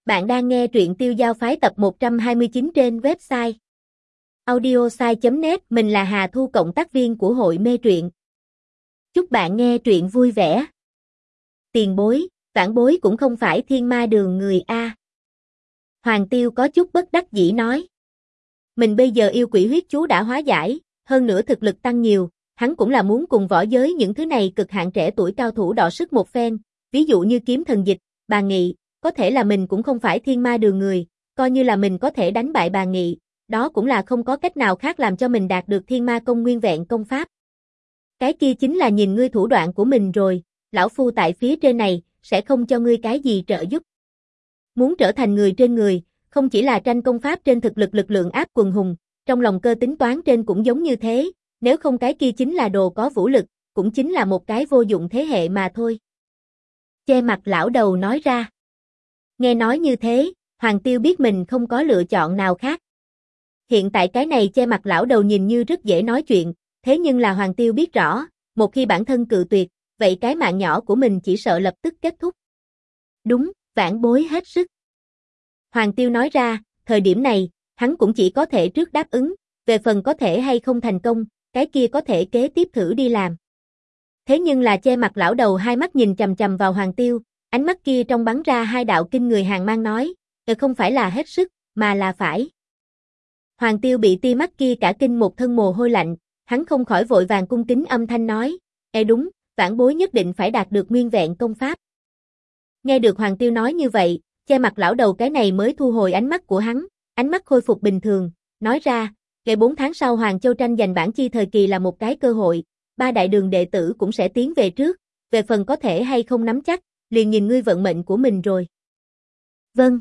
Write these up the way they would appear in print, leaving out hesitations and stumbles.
Bạn đang nghe truyện Tiêu Giao Phái tập 129 trên website audiosai.net. Mình là Hà Thu, cộng tác viên của hội mê truyện. Chúc bạn nghe truyện vui vẻ. Tiền bối, vãn bối cũng không phải thiên ma đường người a. Hoàng Tiêu có chút bất đắc dĩ nói. Mình bây giờ yêu quỷ huyết chú đã hóa giải, hơn nữa thực lực tăng nhiều, hắn cũng là muốn cùng võ giới những thứ này cực hạn trẻ tuổi cao thủ đọ sức một phen, ví dụ như Kiếm Thần Dịch, Bà Nghị. Có thể là mình cũng không phải thiên ma đường người, coi như là mình có thể đánh bại Bà Nghị, đó cũng là không có cách nào khác làm cho mình đạt được thiên ma công nguyên vẹn công pháp. Cái kia chính là nhìn ngươi thủ đoạn của mình rồi, lão phu tại phía trên này, sẽ không cho ngươi cái gì trợ giúp. Muốn trở thành người trên người, không chỉ là tranh công pháp trên thực lực lực lượng áp quần hùng, trong lòng cơ tính toán trên cũng giống như thế, nếu không cái kia chính là đồ có vũ lực, cũng chính là một cái vô dụng thế hệ mà thôi. Che mặt lão đầu nói ra. Nghe nói như thế, Hoàng Tiêu biết mình không có lựa chọn nào khác. Hiện tại cái này che mặt lão đầu nhìn như rất dễ nói chuyện, thế nhưng là Hoàng Tiêu biết rõ, một khi bản thân cự tuyệt, vậy cái mạng nhỏ của mình chỉ sợ lập tức kết thúc. Đúng, vãn bối hết sức. Hoàng Tiêu nói ra, thời điểm này, hắn cũng chỉ có thể trước đáp ứng, về phần có thể hay không thành công, cái kia có thể kế tiếp thử đi làm. Thế nhưng là che mặt lão đầu hai mắt nhìn chằm chằm vào Hoàng Tiêu, ánh mắt kia trong bắn ra hai đạo kinh người hàn mang nói, không phải là hết sức, mà là phải. Hoàng Tiêu bị tia mắt kia cả kinh một thân mồ hôi lạnh, hắn không khỏi vội vàng cung kính âm thanh nói, đúng, vãn bối nhất định phải đạt được nguyên vẹn công pháp. Nghe được Hoàng Tiêu nói như vậy, che mặt lão đầu cái này mới thu hồi ánh mắt của hắn, ánh mắt khôi phục bình thường, nói ra, 4 tháng sau Hoàng Châu tranh giành bản chi thời kỳ là một cái cơ hội, 3 đại đường đệ tử cũng sẽ tiến về trước, về phần có thể hay không nắm chắc, liền nhìn ngươi vận mệnh của mình rồi. Vâng.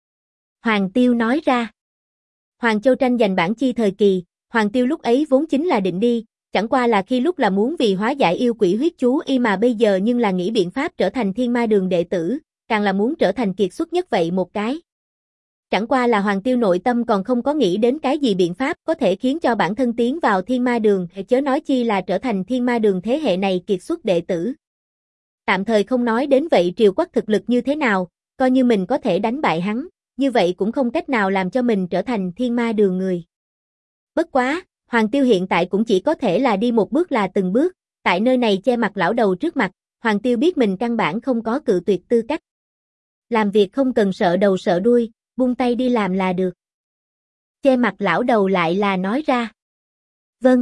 Hoàng Tiêu nói ra. Hoàng Châu tranh giành bản chi thời kỳ, Hoàng Tiêu lúc ấy vốn chính là định đi, chẳng qua là khi lúc là muốn vì hóa giải yêu quỷ huyết chú y mà bây giờ nhưng là nghĩ biện pháp trở thành thiên ma đường đệ tử, càng là muốn trở thành kiệt xuất nhất vậy một cái. Chẳng qua là Hoàng Tiêu nội tâm còn không có nghĩ đến cái gì biện pháp có thể khiến cho bản thân tiến vào thiên ma đường, chớ nói chi là trở thành thiên ma đường thế hệ này kiệt xuất đệ tử. Tạm thời không nói đến vậy Triều Quắc thực lực như thế nào, coi như mình có thể đánh bại hắn, như vậy cũng không cách nào làm cho mình trở thành thiên ma đường người. Bất quá, Hoàng Tiêu hiện tại cũng chỉ có thể là đi một bước là từng bước, tại nơi này che mặt lão đầu trước mặt, Hoàng Tiêu biết mình căn bản không có cự tuyệt tư cách. Làm việc không cần sợ đầu sợ đuôi, buông tay đi làm là được. Che mặt lão đầu lại là nói ra. Vâng.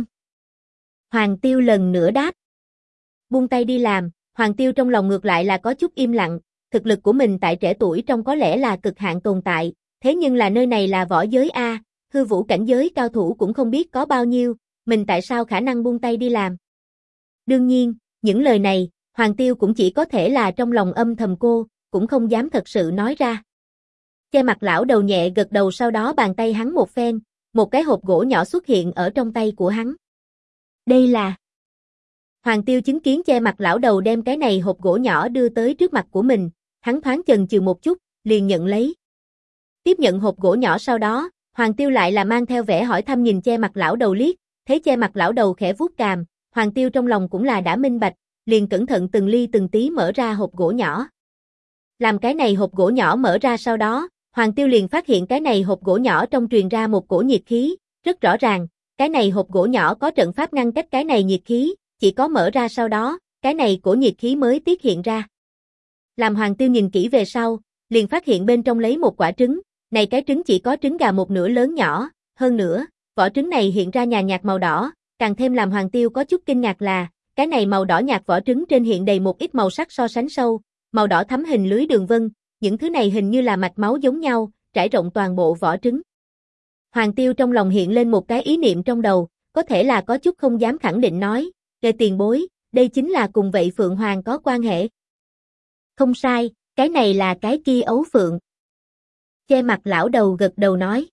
Hoàng Tiêu lần nữa đáp. Buông tay đi làm, Hoàng Tiêu trong lòng ngược lại là có chút im lặng, thực lực của mình tại trẻ tuổi trong có lẽ là cực hạn tồn tại, thế nhưng là nơi này là võ giới a, hư vũ cảnh giới cao thủ cũng không biết có bao nhiêu, mình tại sao khả năng buông tay đi làm. Đương nhiên, những lời này, Hoàng Tiêu cũng chỉ có thể là trong lòng âm thầm cô, cũng không dám thật sự nói ra. Che mặt lão đầu nhẹ gật đầu, sau đó bàn tay hắn một phen, một cái hộp gỗ nhỏ xuất hiện ở trong tay của hắn. Đây là... Hoàng Tiêu chứng kiến che mặt lão đầu đem cái này hộp gỗ nhỏ đưa tới trước mặt của mình, hắn thoáng chần chừ một chút, liền nhận lấy. Tiếp nhận hộp gỗ nhỏ sau đó, Hoàng Tiêu lại là mang theo vẻ hỏi thăm nhìn che mặt lão đầu liếc, thấy che mặt lão đầu khẽ vuốt cằm, Hoàng Tiêu trong lòng cũng là đã minh bạch, liền cẩn thận từng ly từng tí mở ra hộp gỗ nhỏ. Làm cái này hộp gỗ nhỏ mở ra sau đó, Hoàng Tiêu liền phát hiện cái này hộp gỗ nhỏ trong truyền ra một cổ nhiệt khí, rất rõ ràng, cái này hộp gỗ nhỏ có trận pháp ngăn cách cái này nhiệt khí, chỉ có mở ra sau đó, cái này cổ nhiệt khí mới tiết hiện ra. Làm Hoàng Tiêu nhìn kỹ về sau, liền phát hiện bên trong lấy một quả trứng, này cái trứng chỉ có trứng gà một nửa lớn nhỏ, hơn nữa, vỏ trứng này hiện ra nhàn nhạt màu đỏ, càng thêm làm Hoàng Tiêu có chút kinh ngạc là, cái này màu đỏ nhạt vỏ trứng trên hiện đầy một ít màu sắc so sánh sâu, màu đỏ thắm hình lưới đường vân, những thứ này hình như là mạch máu giống nhau, trải rộng toàn bộ vỏ trứng. Hoàng Tiêu trong lòng hiện lên một cái ý niệm trong đầu, có thể là có chút không dám khẳng định nói, tiền bối, đây chính là cùng vậy Phượng Hoàng có quan hệ. Không sai, cái này là cái kia ấu phượng. Che mặt lão đầu gật đầu nói.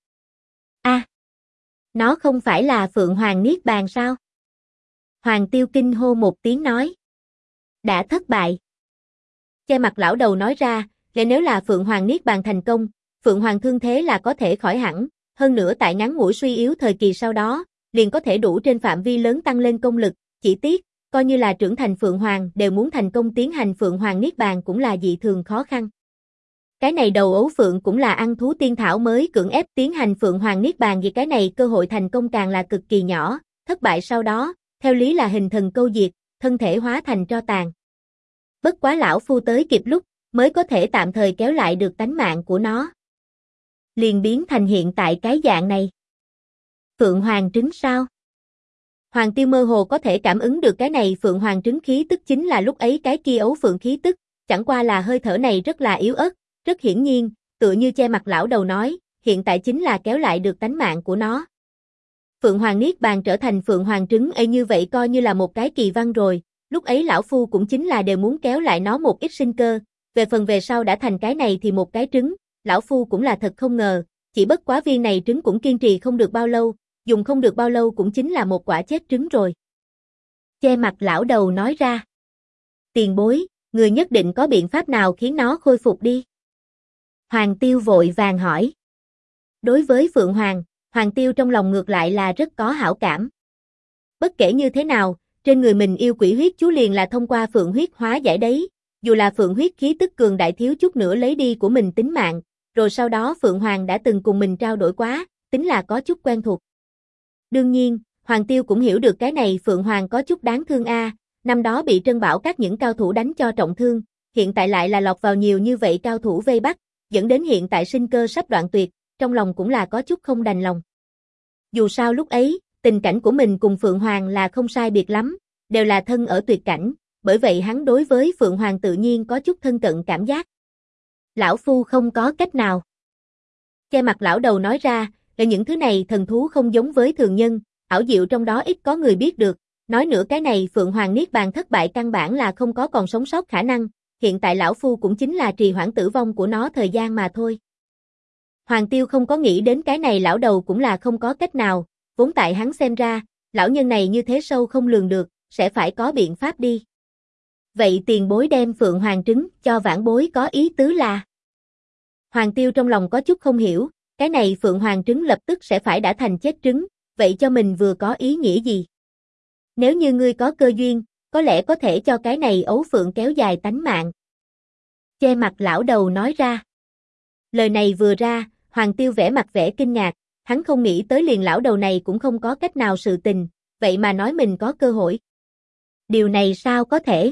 Nó không phải là Phượng Hoàng Niết Bàn sao? Hoàng Tiêu kinh hô một tiếng nói. Đã thất bại. Che mặt lão đầu nói ra, nếu là Phượng Hoàng Niết Bàn thành công, Phượng Hoàng thương thế là có thể khỏi hẳn, hơn nữa tại ngắn ngủi suy yếu thời kỳ sau đó, liền có thể đủ trên phạm vi lớn tăng lên công lực, chỉ tiếc, coi như là trưởng thành Phượng Hoàng đều muốn thành công tiến hành Phượng Hoàng Niết Bàn cũng là dị thường khó khăn. Cái này đầu ấu phượng cũng là ăn thú tiên thảo mới cưỡng ép tiến hành Phượng Hoàng Niết Bàn, vì cái này cơ hội thành công càng là cực kỳ nhỏ, thất bại sau đó, theo lý là hình thần câu diệt, thân thể hóa thành tro tàn. Bất quá lão phu tới kịp lúc, mới có thể tạm thời kéo lại được tánh mạng của nó. Liền biến thành hiện tại cái dạng này. Phượng Hoàng trứng sao? Hoàng Tiêu mơ hồ có thể cảm ứng được cái này Phượng Hoàng trứng khí tức chính là lúc ấy cái kia ấu phượng khí tức, chẳng qua là hơi thở này rất là yếu ớt, rất hiển nhiên, tựa như che mặt lão đầu nói, hiện tại chính là kéo lại được tánh mạng của nó. Phượng Hoàng Niết Bàn trở thành Phượng Hoàng trứng ấy như vậy coi như là một cái kỳ văn rồi, lúc ấy lão phu cũng chính là đều muốn kéo lại nó một ít sinh cơ, về phần về sau đã thành cái này thì một cái trứng, lão phu cũng là thật không ngờ, chỉ bất quá viên này trứng cũng kiên trì không được bao lâu, dùng không được bao lâu cũng chính là một quả chết trứng rồi. Che mặt lão đầu nói ra. Tiền bối, người nhất định có biện pháp nào khiến nó khôi phục đi. Hoàng Tiêu vội vàng hỏi. Đối với Phượng Hoàng, Hoàng Tiêu trong lòng ngược lại là rất có hảo cảm. Bất kể như thế nào, trên người mình yêu quỷ huyết chú liền là thông qua phượng huyết hóa giải đấy, dù là phượng huyết khí tức cường đại thiếu chút nữa lấy đi của mình tính mạng, rồi sau đó Phượng Hoàng đã từng cùng mình trao đổi quá, tính là có chút quen thuộc. Đương nhiên, Hoàng Tiêu cũng hiểu được cái này Phượng Hoàng có chút đáng thương năm đó bị Trân Bảo các những cao thủ đánh cho trọng thương, hiện tại lại là lọt vào nhiều như vậy cao thủ vây bắt, dẫn đến hiện tại sinh cơ sắp đoạn tuyệt, trong lòng cũng là có chút không đành lòng. Dù sao lúc ấy, tình cảnh của mình cùng Phượng Hoàng là không sai biệt lắm, đều là thân ở tuyệt cảnh, bởi vậy hắn đối với Phượng Hoàng tự nhiên có chút thân cận cảm giác. Lão phu không có cách nào. Che mặt lão đầu nói ra, là những thứ này thần thú không giống với thường nhân, ảo diệu trong đó ít có người biết được, nói nữa cái này Phượng Hoàng Niết Bàn thất bại căn bản là không có còn sống sót khả năng, hiện tại lão phu cũng chính là trì hoãn tử vong của nó thời gian mà thôi. Hoàng Tiêu không có nghĩ đến cái này lão đầu cũng là không có cách nào, vốn tại hắn xem ra, lão nhân này như thế sâu không lường được, sẽ phải có biện pháp đi. Vậy tiền bối đem Phượng Hoàng trứng cho vãn bối có ý tứ là? Hoàng Tiêu trong lòng có chút không hiểu, cái này Phượng Hoàng trứng lập tức sẽ phải đã thành chết trứng, vậy cho mình vừa có ý nghĩa gì? Nếu như ngươi có cơ duyên, có lẽ có thể cho cái này ấu phượng kéo dài tánh mạng. Che mặt lão đầu nói ra. Lời này vừa ra, Hoàng Tiêu vẻ mặt vẻ kinh ngạc, hắn không nghĩ tới liền lão đầu này cũng không có cách nào sự tình, vậy mà nói mình có cơ hội. Điều này sao có thể?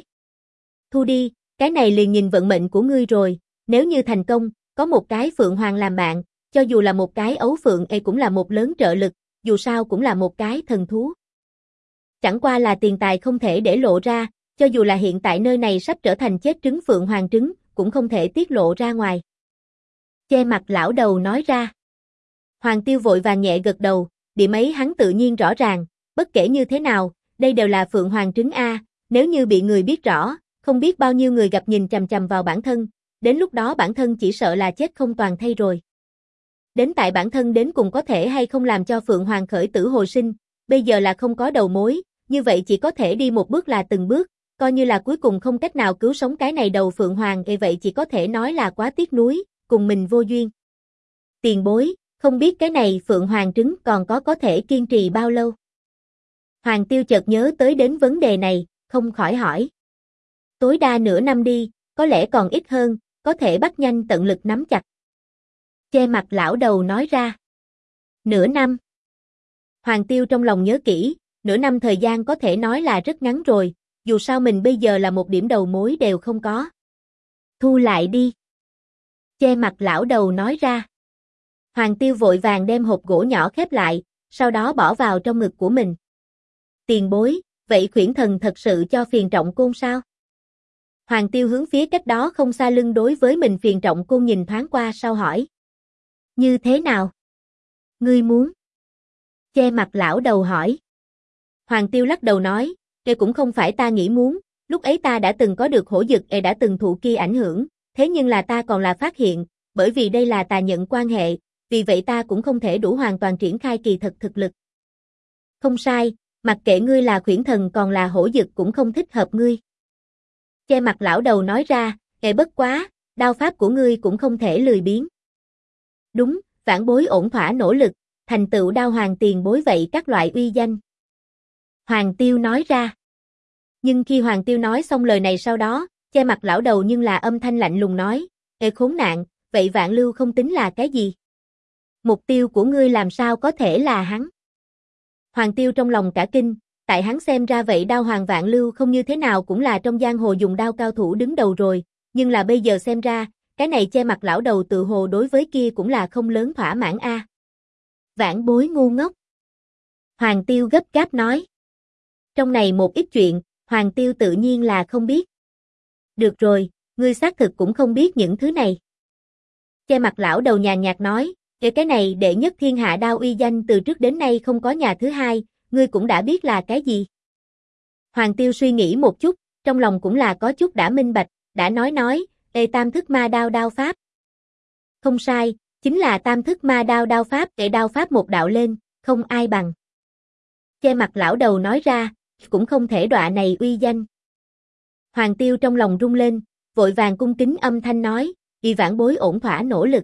Thu đi, cái này liền nhìn vận mệnh của ngươi rồi, nếu như thành công, có một cái Phượng Hoàng làm bạn, cho dù là một cái ấu phượng cũng là một lớn trợ lực, dù sao cũng là một cái thần thú. Chẳng qua là tiền tài không thể để lộ ra, cho dù là hiện tại nơi này sắp trở thành chết trứng Phượng Hoàng trứng, cũng không thể tiết lộ ra ngoài. Che mặt lão đầu nói ra. Hoàng Tiêu vội vàng nhẹ gật đầu, điểm ấy hắn tự nhiên rõ ràng, bất kể như thế nào, đây đều là Phượng Hoàng trứng nếu như bị người biết rõ, không biết bao nhiêu người gặp nhìn chằm chằm vào bản thân, đến lúc đó bản thân chỉ sợ là chết không toàn thây rồi. Đến tại bản thân đến cùng có thể hay không làm cho Phượng Hoàng khởi tử hồi sinh, bây giờ là không có đầu mối, như vậy chỉ có thể đi một bước là từng bước, coi như là cuối cùng không cách nào cứu sống cái này đầu Phượng Hoàng vậy chỉ có thể nói là quá tiếc nuối, cùng mình vô duyên. Tiền bối, không biết cái này Phượng Hoàng trứng còn có thể kiên trì bao lâu? Hoàng Tiêu chợt nhớ tới đến vấn đề này, không khỏi hỏi. Tối đa nửa năm đi, có lẽ còn ít hơn, có thể bắt nhanh tận lực nắm chặt. Che mặt lão đầu nói ra. Nửa năm. Hoàng Tiêu trong lòng nhớ kỹ, nửa năm thời gian có thể nói là rất ngắn rồi, dù sao mình bây giờ là một điểm đầu mối đều không có. Thu lại đi. Che mặt lão đầu nói ra. Hoàng Tiêu vội vàng đem hộp gỗ nhỏ khép lại, sau đó bỏ vào trong ngực của mình. Tiền bối, vậy khuyển thần thật sự cho phiền trọng côn sao? Hoàng Tiêu hướng phía cách đó không xa lưng đối với mình phiền trọng côn nhìn thoáng qua sau hỏi. Như thế nào? Ngươi muốn? Che mặt lão đầu hỏi. Hoàng Tiêu lắc đầu nói, đây cũng không phải ta nghĩ muốn, lúc ấy ta đã từng có được hổ dực đã từng thụ kia ảnh hưởng, thế nhưng là ta còn là phát hiện, bởi vì đây là tà nhận quan hệ, vì vậy ta cũng không thể đủ hoàn toàn triển khai kỳ thật thực lực. Không sai, mặc kệ ngươi là khuyển thần còn là hổ dực cũng không thích hợp ngươi. Che mặt lão đầu nói ra, bất quá, đao pháp của ngươi cũng không thể lười biếng. Đúng, vãn bối ổn thỏa nỗ lực, thành tựu đao hoàng tiền bối vậy các loại uy danh. Hoàng Tiêu nói ra. Nhưng khi Hoàng Tiêu nói xong lời này sau đó, che mặt lão đầu nhưng là âm thanh lạnh lùng nói, khốn nạn, vậy Vạn Lưu không tính là cái gì? Mục tiêu của ngươi làm sao có thể là hắn? Hoàng Tiêu trong lòng cả kinh, tại hắn xem ra vậy Đao Hoàng Vạn Lưu không như thế nào cũng là trong giang hồ dùng đao cao thủ đứng đầu rồi, nhưng là bây giờ xem ra, cái này che mặt lão đầu tự hồ đối với kia cũng là không lớn thỏa mãn a. Vãn bối ngu ngốc. Hoàng Tiêu gấp gáp nói. Trong này một ít chuyện, Hoàng Tiêu tự nhiên là không biết. Được rồi, ngươi xác thực cũng không biết những thứ này. Che mặt lão đầu nhàn nhạt nói, cái này đệ nhất thiên hạ đao uy danh từ trước đến nay không có nhà thứ hai, ngươi cũng đã biết là cái gì. Hoàng Tiêu suy nghĩ một chút, trong lòng cũng là có chút đã minh bạch, đã nói, tam thức ma đao đao pháp. Không sai, chính là tam thức ma đao đao pháp, đao pháp một đạo lên, không ai bằng. Che mặt lão đầu nói ra, cũng không thể đọa này uy danh. Hoàng Tiêu trong lòng rung lên, vội vàng cung kính âm thanh nói, vì vãn bối ổn thỏa nỗ lực.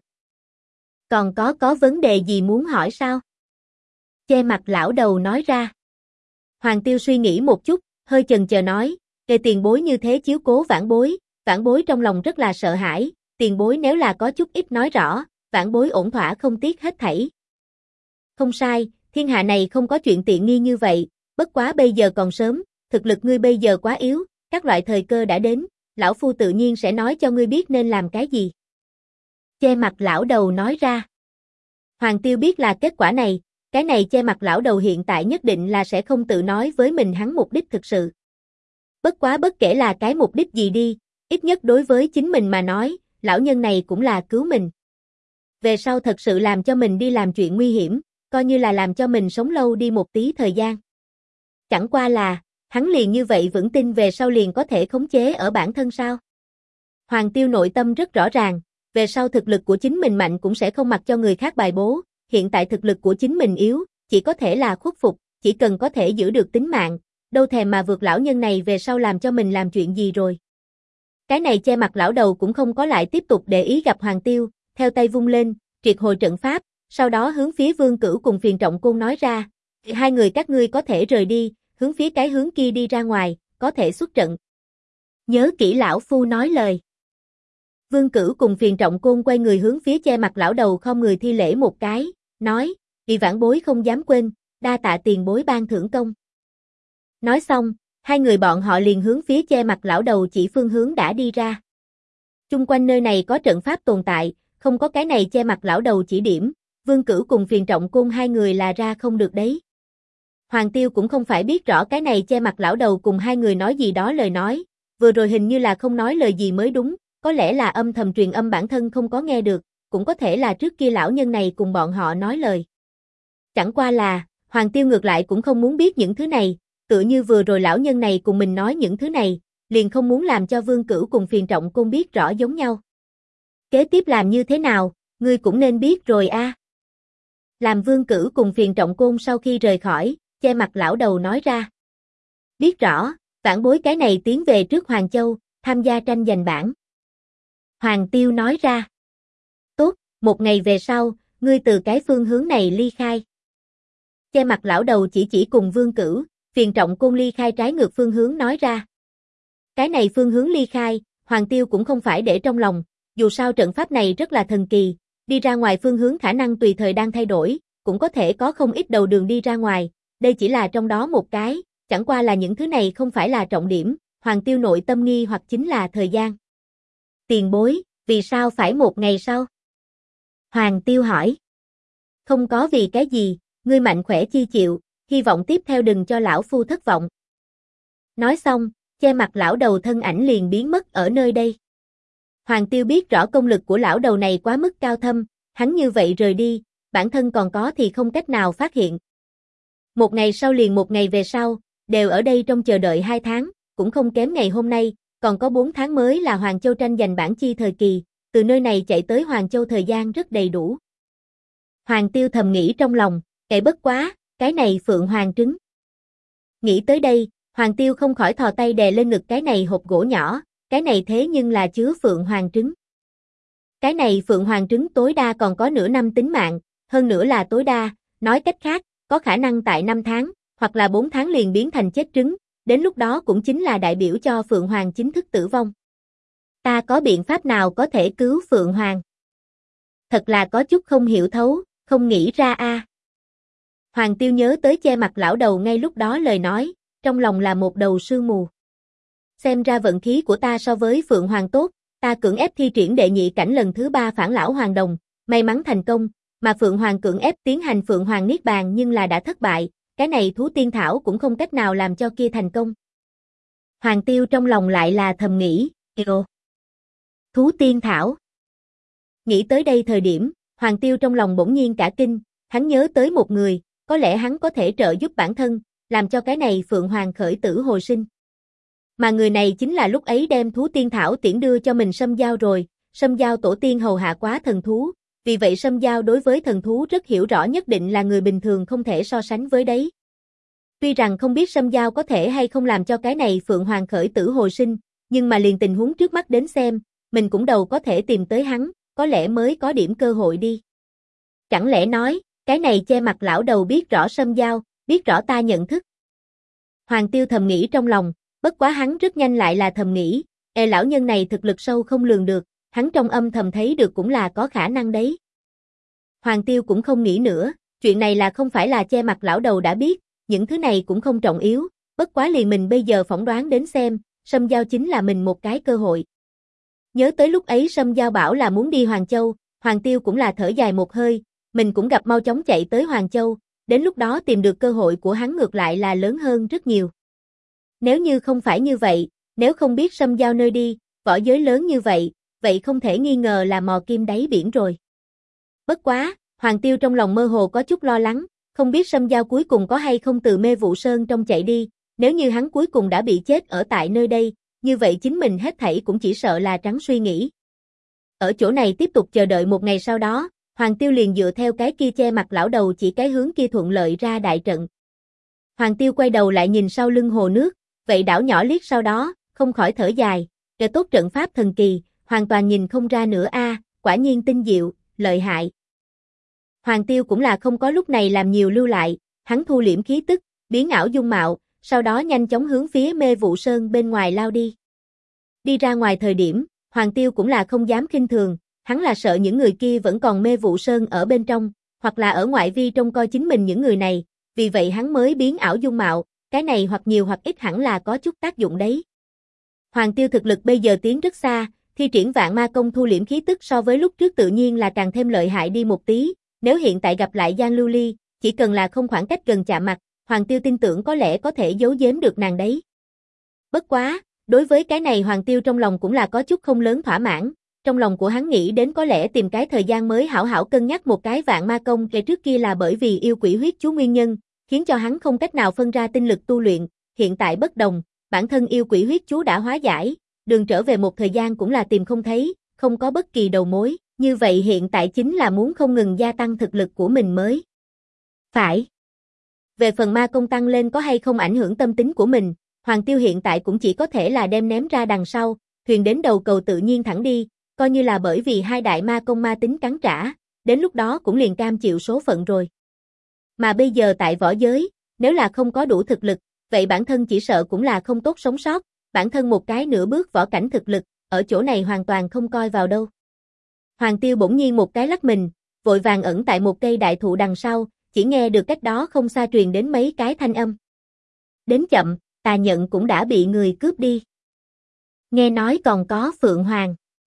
Còn có vấn đề gì muốn hỏi sao? Che mặt lão đầu nói ra. Hoàng Tiêu suy nghĩ một chút, hơi chần chờ nói, tiền bối như thế chiếu cố vãn bối trong lòng rất là sợ hãi, tiền bối nếu là có chút ít nói rõ, vãn bối ổn thỏa không tiếc hết thảy. Không sai, thiên hạ này không có chuyện tiện nghi như vậy, bất quá bây giờ còn sớm, thực lực ngươi bây giờ quá yếu, các loại thời cơ đã đến, lão phu tự nhiên sẽ nói cho ngươi biết nên làm cái gì. Che mặt lão đầu nói ra. Hoàng Tiêu biết là kết quả này, cái này che mặt lão đầu hiện tại nhất định là sẽ không tự nói với mình hắn mục đích thực sự. Bất quá bất kể là cái mục đích gì đi, ít nhất đối với chính mình mà nói, lão nhân này cũng là cứu mình. Về sau thật sự làm cho mình đi làm chuyện nguy hiểm, coi như là làm cho mình sống lâu đi một tí thời gian. Chẳng qua là, hắn liền như vậy vững tin về sau liền có thể khống chế ở bản thân sao? Hoàng Tiêu nội tâm rất rõ ràng, về sau thực lực của chính mình mạnh cũng sẽ không mặc cho người khác bài bố, hiện tại thực lực của chính mình yếu, chỉ có thể là khuất phục, chỉ cần có thể giữ được tính mạng, đâu thèm mà vượt lão nhân này về sau làm cho mình làm chuyện gì rồi. Cái này che mặt lão đầu cũng không có lại tiếp tục để ý gặp Hoàng Tiêu, theo tay vung lên, triệt hồi trận pháp, sau đó hướng phía Vương Cửu cùng Phiền Trọng Côn nói ra, hai người các ngươi có thể rời đi, hướng phía cái hướng kia đi ra ngoài, có thể xuất trận. Nhớ kỹ lão phu nói lời. Vương Cửu cùng Phiền Trọng Côn quay người hướng phía che mặt lão đầu không người thi lễ một cái, nói, vì vãn bối không dám quên, đa tạ tiền bối ban thưởng công. Nói xong, hai người bọn họ liền hướng phía che mặt lão đầu chỉ phương hướng đã đi ra. Chung quanh nơi này có trận pháp tồn tại, không có cái này che mặt lão đầu chỉ điểm, Vương Cửu cùng Phiền Trọng Côn hai người là ra không được đấy. Hoàng Tiêu cũng không phải biết rõ cái này che mặt lão đầu cùng hai người nói gì đó lời nói, vừa rồi hình như là không nói lời gì mới đúng, có lẽ là âm thầm truyền âm bản thân không có nghe được, cũng có thể là trước kia lão nhân này cùng bọn họ nói lời. Chẳng qua là, Hoàng Tiêu ngược lại cũng không muốn biết những thứ này, tựa như vừa rồi lão nhân này cùng mình nói những thứ này, liền không muốn làm cho Vương Cửu cùng Phiền Trọng Côn biết rõ giống nhau. Kế tiếp làm như thế nào, ngươi cũng nên biết rồi a. Làm Vương Cửu cùng Phiền Trọng Côn sau khi rời khỏi, che mặt lão đầu nói ra. Biết rõ, vãn bối cái này tiến về trước Hoàng Châu, tham gia tranh giành bảng. Hoàng Tiêu nói ra. Tốt, một ngày về sau, ngươi từ cái phương hướng này ly khai. Che mặt lão đầu chỉ cùng Vương Cửu, Phiền Trọng Côn ly khai trái ngược phương hướng nói ra. Cái này phương hướng ly khai, Hoàng Tiêu cũng không phải để trong lòng, dù sao trận pháp này rất là thần kỳ, đi ra ngoài phương hướng khả năng tùy thời đang thay đổi, cũng có thể có không ít đầu đường đi ra ngoài, đây chỉ là trong đó một cái, chẳng qua là những thứ này không phải là trọng điểm, Hoàng Tiêu nội tâm nghi hoặc chính là thời gian. Tiền bối, vì sao phải một ngày sau? Hoàng Tiêu hỏi. Không có vì cái gì, ngươi mạnh khỏe chi chịu, hy vọng tiếp theo đừng cho lão phu thất vọng. Nói xong, che mặt lão đầu thân ảnh liền biến mất ở nơi đây. Hoàng Tiêu biết rõ công lực của lão đầu này quá mức cao thâm, hắn như vậy rời đi, bản thân còn có thì không cách nào phát hiện. Một ngày sau liền một ngày về sau, đều ở đây trong chờ đợi 2 tháng, cũng không kém ngày hôm nay, còn có 4 tháng mới là Hoàng Châu tranh giành bảng chi thời kỳ, từ nơi này chạy tới Hoàng Châu thời gian rất đầy đủ. Hoàng Tiêu thầm nghĩ trong lòng, kệ bất quá, cái này Phượng Hoàng trứng. Nghĩ tới đây, Hoàng Tiêu không khỏi thò tay đè lên ngực cái này hộp gỗ nhỏ, cái này thế nhưng là chứa Phượng Hoàng trứng. Cái này Phượng Hoàng trứng tối đa còn có nửa năm tính mạng, hơn nữa là tối đa, nói cách khác, có khả năng tại 5 tháng, hoặc là 4 tháng liền biến thành chết trứng, đến lúc đó cũng chính là đại biểu cho Phượng Hoàng chính thức tử vong. Ta có biện pháp nào có thể cứu Phượng Hoàng? Thật là có chút không hiểu thấu, không nghĩ ra a. Hoàng Tiêu nhớ tới che mặt lão đầu ngay lúc đó lời nói, trong lòng là một đầu sương mù. Xem ra vận khí của ta so với Phượng Hoàng tốt, ta cưỡng ép thi triển đệ nhị cảnh lần thứ 3 phản lão hoàng đồng, may mắn thành công, mà Phượng Hoàng cưỡng ép tiến hành Phượng Hoàng Niết Bàn nhưng là đã thất bại, cái này thú tiên thảo cũng không cách nào làm cho kia thành công. Hoàng Tiêu trong lòng lại là thầm nghĩ, yêu. Thú tiên thảo. Nghĩ tới đây thời điểm, Hoàng Tiêu trong lòng bỗng nhiên cả kinh, hắn nhớ tới một người, có lẽ hắn có thể trợ giúp bản thân, làm cho cái này Phượng Hoàng khởi tử hồi sinh. Mà người này chính là lúc ấy đem thú tiên thảo tiễn đưa cho mình Sâm Giao rồi, Sâm Giao tổ tiên hầu hạ quá thần thú, vì vậy Sâm Giao đối với thần thú rất hiểu rõ, nhất định là người bình thường không thể so sánh với đấy. Tuy rằng không biết Sâm Giao có thể hay không làm cho cái này Phượng Hoàng khởi tử hồi sinh, nhưng mà liền tình huống trước mắt đến xem, mình cũng đầu có thể tìm tới hắn, có lẽ mới có điểm cơ hội đi. Chẳng lẽ nói, cái này che mặt lão đầu biết rõ Sâm Giao, biết rõ ta nhận thức. Hoàng Tiêu thầm nghĩ trong lòng, bất quá hắn rất nhanh lại là thầm nghĩ, lão nhân này thực lực sâu không lường được, hắn trong âm thầm thấy được cũng là có khả năng đấy. Hoàng Tiêu cũng không nghĩ nữa, chuyện này là không phải là che mặt lão đầu đã biết, những thứ này cũng không trọng yếu, bất quá liền mình bây giờ phỏng đoán đến xem, Sâm Giao chính là mình một cái cơ hội. Nhớ tới lúc ấy Sâm Giao bảo là muốn đi Hoàng Châu, Hoàng Tiêu cũng là thở dài một hơi, mình cũng gặp mau chóng chạy tới Hoàng Châu, đến lúc đó tìm được cơ hội của hắn ngược lại là lớn hơn rất nhiều. Nếu như không phải như vậy, nếu không biết Sâm Giao nơi đi, võ giới lớn như vậy, vậy không thể nghi ngờ là mò kim đáy biển rồi. Bất quá, Hoàng Tiêu trong lòng mơ hồ có chút lo lắng, không biết Sâm Giao cuối cùng có hay không từ Mê Vụ Sơn trong chạy đi, nếu như hắn cuối cùng đã bị chết ở tại nơi đây, như vậy chính mình hết thảy cũng chỉ sợ là trắng suy nghĩ. Ở chỗ này tiếp tục chờ đợi một ngày sau đó, Hoàng Tiêu liền dựa theo cái kia che mặt lão đầu chỉ cái hướng kia thuận lợi ra đại trận. Hoàng Tiêu quay đầu lại nhìn sau lưng hồ nước, vậy đảo nhỏ liếc sau đó, không khỏi thở dài, kẻ tốt trận pháp thần kỳ, hoàn toàn nhìn không ra nữa a, quả nhiên tinh diệu, lợi hại. Hoàng Tiêu cũng là không có lúc này làm nhiều lưu lại, hắn thu liễm khí tức, biến ảo dung mạo, sau đó nhanh chóng hướng phía Mê Vụ Sơn bên ngoài lao đi. Đi ra ngoài thời điểm, Hoàng Tiêu cũng là không dám khinh thường, hắn là sợ những người kia vẫn còn Mê Vụ Sơn ở bên trong, hoặc là ở ngoại vi trông coi chính mình những người này, vì vậy hắn mới biến ảo dung mạo, cái này hoặc nhiều hoặc ít hẳn là có chút tác dụng đấy. Hoàng Tiêu thực lực bây giờ tiến rất xa, thi triển Vạn Ma Công thu liễm khí tức so với lúc trước tự nhiên là càng thêm lợi hại đi một tí, nếu hiện tại gặp lại Giang Lưu Ly, chỉ cần là không khoảng cách gần chạm mặt, Hoàng Tiêu tin tưởng có lẽ có thể giấu giếm được nàng đấy. Bất quá, đối với cái này Hoàng Tiêu trong lòng cũng là có chút không lớn thỏa mãn, trong lòng của hắn nghĩ đến có lẽ tìm cái thời gian mới hảo hảo cân nhắc một cái Vạn Ma Công, kể trước kia là bởi vì yêu quỷ huyết chú nguyên nhân, khiến cho hắn không cách nào phân ra tinh lực tu luyện, hiện tại bất đồng, bản thân yêu quỷ huyết chú đã hóa giải, đường trở về một thời gian cũng là tìm không thấy, không có bất kỳ đầu mối, như vậy hiện tại chính là muốn không ngừng gia tăng thực lực của mình mới. Phải. Về phần ma công tăng lên có hay không ảnh hưởng tâm tính của mình, Hoàng Tiêu hiện tại cũng chỉ có thể là đem ném ra đằng sau, thuyền đến đầu cầu tự nhiên thẳng đi, coi như là bởi vì hai đại ma công ma tính cắn trả, đến lúc đó cũng liền cam chịu số phận rồi. Mà bây giờ tại võ giới, nếu là không có đủ thực lực, vậy bản thân chỉ sợ cũng là không tốt sống sót, bản thân một cái nửa bước võ cảnh thực lực, ở chỗ này hoàn toàn không coi vào đâu. Hoàng Tiêu bỗng nhiên một cái lắc mình, vội vàng ẩn tại một cây đại thụ đằng sau, chỉ nghe được cách đó không xa truyền đến mấy cái thanh âm. Đến chậm, Tà Nhận cũng đã bị người cướp đi. Nghe nói còn có Phượng Hoàng.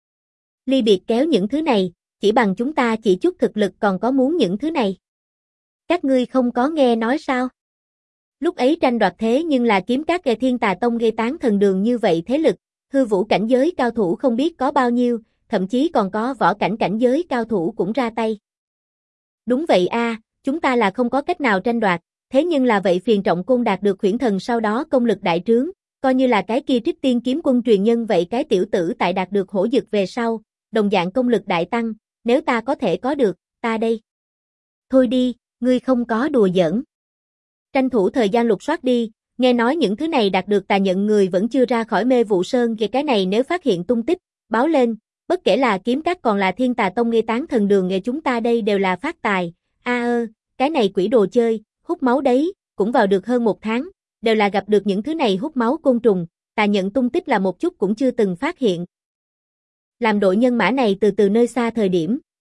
Ly biệt kéo những thứ này, chỉ bằng chúng ta chỉ chút thực lực còn có muốn những thứ này. Các ngươi không có nghe nói sao? Lúc ấy tranh đoạt thế nhưng là kiếm các kẻ Thiên Tà Tông gây tán thần đường như vậy thế lực, hư vũ cảnh giới cao thủ không biết có bao nhiêu, thậm chí còn có võ cảnh cảnh giới cao thủ cũng ra tay. Đúng vậy a, chúng ta là không có cách nào tranh đoạt, thế nhưng là vậy phiền Trọng Côn đạt được huyễn thần sau đó công lực đại trướng, coi như là cái kia Trích Tiên kiếm quân truyền nhân vậy cái tiểu tử tại đạt được hổ dực về sau, đồng dạng công lực đại tăng, nếu ta có thể có được, ta đây. Thôi đi, ngươi không có đùa giỡn. Tranh thủ thời gian lục soát đi, nghe nói những thứ này đạt được Tà Nhận người vẫn chưa ra khỏi Mê Vụ Sơn kìa, cái này nếu phát hiện tung tích, báo lên, bất kể là kiếm các còn là Thiên Tà Tông gây tán thần đường nghề chúng ta đây đều là phát tài, cái này quỷ đồ chơi, hút máu đấy, cũng vào được hơn một tháng, đều là gặp được những thứ này hút máu côn trùng, Tà Nhận tung tích là một chút cũng chưa từng phát hiện. Làm đội nhân mã này từ nơi xa thời điểm,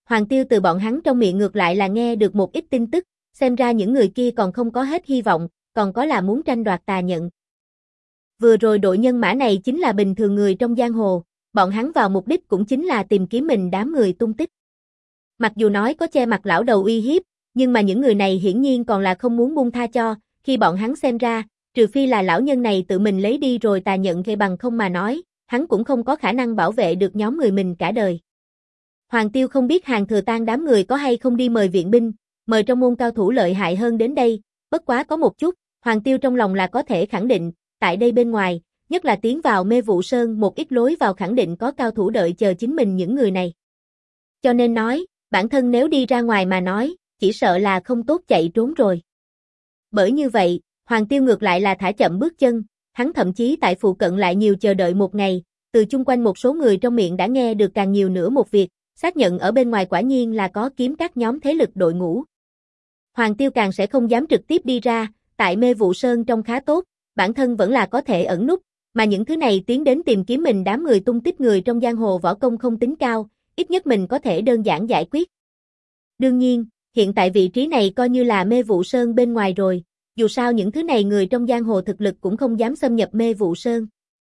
Hoàng Tiêu từ bọn hắn trong miệng ngược lại là nghe được một ít tin tức, xem ra những người kia còn không có hết hy vọng, còn có là muốn tranh đoạt tà nhận. Vừa rồi đội nhân mã này chính là bình thường người trong giang hồ, bọn hắn vào mục đích cũng chính là tìm kiếm mình đám người tung tích. Mặc dù nói có che mặt lão đầu uy hiếp, nhưng mà những người này hiển nhiên còn là không muốn buông tha cho, khi bọn hắn xem ra, trừ phi là lão nhân này tự mình lấy đi rồi tà nhận gây bằng không mà nói, hắn cũng không có khả năng bảo vệ được nhóm người mình cả đời. Hoàng Tiêu không biết Hàn Thừa Tang đám người có hay không đi mời viện binh, mời trong môn cao thủ lợi hại hơn đến đây, bất quá có một chút, Hoàng Tiêu trong lòng là có thể khẳng định, tại đây bên ngoài, nhất là tiến vào Mê Vụ Sơn một ít lối vào khẳng định có cao thủ đợi chờ chính mình những người này. Cho nên nói, bản thân nếu đi ra ngoài mà nói, chỉ sợ là không tốt chạy trốn rồi. Bởi như vậy, Hoàng Tiêu ngược lại là thả chậm bước chân, hắn thậm chí tại phụ cận lại nhiều chờ đợi một ngày, từ chung quanh một số người trong miệng đã nghe được càng nhiều nữa một việc, xác nhận ở bên ngoài quả nhiên là có kiếm các nhóm thế lực đội ngũ. Hoàng Tiêu càng sẽ không dám trực tiếp đi ra, tại Mê Vụ Sơn trông khá tốt, bản thân vẫn là có thể ẩn núp, mà những thứ này tiến đến tìm kiếm mình đám người tung tích người trong giang hồ võ công không tính cao, ít nhất mình có thể đơn giản giải quyết. Đương nhiên, hiện tại vị trí này coi như là Mê Vụ Sơn bên ngoài rồi, dù sao những thứ này người trong giang hồ thực lực cũng không dám xâm nhập Mê Vụ Sơn.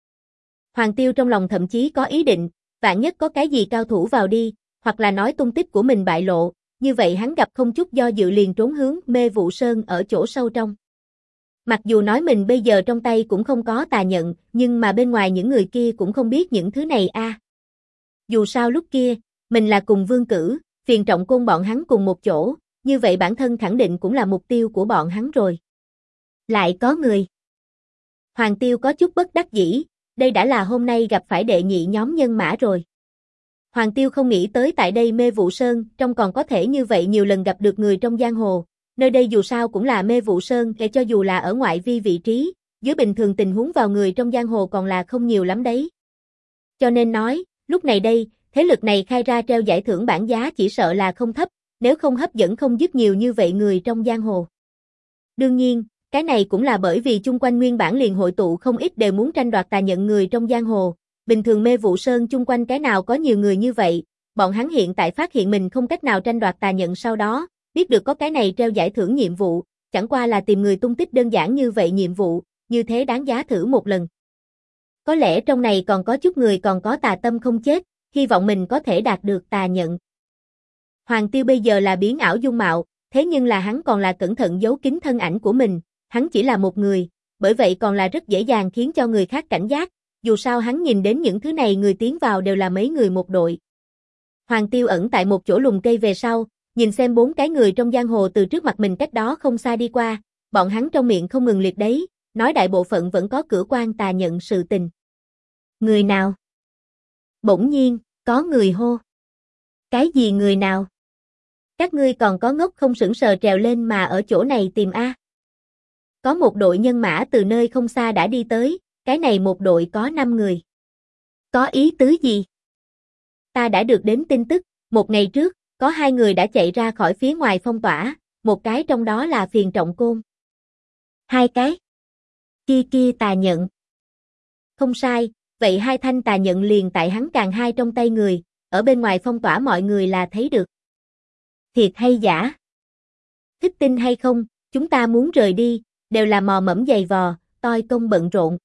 Hoàng Tiêu trong lòng thậm chí có ý định, vạn nhất có cái gì cao thủ vào đi, hoặc là nói tung tích của mình bại lộ, như vậy hắn gặp không chút do dự liền trốn hướng Mê Vụ Sơn ở chỗ sâu trong. Mặc dù nói mình bây giờ trong tay cũng không có tà nhận, nhưng mà bên ngoài những người kia cũng không biết những thứ này a. Dù sao lúc kia, mình là cùng Vương Cử, Phiền Trọng Côn bọn hắn cùng một chỗ, như vậy bản thân khẳng định cũng là mục tiêu của bọn hắn rồi. Lại có người. Hoàng Tiêu có chút bất đắc dĩ, đây đã là hôm nay gặp phải đệ nhị nhóm nhân mã rồi. Hoàng Tiêu không nghĩ tới tại đây Mê Vụ Sơn, trong còn có thể như vậy nhiều lần gặp được người trong giang hồ, nơi đây dù sao cũng là Mê Vụ Sơn, để cho dù là ở ngoại vi vị trí, dưới bình thường tình huống vào người trong giang hồ còn là không nhiều lắm đấy. Cho nên nói, lúc này đây, thế lực này khai ra treo giải thưởng bảng giá chỉ sợ là không thấp, nếu không hấp dẫn không dứt nhiều như vậy người trong giang hồ. Đương nhiên, cái này cũng là bởi vì chung quanh nguyên bản liền hội tụ không ít đều muốn tranh đoạt tà nhận người trong giang hồ. Bình thường Mê Vụ Sơn chung quanh cái nào có nhiều người như vậy, bọn hắn hiện tại phát hiện mình không cách nào tranh đoạt tà nhận sau đó, biết được có cái này treo giải thưởng nhiệm vụ, chẳng qua là tìm người tung tích đơn giản như vậy nhiệm vụ, như thế đáng giá thử một lần. Có lẽ trong này còn có chút người còn có tà tâm không chết, hy vọng mình có thể đạt được tà nhận. Hoàng Tiêu bây giờ là biến ảo dung mạo, thế nhưng là hắn còn là cẩn thận giấu kín thân ảnh của mình, hắn chỉ là một người, bởi vậy còn là rất dễ dàng khiến cho người khác cảnh giác, dù sao hắn nhìn đến những thứ này người tiến vào đều là mấy người một đội. Hoàng Tiêu ẩn tại một chỗ lùm cây về sau, nhìn xem 4 cái người trong giang hồ từ trước mặt mình cách đó không xa đi qua, bọn hắn trong miệng không ngừng liệt đấy, nói đại bộ phận vẫn có cửa quan tà nhận sự tình. Người nào? Bỗng nhiên, có người hô. Cái gì người nào? Các ngươi còn có ngốc không sững sờ trèo lên mà ở chỗ này tìm a? Có một đội nhân mã từ nơi không xa đã đi tới, cái này một đội có 5 người. Có ý tứ gì? Ta đã được đến tin tức, một ngày trước, có 2 người đã chạy ra khỏi phía ngoài phong tỏa, một cái trong đó là Phiền Trọng Côn. 2 cái? Kia tà nhận. Không sai, vậy 2 thanh tà nhận liền tại hắn càng hai trong tay người, ở bên ngoài phong tỏa mọi người là thấy được. Thiệt hay giả? Thích tin hay không, chúng ta muốn rời đi, đều là mò mẫm giày vò, toi công bận rộn.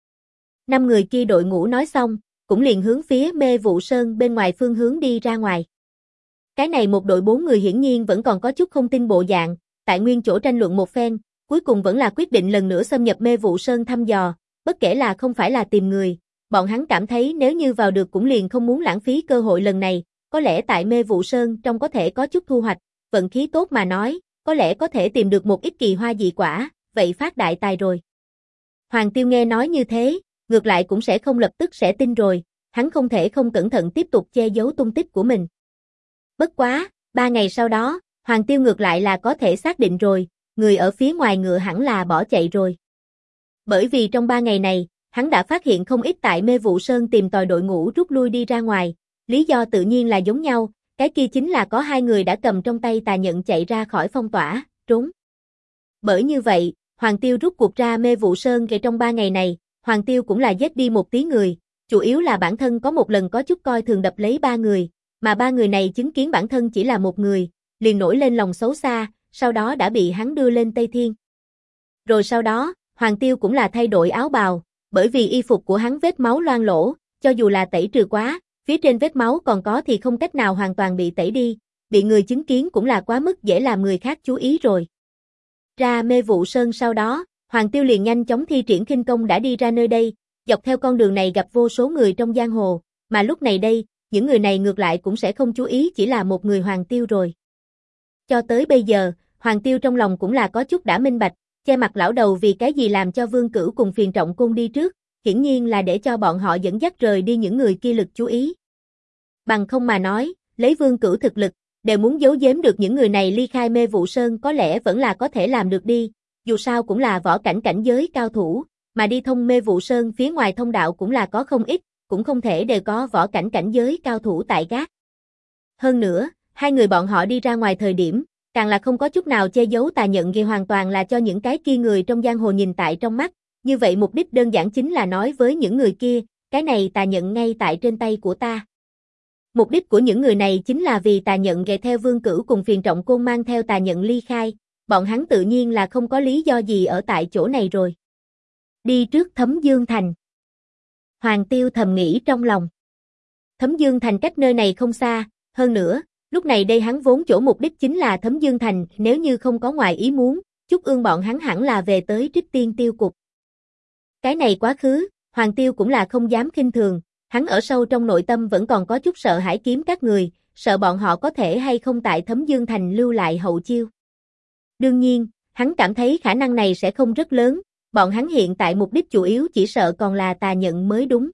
5 người kia đội ngũ nói xong, cũng liền hướng phía Mê Vụ Sơn bên ngoài phương hướng đi ra ngoài. Cái này một đội 4 người hiển nhiên vẫn còn có chút không tin bộ dạng, tại nguyên chỗ tranh luận một phen, cuối cùng vẫn là quyết định lần nữa xâm nhập Mê Vụ Sơn thăm dò, bất kể là không phải là tìm người, bọn hắn cảm thấy nếu như vào được cũng liền không muốn lãng phí cơ hội lần này, có lẽ tại Mê Vụ Sơn trong có thể có chút thu hoạch, vận khí tốt mà nói, có lẽ có thể tìm được một ít kỳ hoa dị quả, vậy phát đại tài rồi. Hoàng Tiêu nghe nói như thế, ngược lại cũng sẽ không lập tức sẽ tin rồi, hắn không thể không cẩn thận tiếp tục che giấu tung tích của mình. Bất quá, 3 ngày sau đó, Hoàng Tiêu ngược lại là có thể xác định rồi, người ở phía ngoài ngựa hẳn là bỏ chạy rồi. Bởi vì trong 3 ngày này, hắn đã phát hiện không ít tại Mê Vụ Sơn tìm tòi đội ngũ rút lui đi ra ngoài, lý do tự nhiên là giống nhau, cái kia chính là có 2 người đã cầm trong tay tà nhận chạy ra khỏi phong tỏa, trốn. Bởi như vậy, Hoàng Tiêu rút cuộc ra Mê Vụ Sơn kể trong 3 ngày này, Hoàng Tiêu cũng là giết đi một tí người, chủ yếu là bản thân có một lần có chút coi thường đập lấy 3 người, mà ba người này chứng kiến bản thân chỉ là một người, liền nổi lên lòng xấu xa, sau đó đã bị hắn đưa lên Tây Thiên. Rồi sau đó, Hoàng Tiêu cũng là thay đổi áo bào, bởi vì y phục của hắn vết máu loang lỗ, cho dù là tẩy trừ quá, phía trên vết máu còn có thì không cách nào hoàn toàn bị tẩy đi, bị người chứng kiến cũng là quá mức dễ làm người khác chú ý rồi. Ra Mê Vụ Sơn sau đó, Hoàng Tiêu liền nhanh chóng thi triển khinh công đã đi ra nơi đây, dọc theo con đường này gặp vô số người trong giang hồ, mà lúc này đây, những người này ngược lại cũng sẽ không chú ý chỉ là một người Hoàng Tiêu rồi. Cho tới bây giờ, Hoàng Tiêu trong lòng cũng là có chút đã minh bạch, che mặt lão đầu vì cái gì làm cho Vương Cửu cùng Phiền Trọng Côn đi trước, hiển nhiên là để cho bọn họ dẫn dắt rời đi những người kia lực chú ý. Bằng không mà nói, lấy Vương Cửu thực lực, đều muốn giấu giếm được những người này ly khai Mê Vụ Sơn có lẽ vẫn là có thể làm được đi, dù sao cũng là võ cảnh cảnh giới cao thủ, mà đi thông Mê Vụ Sơn phía ngoài thông đạo cũng là có không ít, cũng không thể đều có võ cảnh cảnh giới cao thủ tại gác. Hơn nữa, hai người bọn họ đi ra ngoài thời điểm, càng là không có chút nào che giấu tà nhận gì, hoàn toàn là cho những cái kia người trong giang hồ nhìn tại trong mắt, như vậy mục đích đơn giản chính là nói với những người kia, cái này tà nhận ngay tại trên tay của ta. Mục đích của những người này chính là vì tà nhận ghé theo Vương Cửu cùng Phiền Trọng Côn mang theo tà nhận ly khai, bọn hắn tự nhiên là không có lý do gì ở tại chỗ này rồi. Đi trước Thấm Dương Thành. Hoàng Tiêu thầm nghĩ trong lòng. Thấm Dương Thành cách nơi này không xa, hơn nữa, lúc này đây hắn vốn chỗ mục đích chính là Thấm Dương Thành, nếu như không có ngoài ý muốn, Trúc Ương bọn hắn hẳn là về tới Trích Tiên Tiêu Cục. Cái này quá khứ, Hoàng Tiêu cũng là không dám khinh thường, hắn ở sâu trong nội tâm vẫn còn có chút sợ hãi Kiếm các người, sợ bọn họ có thể hay không tại Thấm Dương Thành lưu lại hậu chiêu. Đương nhiên, hắn cảm thấy khả năng này sẽ không rất lớn, bọn hắn hiện tại mục đích chủ yếu chỉ sợ còn là tà nhận mới đúng.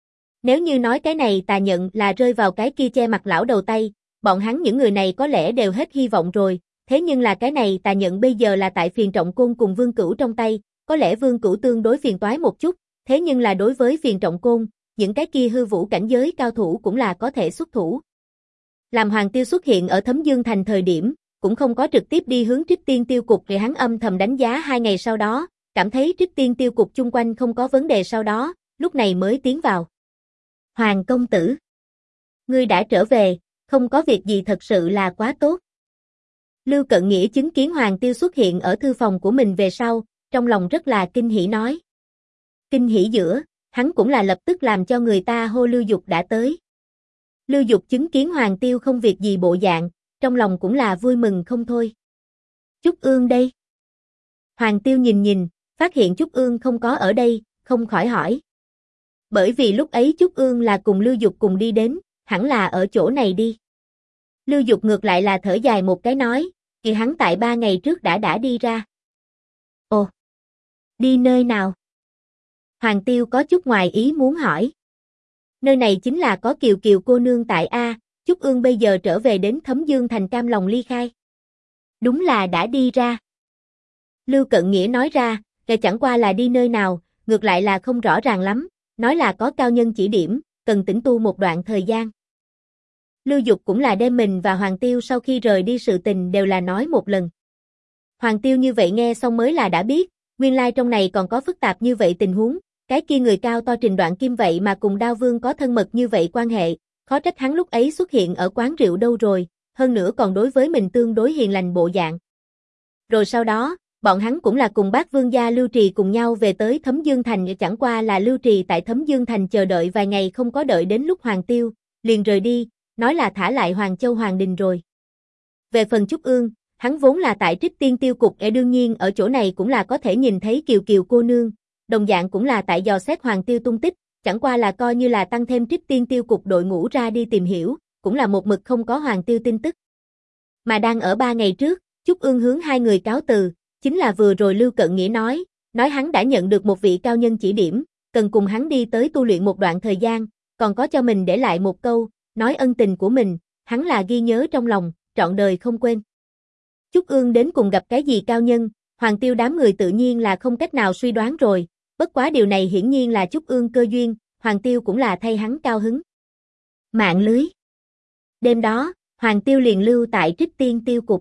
Nếu như nói cái này tà nhận là rơi vào cái kia che mặt lão đầu tay, bọn hắn những người này có lẽ đều hết hy vọng rồi, thế nhưng là cái này tà nhận bây giờ là tại Phiền Trọng Côn cùng Vương Cửu trong tay, có lẽ Vương Cửu tương đối phiền toái một chút, thế nhưng là đối với Phiền Trọng Côn, những cái kia hư vũ cảnh giới cao thủ cũng là có thể xuất thủ. Làm Hoàng Tiêu xuất hiện ở Thấm Dương Thành thời điểm, cũng không có trực tiếp đi hướng Trích Tiên Tiêu Cục, để hắn âm thầm đánh giá 2 ngày sau đó, cảm thấy Trích Tiên Tiêu Cục chung quanh không có vấn đề sau đó, lúc này mới tiến vào. Hoàng công tử, ngươi đã trở về, không có việc gì thật sự là quá tốt. Lưu Cận Nghĩa chứng kiến Hoàng Tiêu xuất hiện ở thư phòng của mình về sau, trong lòng rất là kinh hỉ nói. Kinh hỉ giữa, hắn cũng là lập tức làm cho người ta hô Lưu Dục đã tới. Lưu Dục chứng kiến Hoàng Tiêu không việc gì bộ dạng, trong lòng cũng là vui mừng không thôi. Trúc Ương đây. Hoàng Tiêu nhìn nhìn, phát hiện Trúc Ương không có ở đây, không khỏi hỏi. Bởi vì lúc ấy Trúc Ương là cùng Lưu Dục cùng đi đến, hẳn là ở chỗ này đi. Lưu Dục ngược lại là thở dài một cái nói, thì hắn tại 3 ngày trước đã đi ra. Ồ, đi nơi nào? Hoàng Tiêu có chút ngoài ý muốn hỏi. Nơi này chính là có Kiều Kiều cô nương tại A, Trúc Ương bây giờ trở về đến Thấm Dương Thành cam lòng ly khai. Đúng là đã đi ra. Lưu Cận Nghĩa nói ra, kể chẳng qua là đi nơi nào, ngược lại là không rõ ràng lắm, nói là có cao nhân chỉ điểm, cần tĩnh tu một đoạn thời gian. Lưu Dục cũng là đem mình và Hoàng Tiêu sau khi rời đi sự tình đều là nói một lần. Hoàng Tiêu như vậy nghe xong mới là đã biết, nguyên lai trong này còn có phức tạp như vậy tình huống, cái kia người cao to Trình Đoạn Kim vậy mà cùng Đao Vương có thân mật như vậy quan hệ, khó trách hắn lúc ấy xuất hiện ở quán rượu đâu rồi, hơn nữa còn đối với mình tương đối hiền lành bộ dạng. Rồi sau đó, bọn hắn cũng là cùng bác vương gia Lưu Trì cùng nhau về tới Thấm Dương Thành, chẳng qua là Lưu Trì tại Thấm Dương Thành chờ đợi vài ngày không có đợi đến lúc Hoàng Tiêu, liền rời đi, nói là thả lại Hoàng Châu Hoàng Đình rồi. Về phần Trúc Ương, hắn vốn là tại Trích Tiên Tiêu Cục, đương nhiên ở chỗ này cũng là có thể nhìn thấy Kiều Kiều cô nương, đồng dạng cũng là tại dò xét Hoàng Tiêu tung tích, chẳng qua là coi như là tăng thêm Trích Tiên Tiêu Cục đội ngũ ra đi tìm hiểu, cũng là một mực không có Hoàng Tiêu tin tức. Mà đang ở 3 ngày trước, Trúc Ương hướng hai người cáo từ, chính là vừa rồi Lưu Cận Nghĩa nói hắn đã nhận được một vị cao nhân chỉ điểm, cần cùng hắn đi tới tu luyện một đoạn thời gian, còn có cho mình để lại một câu, nói ân tình của mình, hắn là ghi nhớ trong lòng, trọn đời không quên. Trúc Ương đến cùng gặp cái gì cao nhân, Hoàng Tiêu đám người tự nhiên là không cách nào suy đoán rồi, bất quá điều này hiển nhiên là Trúc Ương cơ duyên, Hoàng Tiêu cũng là thay hắn cao hứng. Mạng lưới. Đêm đó, Hoàng Tiêu liền lưu tại Trích Tiên Tiêu Cục.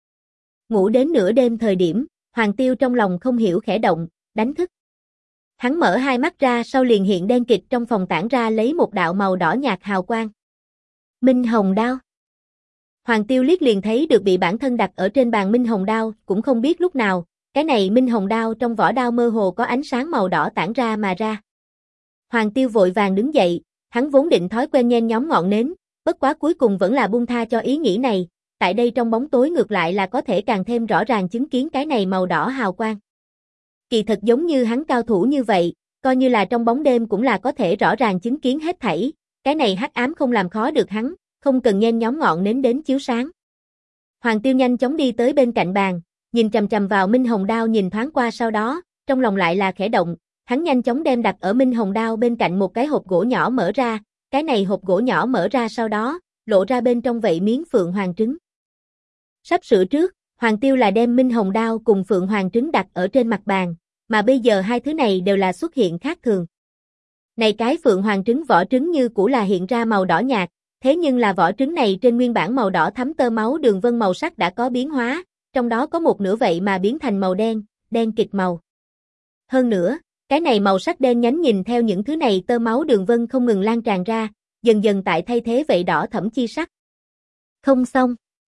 Ngủ đến nửa đêm thời điểm, Hoàng Tiêu trong lòng không hiểu khẽ động, đánh thức. Hắn mở hai mắt ra sau liền hiện đen kịt trong phòng tản ra lấy một đạo màu đỏ nhạt hào quang. Minh hồng đao. Hoàng Tiêu liếc liền thấy được bị bản thân đặt ở trên bàn minh hồng đao, cũng không biết lúc nào, cái này minh hồng đao trong vỏ đao mơ hồ có ánh sáng màu đỏ tản ra mà ra. Hoàng Tiêu vội vàng đứng dậy, hắn vốn định thói quen nhen nhóm ngọn nến, bất quá cuối cùng vẫn là buông tha cho ý nghĩ này, tại đây trong bóng tối ngược lại là có thể càng thêm rõ ràng chứng kiến cái này màu đỏ hào quang. Kỳ thật giống như hắn cao thủ như vậy, coi như là trong bóng đêm cũng là có thể rõ ràng chứng kiến hết thảy, cái này hắc ám không làm khó được hắn, không cần nhen nhóm ngọn nến đến chiếu sáng. Hoàng Tiêu nhanh chóng đi tới bên cạnh bàn, nhìn chằm chằm vào minh hồng đao nhìn thoáng qua sau đó, trong lòng lại là khẽ động, hắn nhanh chóng đem đặt ở minh hồng đao bên cạnh một cái hộp gỗ nhỏ mở ra, cái này hộp gỗ nhỏ mở ra sau đó, lộ ra bên trong vậy miếng phượng hoàng trứng. Sắp sửa trước, Hoàng Tiêu là đem minh hồng đao cùng phượng hoàng trứng đặt ở trên mặt bàn, mà bây giờ hai thứ này đều là xuất hiện khác thường. Này cái phượng hoàng trứng vỏ trứng như cũ là hiện ra màu đỏ nhạt, thế nhưng là vỏ trứng này trên nguyên bản màu đỏ thắm tơ máu đường vân màu sắc đã có biến hóa, trong đó có một nửa vậy mà biến thành màu đen, đen kịt màu. Hơn nữa, cái này màu sắc đen nhánh nhìn theo những thứ này tơ máu đường vân không ngừng lan tràn ra, dần dần tại thay thế vậy đỏ thẫm chi sắc. Không xong.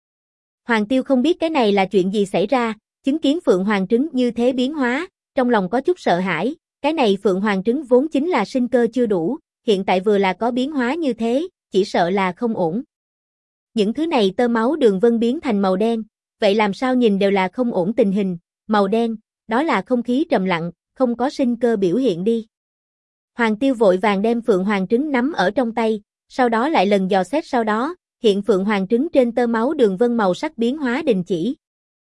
Hoàng Tiêu không biết cái này là chuyện gì xảy ra, chứng kiến phượng hoàng trứng như thế biến hóa, trong lòng có chút sợ hãi, cái này phượng hoàng trứng vốn chính là sinh cơ chưa đủ, hiện tại vừa là có biến hóa như thế, chỉ sợ là không ổn. Những thứ này tơ máu đường vân biến thành màu đen, vậy làm sao nhìn đều là không ổn tình hình, màu đen, đó là không khí trầm lặng, không có sinh cơ biểu hiện đi. Hoàng Tiêu vội vàng đem phượng hoàng trứng nắm ở trong tay, sau đó lại lần dò xét sau đó, hiện phượng hoàng trứng trên tơ máu đường vân màu sắc biến hóa đình chỉ.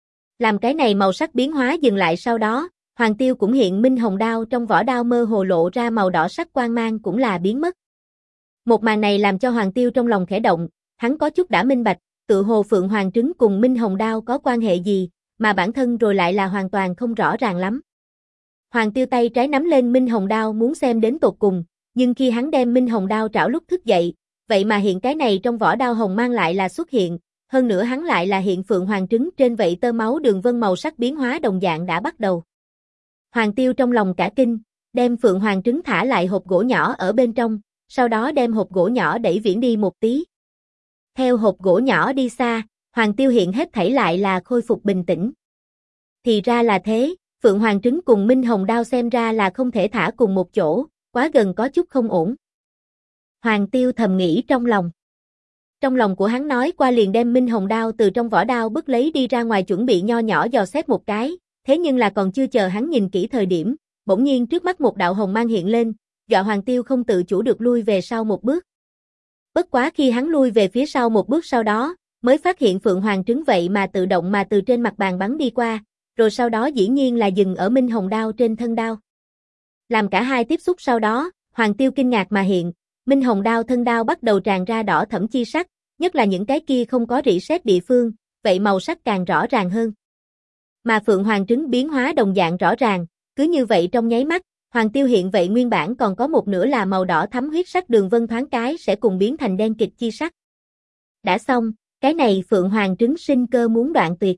Làm cái này màu sắc biến hóa dừng lại sau đó, Hoàng Tiêu cũng hiện minh hồng đao trong vỏ đao mơ hồ lộ ra màu đỏ sắc quang mang cũng là biến mất. Một màn này làm cho Hoàng Tiêu trong lòng khẽ động, hắn có chút đã minh bạch, tự hồ phượng hoàng trứng cùng minh hồng đao có quan hệ gì, mà bản thân rồi lại là hoàn toàn không rõ ràng lắm. Hoàng Tiêu tay trái nắm lên minh hồng đao muốn xem đến tột cùng, nhưng khi hắn đem minh hồng đao trảo lúc thức dậy, vậy mà hiện cái này trong vỏ đao hồng mang lại là xuất hiện, hơn nữa hắn lại là hiện phượng hoàng trứng trên vậy tơ máu đường vân màu sắc biến hóa đồng dạng đã bắt đầu. Hoàng Tiêu trong lòng cả kinh, đem phượng hoàng trứng thả lại hộp gỗ nhỏ ở bên trong, sau đó đem hộp gỗ nhỏ đẩy viễn đi một tí. Theo hộp gỗ nhỏ đi xa, Hoàng Tiêu hiện hết thảy lại là khôi phục bình tĩnh. Thì ra là thế, phượng hoàng trứng cùng minh hồng đao xem ra là không thể thả cùng một chỗ, quá gần có chút không ổn. Hoàng Tiêu thầm nghĩ trong lòng. Trong lòng của hắn nói qua liền đem minh hồng đao từ trong vỏ đao bứt lấy đi ra ngoài chuẩn bị nho nhỏ dò xét một cái, thế nhưng là còn chưa chờ hắn nhìn kỹ thời điểm, bỗng nhiên trước mắt một đạo hồng mang hiện lên, dọa Hoàng Tiêu không tự chủ được lui về sau một bước. Bất quá khi hắn lui về phía sau một bước sau đó, mới phát hiện phượng hoàng trứng vậy mà tự động mà từ trên mặt bàn bắn đi qua, rồi sau đó dĩ nhiên là dừng ở minh hồng đao trên thân đao. Làm cả hai tiếp xúc sau đó, Hoàng Tiêu kinh ngạc mà hiện, minh hồng đao thân đao bắt đầu tràn ra đỏ thẫm chi sắc, nhất là những cái kia không có rỉ sét địa phương, vậy màu sắc càng rõ ràng hơn. Mà phượng hoàng trứng biến hóa đồng dạng rõ ràng, cứ như vậy trong nháy mắt, Hoàng Tiêu hiện vậy nguyên bản còn có một nửa là màu đỏ thắm huyết sắc đường vân thoáng cái sẽ cùng biến thành đen kịt chi sắc. Đã xong, cái này phượng hoàng trứng sinh cơ muốn đoạn tuyệt.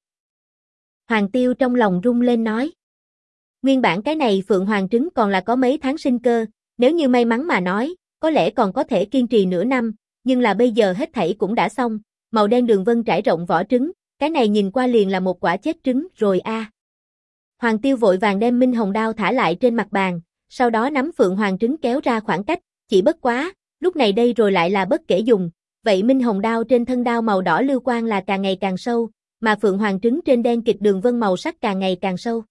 Hoàng Tiêu trong lòng rung lên nói. Nguyên bản cái này phượng hoàng trứng còn là có mấy tháng sinh cơ, nếu như may mắn mà nói, có lẽ còn có thể kiên trì nửa năm, nhưng là bây giờ hết thảy cũng đã xong, màu đen đường vân trải rộng vỏ trứng, cái này nhìn qua liền là một quả chết trứng rồi a. Hoàng Tiêu vội vàng đem minh hồng đao thả lại trên mặt bàn, sau đó nắm phượng hoàng trứng kéo ra khoảng cách, chỉ bất quá, lúc này đây rồi lại là bất kể dùng, vậy minh hồng đao trên thân đao màu đỏ lưu quang là càng ngày càng sâu, mà phượng hoàng trứng trên đen kịt đường vân màu sắc càng ngày càng sâu.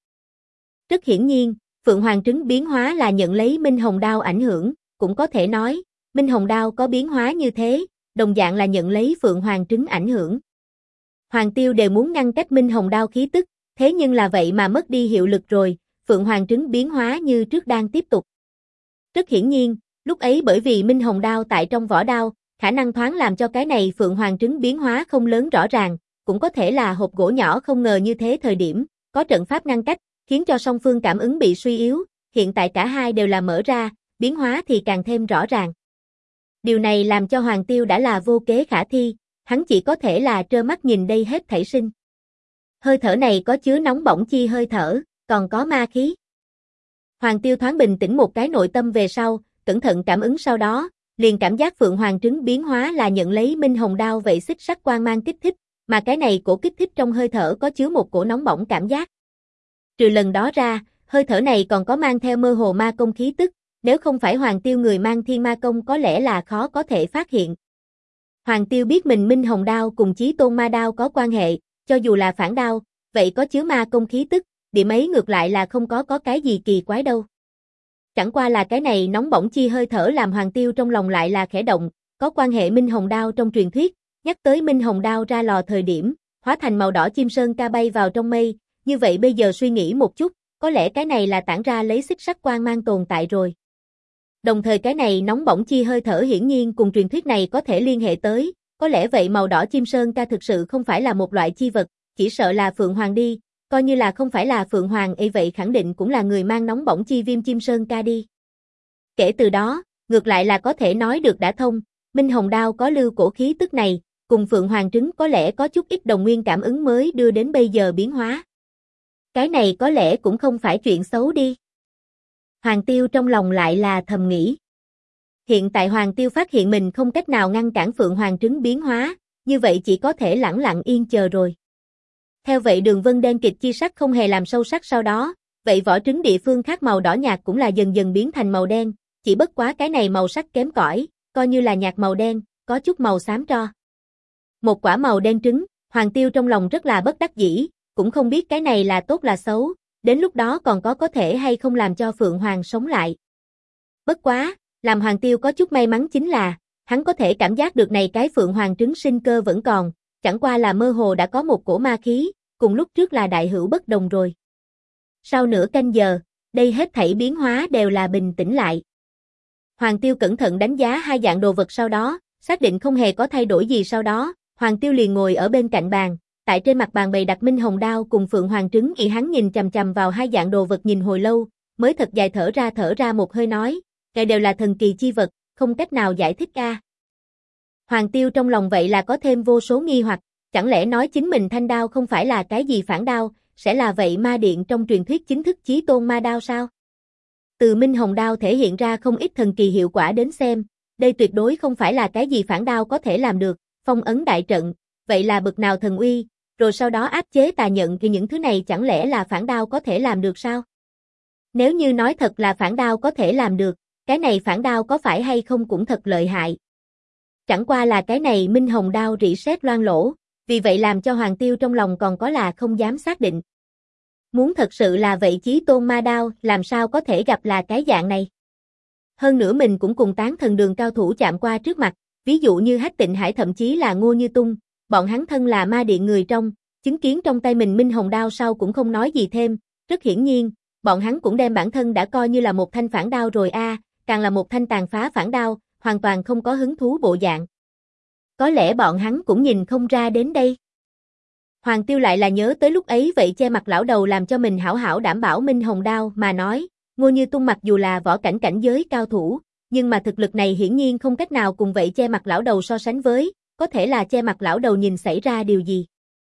Rất hiển nhiên, phượng hoàng trứng biến hóa là nhận lấy minh hồng đao ảnh hưởng, cũng có thể nói, minh hồng đao có biến hóa như thế, đồng dạng là nhận lấy phượng hoàng trứng ảnh hưởng. Hoàng Tiêu đều muốn ngăn cách minh hồng đao khí tức, thế nhưng là vậy mà mất đi hiệu lực rồi, phượng hoàng trứng biến hóa như trước đang tiếp tục. Rất hiển nhiên, lúc ấy bởi vì minh hồng đao tại trong vỏ đao, khả năng thoáng làm cho cái này phượng hoàng trứng biến hóa không lớn rõ ràng, cũng có thể là hộp gỗ nhỏ không ngờ như thế thời điểm, có trận pháp ngăn cách, khiến cho song phương cảm ứng bị suy yếu, hiện tại cả hai đều là mở ra, biến hóa thì càng thêm rõ ràng. Điều này làm cho Hoàng Tiêu đã là vô kế khả thi, hắn chỉ có thể là trơ mắt nhìn đây hết thảy sinh. Hơi thở này có chứa nóng bỏng chi hơi thở, còn có ma khí. Hoàng Tiêu thoáng bình tĩnh một cái nội tâm về sau, cẩn thận cảm ứng sau đó, liền cảm giác Phượng Hoàng trứng biến hóa là nhận lấy minh hồng đao vậy xích sắc quang mang kích thích, mà cái này cổ kích thích trong hơi thở có chứa một cổ nóng bỏng cảm giác. Trừ lần đó ra, hơi thở này còn có mang theo mơ hồ ma công khí tức, nếu không phải Hoàng Tiêu người mang thiên ma công có lẽ là khó có thể phát hiện. Hoàng Tiêu biết mình minh hồng đao cùng chí tôn ma đao có quan hệ, cho dù là phản đao, vậy có chứa ma công khí tức, điểm ấy ngược lại là không có cái gì kỳ quái đâu. Chẳng qua là cái này nóng bỏng chi hơi thở làm Hoàng Tiêu trong lòng lại là khẽ động, có quan hệ minh hồng đao trong truyền thuyết, nhắc tới minh hồng đao ra lò thời điểm, hóa thành màu đỏ chim sơn ca bay vào trong mây, như vậy bây giờ suy nghĩ một chút, có lẽ cái này là tản ra lấy xích sắc quang mang tồn tại rồi. Đồng thời cái này nóng bỏng chi hơi thở hiển nhiên cùng truyền thuyết này có thể liên hệ tới, có lẽ vậy màu đỏ chim sơn ca thực sự không phải là một loại chi vật, chỉ sợ là Phượng Hoàng đi, coi như là không phải là Phượng Hoàng vậy khẳng định cũng là người mang nóng bỏng chi viêm chim sơn ca đi. Kể từ đó, ngược lại là có thể nói được đã thông, minh hồng đao có lưu cổ khí tức này, cùng Phượng Hoàng trứng có lẽ có chút ít đồng nguyên cảm ứng mới đưa đến bây giờ biến hóa. Cái này có lẽ cũng không phải chuyện xấu đi. Hoàng Tiêu trong lòng lại là thầm nghĩ. Hiện tại Hoàng Tiêu phát hiện mình không cách nào ngăn cản Phượng Hoàng trứng biến hóa, như vậy chỉ có thể lẳng lặng yên chờ rồi. Theo vậy đường vân đen kịch chi sắc không hề làm sâu sắc sau đó, vậy vỏ trứng địa phương khác màu đỏ nhạt cũng là dần dần biến thành màu đen, chỉ bất quá cái này màu sắc kém cỏi, coi như là nhạt màu đen, có chút màu xám tro. Một quả màu đen trứng, Hoàng Tiêu trong lòng rất là bất đắc dĩ, cũng không biết cái này là tốt là xấu, đến lúc đó còn có thể hay không làm cho Phượng Hoàng sống lại. Bất quá, làm Hoàng Tiêu có chút may mắn chính là, hắn có thể cảm giác được này cái Phượng Hoàng trứng sinh cơ vẫn còn, chẳng qua là mơ hồ đã có một cổ ma khí, cùng lúc trước là đại hữu bất đồng rồi. Sau nửa canh giờ, đây hết thảy biến hóa đều là bình tĩnh lại. Hoàng Tiêu cẩn thận đánh giá hai dạng đồ vật sau đó, xác định không hề có thay đổi gì sau đó, Hoàng Tiêu liền ngồi ở bên cạnh bàn, tại trên mặt bàn bày đặt minh hồng đao cùng Phượng Hoàng trứng hắn nhìn chằm chằm vào hai dạng đồ vật nhìn hồi lâu, mới thật dài thở ra một hơi nói, cái đều là thần kỳ chi vật, không cách nào giải thích a. Hoàng Tiêu trong lòng vậy là có thêm vô số nghi hoặc, chẳng lẽ nói chính mình thanh đao không phải là cái gì phản đao, sẽ là vậy ma điện trong truyền thuyết chính thức chí tôn ma đao sao? Từ minh hồng đao thể hiện ra không ít thần kỳ hiệu quả đến xem, đây tuyệt đối không phải là cái gì phản đao có thể làm được, phong ấn đại trận, vậy là bực nào thần uy, rồi sau đó áp chế tà nhận thì những thứ này chẳng lẽ là phản đao có thể làm được sao? Nếu như nói thật là phản đao có thể làm được, cái này phản đao có phải hay không cũng thật lợi hại. Chẳng qua là cái này minh hồng đao rỉ sét loang lỗ, vì vậy làm cho Hoàng Tiêu trong lòng còn có là không dám xác định. Muốn thật sự là vậy chí tôn ma đao, làm sao có thể gặp là cái dạng này. Hơn nữa mình cũng cùng tán thần đường cao thủ chạm qua trước mặt, ví dụ như Hách Tịnh Hải thậm chí là Ngô Như Tung, bọn hắn thân là ma điện người trong, chứng kiến trong tay mình minh hồng đao sau cũng không nói gì thêm, rất hiển nhiên, bọn hắn cũng đem bản thân đã coi như là một thanh phản đao rồi càng là một thanh tàn phá phản đao, hoàn toàn không có hứng thú bộ dạng. Có lẽ bọn hắn cũng nhìn không ra đến đây. Hoàng Tiêu lại là nhớ tới lúc ấy vậy che mặt lão đầu làm cho mình hảo hảo đảm bảo minh hồng đao mà nói, Ngô Như Tung mặc dù là võ cảnh cảnh giới cao thủ, nhưng mà thực lực này hiển nhiên không cách nào cùng vậy che mặt lão đầu so sánh với, có thể là che mặt lão đầu nhìn xảy ra điều gì.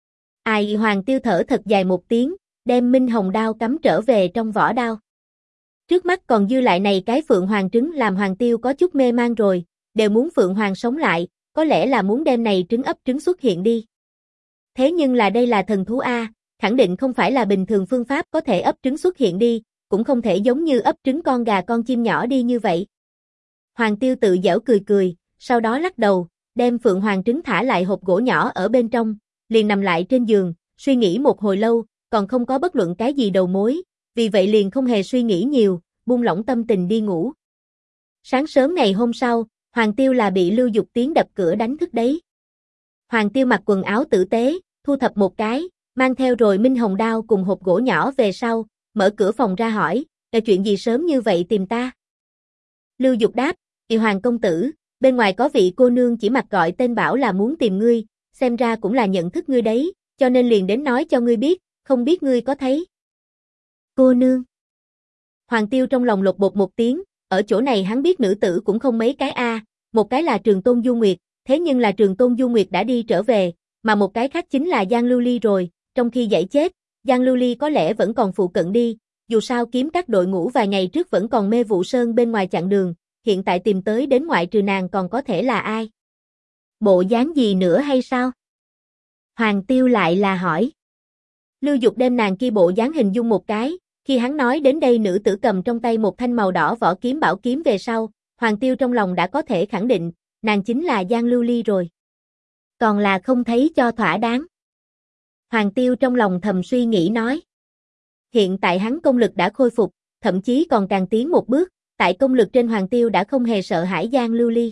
Ai Hoàng Tiêu thở thật dài một tiếng, đem minh hồng đao cắm trở về trong vỏ đao. Trước mắt còn dư lại này cái Phượng Hoàng trứng làm Hoàng Tiêu có chút mê man rồi, đều muốn Phượng Hoàng sống lại, có lẽ là muốn đem này trứng ấp trứng xuất hiện đi. Thế nhưng là đây là thần thú khẳng định không phải là bình thường phương pháp có thể ấp trứng xuất hiện đi, cũng không thể giống như ấp trứng con gà con chim nhỏ đi như vậy. Hoàng Tiêu tự giễu cười, sau đó lắc đầu, đem Phượng Hoàng trứng thả lại hộp gỗ nhỏ ở bên trong, liền nằm lại trên giường, suy nghĩ một hồi lâu, còn không có bất luận cái gì đầu mối, vì vậy liền không hề suy nghĩ nhiều, buông lỏng tâm tình đi ngủ. Sáng sớm ngày hôm sau, Hoàng Tiêu là bị Lưu Dục tiếng đập cửa đánh thức đấy. Hoàng Tiêu mặc quần áo tử tế, thu thập một cái, mang theo rồi minh hồng đao cùng hộp gỗ nhỏ về sau, mở cửa phòng ra hỏi, là chuyện gì sớm như vậy tìm ta? Lưu Dục đáp, Hoàng công tử, bên ngoài có vị cô nương chỉ mặc gọi tên bảo là muốn tìm ngươi, xem ra cũng là nhận thức ngươi đấy, cho nên liền đến nói cho ngươi biết, không biết ngươi có thấy. Cô nương. Hoàng Tiêu trong lòng lột bột một tiếng, ở chỗ này hắn biết nữ tử cũng không mấy cái một cái là Trường Tôn Du Nguyệt, thế nhưng là Trường Tôn Du Nguyệt đã đi trở về, mà một cái khác chính là Giang Lưu Ly rồi, trong khi giải chết, Giang Lưu Ly có lẽ vẫn còn phụ cận đi, dù sao kiếm các đội ngũ vài ngày trước vẫn còn Mê Vụ Sơn bên ngoài chặn đường, hiện tại tìm tới đến ngoại trừ nàng còn có thể là ai? Bộ dáng gì nữa hay sao? Hoàng Tiêu lại là hỏi. Lưu Dục đem nàng kia bộ dáng hình dung một cái, khi hắn nói đến đây nữ tử cầm trong tay một thanh màu đỏ vỏ kiếm bảo kiếm về sau, Hoàng Tiêu trong lòng đã có thể khẳng định, nàng chính là Giang Lưu Ly rồi. Còn là không thấy cho thỏa đáng. Hoàng Tiêu trong lòng thầm suy nghĩ nói. Hiện tại hắn công lực đã khôi phục, thậm chí còn càng tiến một bước, tại công lực trên Hoàng Tiêu đã không hề sợ hãi Giang Lưu Ly.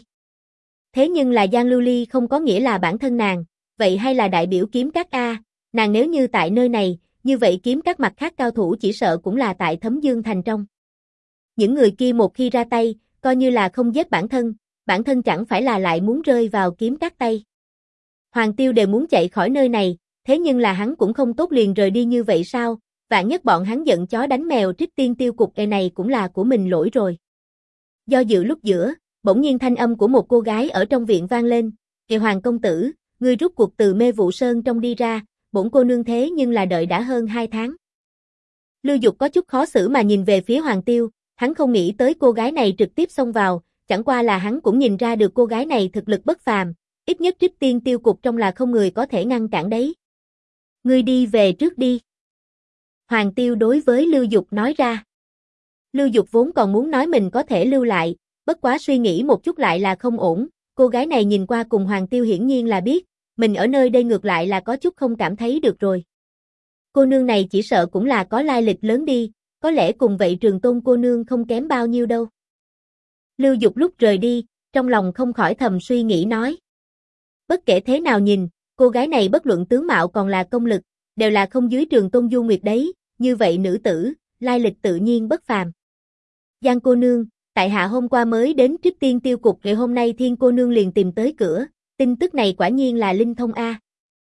Thế nhưng là Giang Lưu Ly không có nghĩa là bản thân nàng, vậy hay là đại biểu kiếm các A, nàng nếu như tại nơi này, như vậy kiếm các mặt khác cao thủ chỉ sợ cũng là tại Thấm Dương Thành trong. Những người kia một khi ra tay, coi như là không giết bản thân chẳng phải là lại muốn rơi vào kiếm các tay. Hoàng Tiêu đều muốn chạy khỏi nơi này, thế nhưng là hắn cũng không tốt liền rời đi như vậy sao, vạn nhất bọn hắn giận chó đánh mèo Trích Tiên Tiêu cục này cũng là của mình lỗi rồi. Do dự lúc giữa, bỗng nhiên thanh âm của một cô gái ở trong viện vang lên, Hoàng công tử, ngươi rút cuộc từ Mê Vụ Sơn trong đi ra, bổn cô nương thế nhưng là đợi đã hơn 2 tháng. Lưu Dục có chút khó xử mà nhìn về phía Hoàng Tiêu, hắn không nghĩ tới cô gái này trực tiếp xông vào, chẳng qua là hắn cũng nhìn ra được cô gái này thực lực bất phàm, ít nhất Trích Tiên Tiêu cục trong là không người có thể ngăn cản đấy. Ngươi đi về trước đi. Hoàng Tiêu đối với Lưu Dục nói ra. Lưu Dục vốn còn muốn nói mình có thể lưu lại, bất quá suy nghĩ một chút lại là không ổn, cô gái này nhìn qua cùng Hoàng Tiêu hiển nhiên là biết, mình ở nơi đây ngược lại là có chút không cảm thấy được rồi. Cô nương này chỉ sợ cũng là có lai lịch lớn đi, có lẽ cùng vậy Trường Tôn cô nương không kém bao nhiêu đâu. Lưu Dục lúc rời đi, trong lòng không khỏi thầm suy nghĩ nói. Bất kể thế nào nhìn, cô gái này bất luận tướng mạo còn là công lực, đều là không dưới Trường Tôn Du Nguyệt đấy, như vậy nữ tử, lai lịch tự nhiên bất phàm. Giang cô nương, tại hạ hôm qua mới đến Trích Tiên Tiêu cục rồi hôm nay Thiên cô nương liền tìm tới cửa, tin tức này quả nhiên là linh thông a.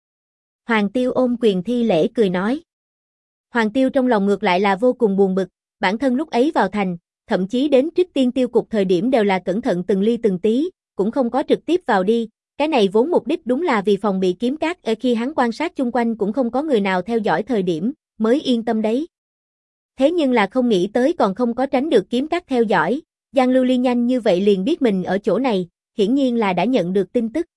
Hoàng Tiêu ôm quyền thi lễ cười nói. Hoàng Tiêu trong lòng ngược lại là vô cùng buồn bực, bản thân lúc ấy vào thành, thậm chí đến Trích Tiên Tiêu cục thời điểm đều là cẩn thận từng ly từng tí, cũng không có trực tiếp vào đi, cái này vốn mục đích đúng là vì phòng bị kiếm cát ở khi hắn quan sát chung quanh cũng không có người nào theo dõi thời điểm, mới yên tâm đấy. Thế nhưng là không nghĩ tới còn không có tránh được kiếm cát theo dõi, Giang Lưu Ly nhanh như vậy liền biết mình ở chỗ này, hiển nhiên là đã nhận được tin tức.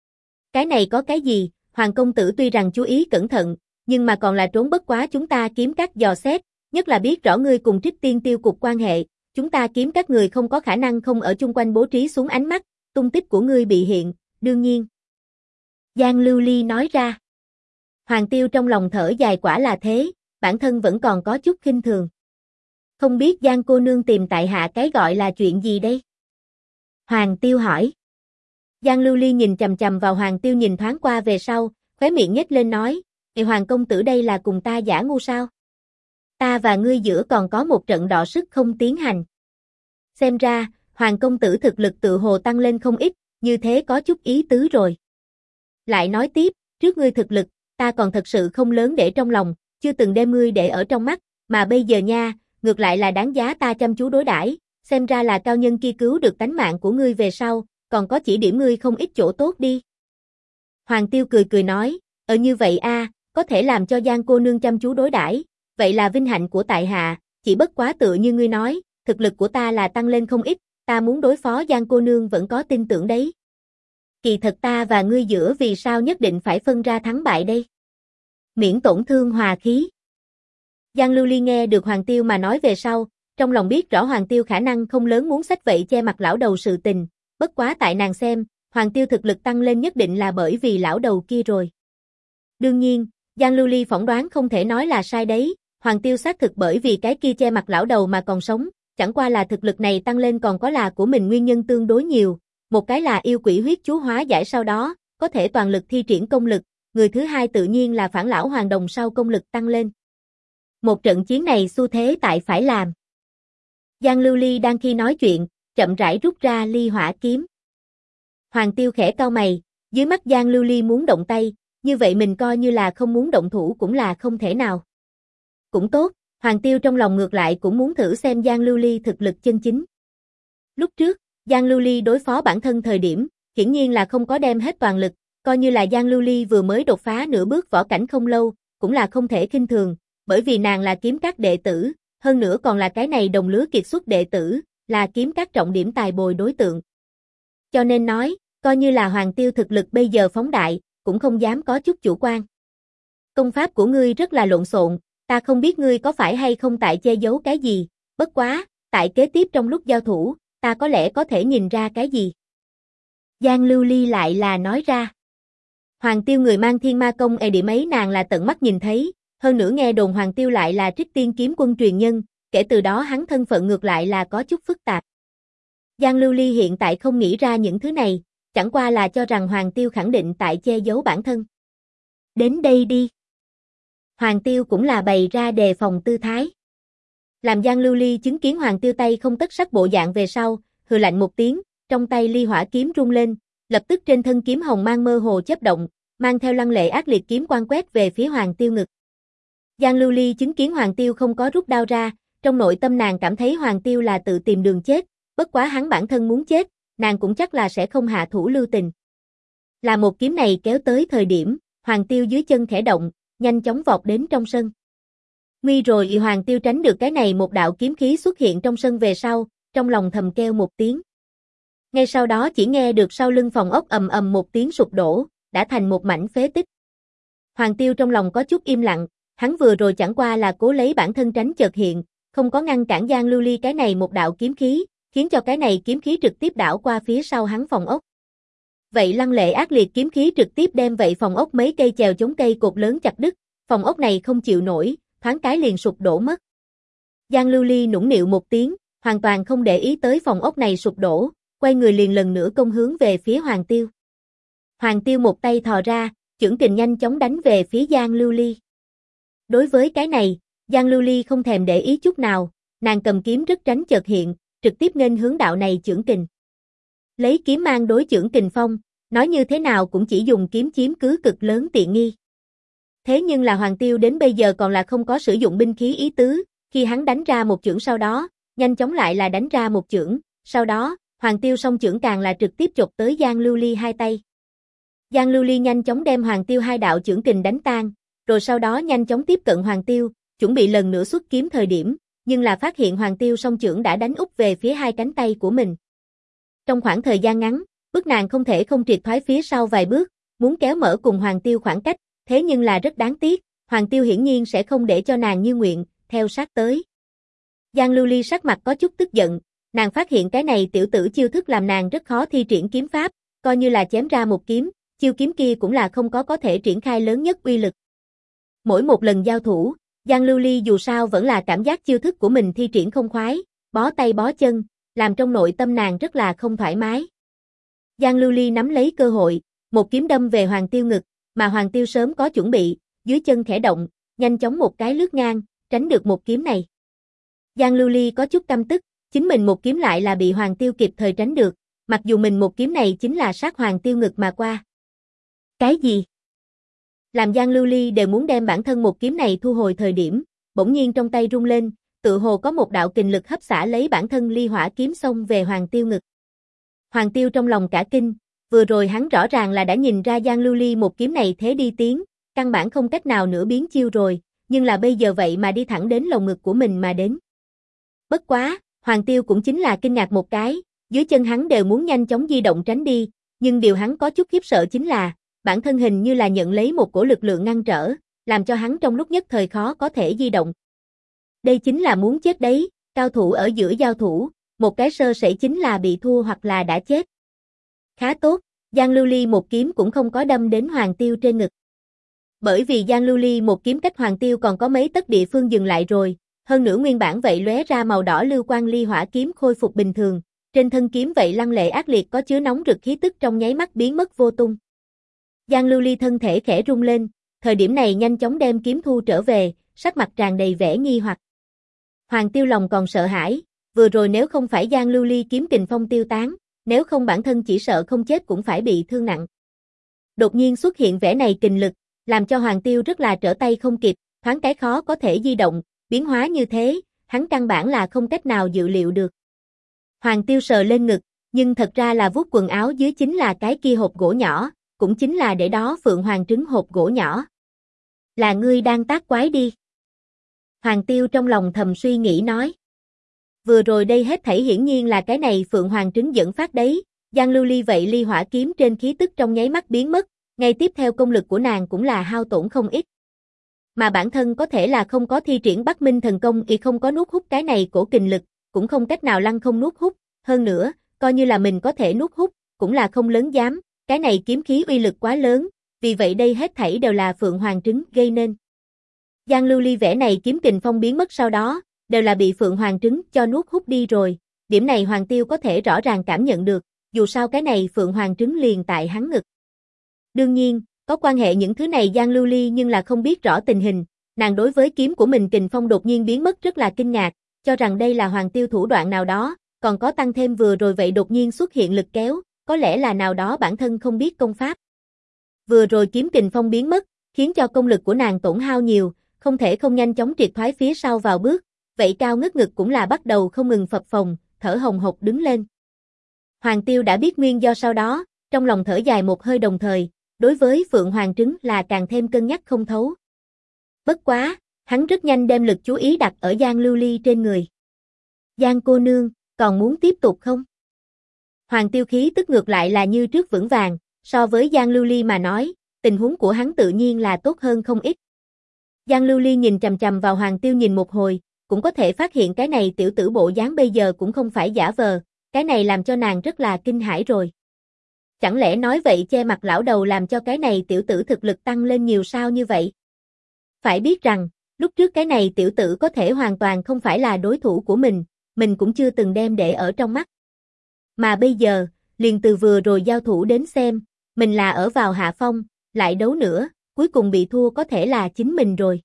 Cái này có cái gì, Hoàng công tử tuy rằng chú ý cẩn thận, nhưng mà còn là trốn bất quá chúng ta kiếm các dò xét, nhất là biết rõ ngươi cùng Trích Tiên Tiêu cục quan hệ, chúng ta kiếm các người không có khả năng không ở chung quanh bố trí xuống ánh mắt, tung tích của ngươi bị hiện, đương nhiên. Giang Lưu Ly nói ra. Hoàng Tiêu trong lòng thở dài quả là thế, bản thân vẫn còn có chút khinh thường. Không biết Giang cô nương tìm tại hạ cái gọi là chuyện gì đây? Hoàng Tiêu hỏi. Giang Lưu Ly nhìn chằm chằm vào Hoàng Tiêu nhìn thoáng qua về sau, khóe miệng nhếch lên nói, Hoàng công tử đây là cùng ta giả ngu sao? Ta và ngươi giữa còn có một trận đọ sức không tiến hành. Xem ra, Hoàng công tử thực lực tự hồ tăng lên không ít, như thế có chút ý tứ rồi. Lại nói tiếp, trước ngươi thực lực, ta còn thật sự không lớn để trong lòng, chưa từng đem ngươi để ở trong mắt, mà bây giờ nha, ngược lại là đáng giá ta chăm chú đối đãi, xem ra là cao nhân kia cứu được tánh mạng của ngươi về sau, còn có chỉ điểm ngươi không ít chỗ tốt đi. Hoàng Tiêu cười cười nói, như vậy a, có thể làm cho Giang cô nương chăm chú đối đãi, vậy là vinh hạnh của tại hạ, chỉ bất quá tựa như ngươi nói, thực lực của ta là tăng lên không ít, ta muốn đối phó Giang cô nương vẫn có tin tưởng đấy. Kỳ thật ta và ngươi giữa vì sao nhất định phải phân ra thắng bại đây? Miễn tổn thương hòa khí. Giang Lưu Ly nghe được Hoàng Tiêu mà nói về sau, trong lòng biết rõ Hoàng Tiêu khả năng không lớn muốn xách vậy che mặt lão đầu sự tình, bất quá tại nàng xem, Hoàng Tiêu thực lực tăng lên nhất định là bởi vì lão đầu kia rồi. Đương nhiên, Giang Lưu Ly phỏng đoán không thể nói là sai đấy, Hoàng Tiêu xác thực bởi vì cái kia che mặt lão đầu mà còn sống, chẳng qua là thực lực này tăng lên còn có là của mình nguyên nhân tương đối nhiều, một cái là yêu quỷ huyết chú hóa giải sau đó, có thể toàn lực thi triển công lực, người thứ hai tự nhiên là phản lão hoàng đồng sau công lực tăng lên. Một trận chiến này xu thế tại phải làm. Giang Lưu Ly đang khi nói chuyện, chậm rãi rút ra ly hỏa kiếm. Hoàng Tiêu khẽ cau mày, dưới mắt Giang Lưu Ly muốn động tay, như vậy mình coi như là không muốn động thủ cũng là không thể nào. Cũng tốt, Hoàng Tiêu trong lòng ngược lại cũng muốn thử xem Giang Lưu Ly thực lực chân chính. Lúc trước, Giang Lưu Ly đối phó bản thân thời điểm, hiển nhiên là không có đem hết toàn lực, coi như là Giang Lưu Ly vừa mới đột phá nửa bước võ cảnh không lâu, cũng là không thể khinh thường, bởi vì nàng là kiếm các đệ tử, hơn nữa còn là cái này đồng lứa kiệt xuất đệ tử, là kiếm các trọng điểm tài bồi đối tượng. Cho nên nói, coi như là Hoàng Tiêu thực lực bây giờ phóng đại, cũng không dám có chút chủ quan. Công pháp của ngươi rất là lộn xộn, ta không biết ngươi có phải hay không tại che giấu cái gì, bất quá, tại kế tiếp trong lúc giao thủ, ta có lẽ có thể nhìn ra cái gì. Giang Lưu Ly lại là nói ra. Hoàng Tiêu người mang thiên ma công điểm ấy nàng là tận mắt nhìn thấy, hơn nữa nghe đồn Hoàng Tiêu lại là Trích Tiên kiếm quân truyền nhân, kể từ đó hắn thân phận ngược lại là có chút phức tạp. Giang Lưu Ly hiện tại không nghĩ ra những thứ này, chẳng qua là cho rằng Hoàng Tiêu khẳng định tại che giấu bản thân. Đến đây đi. Hoàng Tiêu cũng là bày ra đề phòng tư thái. Làm Giang Lưu Ly chứng kiến Hoàng Tiêu tay không tất sắc bộ dạng về sau, hừ lạnh một tiếng, trong tay ly hỏa kiếm rung lên, lập tức trên thân kiếm hồng mang mơ hồ chớp động, mang theo lăng lệ ác liệt kiếm quang quét về phía Hoàng Tiêu ngực. Giang Lưu Ly chứng kiến Hoàng Tiêu không có rút đao ra, trong nội tâm nàng cảm thấy Hoàng Tiêu là tự tìm đường chết, bất quá hắn bản thân muốn chết, nàng cũng chắc là sẽ không hạ thủ lưu tình. Là một kiếm này kéo tới thời điểm, Hoàng Tiêu dưới chân khẽ động, nhanh chóng vọt đến trong sân. Nguy rồi Hoàng Tiêu tránh được cái này một đạo kiếm khí xuất hiện trong sân về sau, trong lòng thầm kêu một tiếng. Ngay sau đó chỉ nghe được sau lưng phòng ốc ầm ầm một tiếng sụp đổ, đã thành một mảnh phế tích. Hoàng Tiêu trong lòng có chút im lặng, hắn vừa rồi chẳng qua là cố lấy bản thân tránh chợt hiện, không có ngăn cản Giang Lưu Ly cái này một đạo kiếm khí, khiến cho cái này kiếm khí trực tiếp đảo qua phía sau hắn phòng ốc. Vậy lăng lệ ác liệt kiếm khí trực tiếp đem vậy phòng ốc mấy cây chèo chống cây cột lớn chặt đứt, phòng ốc này không chịu nổi, thoáng cái liền sụp đổ mất. Giang Lưu Ly nũng nịu một tiếng, hoàn toàn không để ý tới phòng ốc này sụp đổ, quay người liền lần nữa công hướng về phía Hoàng Tiêu. Hoàng Tiêu một tay thò ra, chưởng kình nhanh chóng đánh về phía Giang Lưu Ly. Đối với cái này, Giang Lưu Ly không thèm để ý chút nào, nàng cầm kiếm rất tránh chợt hiện, trực tiếp nghênh hướng đạo này chưởng kình. Lấy kiếm mang đối chưởng kình phong, nói như thế nào cũng chỉ dùng kiếm chiếm cứ cực lớn tiện nghi. Thế nhưng là Hoàng Tiêu đến bây giờ còn là không có sử dụng binh khí ý tứ, khi hắn đánh ra một chưởng sau đó, nhanh chóng lại là đánh ra một chưởng, sau đó, Hoàng Tiêu song chưởng càng là trực tiếp chộp tới Giang Lưu Ly hai tay. Giang Lưu Ly nhanh chóng đem Hoàng Tiêu hai đạo chưởng kình đánh tan, rồi sau đó nhanh chóng tiếp cận Hoàng Tiêu, chuẩn bị lần nữa xuất kiếm thời điểm, nhưng là phát hiện Hoàng Tiêu song chưởng đã đánh úp về phía hai cánh tay của mình. Trong khoảng thời gian ngắn, bức nàng không thể không triệt thoái phía sau vài bước, muốn kéo mở cùng Hoàng Tiêu khoảng cách, thế nhưng là rất đáng tiếc, Hoàng Tiêu hiển nhiên sẽ không để cho nàng như nguyện, theo sát tới. Giang Lưu Ly sắc mặt có chút tức giận, nàng phát hiện cái này tiểu tử chiêu thức làm nàng rất khó thi triển kiếm pháp, coi như là chém ra một kiếm, chiêu kiếm kia cũng là không có thể triển khai lớn nhất uy lực. Mỗi một lần giao thủ, Giang Lưu Ly dù sao vẫn là cảm giác chiêu thức của mình thi triển không khoái, bó tay bó chân, làm trong nội tâm nàng rất là không thoải mái. Giang Lưu Ly nắm lấy cơ hội, một kiếm đâm về Hoàng Tiêu ngực, mà Hoàng Tiêu sớm có chuẩn bị, dưới chân khẽ động, nhanh chóng một cái lướt ngang, tránh được một kiếm này. Giang Lưu Ly có chút căm tức, chính mình một kiếm lại là bị Hoàng Tiêu kịp thời tránh được, mặc dù mình một kiếm này chính là sát Hoàng Tiêu ngực mà qua. Cái gì? Làm Giang Lưu Ly đều muốn đem bản thân một kiếm này thu hồi thời điểm, bỗng nhiên trong tay rung lên, tự hồ có một đạo kình lực hấp xả lấy bản thân ly hỏa kiếm xông về Hoàng Tiêu ngực. Hoàng Tiêu trong lòng cả kinh, vừa rồi hắn rõ ràng là đã nhìn ra Giang Lưu Ly một kiếm này thế đi tiến, căn bản không cách nào nữa biến chiêu rồi, nhưng là bây giờ vậy mà đi thẳng đến lồng ngực của mình mà đến. Bất quá, Hoàng Tiêu cũng chính là kinh ngạc một cái, dưới chân hắn đều muốn nhanh chóng di động tránh đi, nhưng điều hắn có chút khiếp sợ chính là, bản thân hình như là nhận lấy một cổ lực lượng ngăn trở, làm cho hắn trong lúc nhất thời khó có thể di động. Đây chính là muốn chết đấy, cao thủ ở giữa giao thủ, một cái sơ sẩy chính là bị thua hoặc là đã chết. Khá tốt, Giang Lưu Ly một kiếm cũng không có đâm đến Hoàng Tiêu trên ngực. Bởi vì Giang Lưu Ly một kiếm cách Hoàng Tiêu còn có mấy tấc địa phương dừng lại rồi, hơn nữa nguyên bản vậy lóe ra màu đỏ lưu quang ly hỏa kiếm khôi phục bình thường, trên thân kiếm vậy lăng lệ ác liệt có chứa nóng rực khí tức trong nháy mắt biến mất vô tung. Giang Lưu Ly thân thể khẽ rung lên, thời điểm này nhanh chóng đem kiếm thu trở về, sắc mặt tràn đầy vẻ nghi hoặc. Hoàng Tiêu lòng còn sợ hãi, vừa rồi nếu không phải Giang Lưu Ly kiếm kình phong tiêu tán, nếu không bản thân chỉ sợ không chết cũng phải bị thương nặng. Đột nhiên xuất hiện vẻ này kình lực, làm cho Hoàng Tiêu rất là trở tay không kịp, thoáng cái khó có thể di động, biến hóa như thế, hắn căn bản là không cách nào dự liệu được. Hoàng Tiêu sờ lên ngực, nhưng thật ra là vuốt quần áo dưới chính là cái kia hộp gỗ nhỏ, cũng chính là để đó Phượng Hoàng trứng hộp gỗ nhỏ. Là ngươi đang tác quái đi. Hoàng Tiêu trong lòng thầm suy nghĩ nói. Vừa rồi đây hết thảy hiển nhiên là cái này Phượng Hoàng trứng dẫn phát đấy, Giang Lưu Ly vậy ly hỏa kiếm trên khí tức trong nháy mắt biến mất, ngay tiếp theo công lực của nàng cũng là hao tổn không ít. Mà bản thân có thể là không có thi triển Bắc Minh thần công y không có nuốt hút cái này cổ kình lực, cũng không cách nào lăng không nuốt hút, hơn nữa, coi như là mình có thể nuốt hút, cũng là không lớn dám, cái này kiếm khí uy lực quá lớn, vì vậy đây hết thảy đều là Phượng Hoàng trứng gây nên. Giang Lưu Ly vẻ này kiếm kình phong biến mất sau đó, đều là bị Phượng Hoàng trứng cho nuốt hút đi rồi, điểm này Hoàng Tiêu có thể rõ ràng cảm nhận được, dù sao cái này Phượng Hoàng trứng liền tại hắn ngực. Đương nhiên, có quan hệ những thứ này Giang Lưu Ly nhưng là không biết rõ tình hình, nàng đối với kiếm của mình kình phong đột nhiên biến mất rất là kinh ngạc, cho rằng đây là Hoàng Tiêu thủ đoạn nào đó, còn có tăng thêm vừa rồi vậy đột nhiên xuất hiện lực kéo, có lẽ là nào đó bản thân không biết công pháp. Vừa rồi kiếm kình phong biến mất, khiến cho công lực của nàng tổn hao nhiều, không thể không nhanh chóng triệt thoái phía sau vào bước, vậy cao ngất ngực cũng là bắt đầu không ngừng phập phồng, thở hồng hộc đứng lên. Hoàng Tiêu đã biết nguyên do sau đó, trong lòng thở dài một hơi đồng thời, đối với Phượng Hoàng trứng là càng thêm cân nhắc không thấu. Bất quá, hắn rất nhanh đem lực chú ý đặt ở Giang Lưu Ly trên người. Giang cô nương, còn muốn tiếp tục không? Hoàng Tiêu khí tức ngược lại là như trước vững vàng, so với Giang Lưu Ly mà nói, tình huống của hắn tự nhiên là tốt hơn không ít. Giang Lưu Ly nhìn chằm chằm vào Hoàng Tiêu nhìn một hồi, cũng có thể phát hiện cái này tiểu tử bộ dáng bây giờ cũng không phải giả vờ, cái này làm cho nàng rất là kinh hãi rồi. Chẳng lẽ nói vậy che mặt lão đầu làm cho cái này tiểu tử thực lực tăng lên nhiều sao như vậy? Phải biết rằng, lúc trước cái này tiểu tử có thể hoàn toàn không phải là đối thủ của mình cũng chưa từng đem để ở trong mắt. Mà bây giờ, liền từ vừa rồi giao thủ đến xem, mình là ở vào hạ phong, lại đấu nữa, cuối cùng bị thua có thể là chính mình rồi.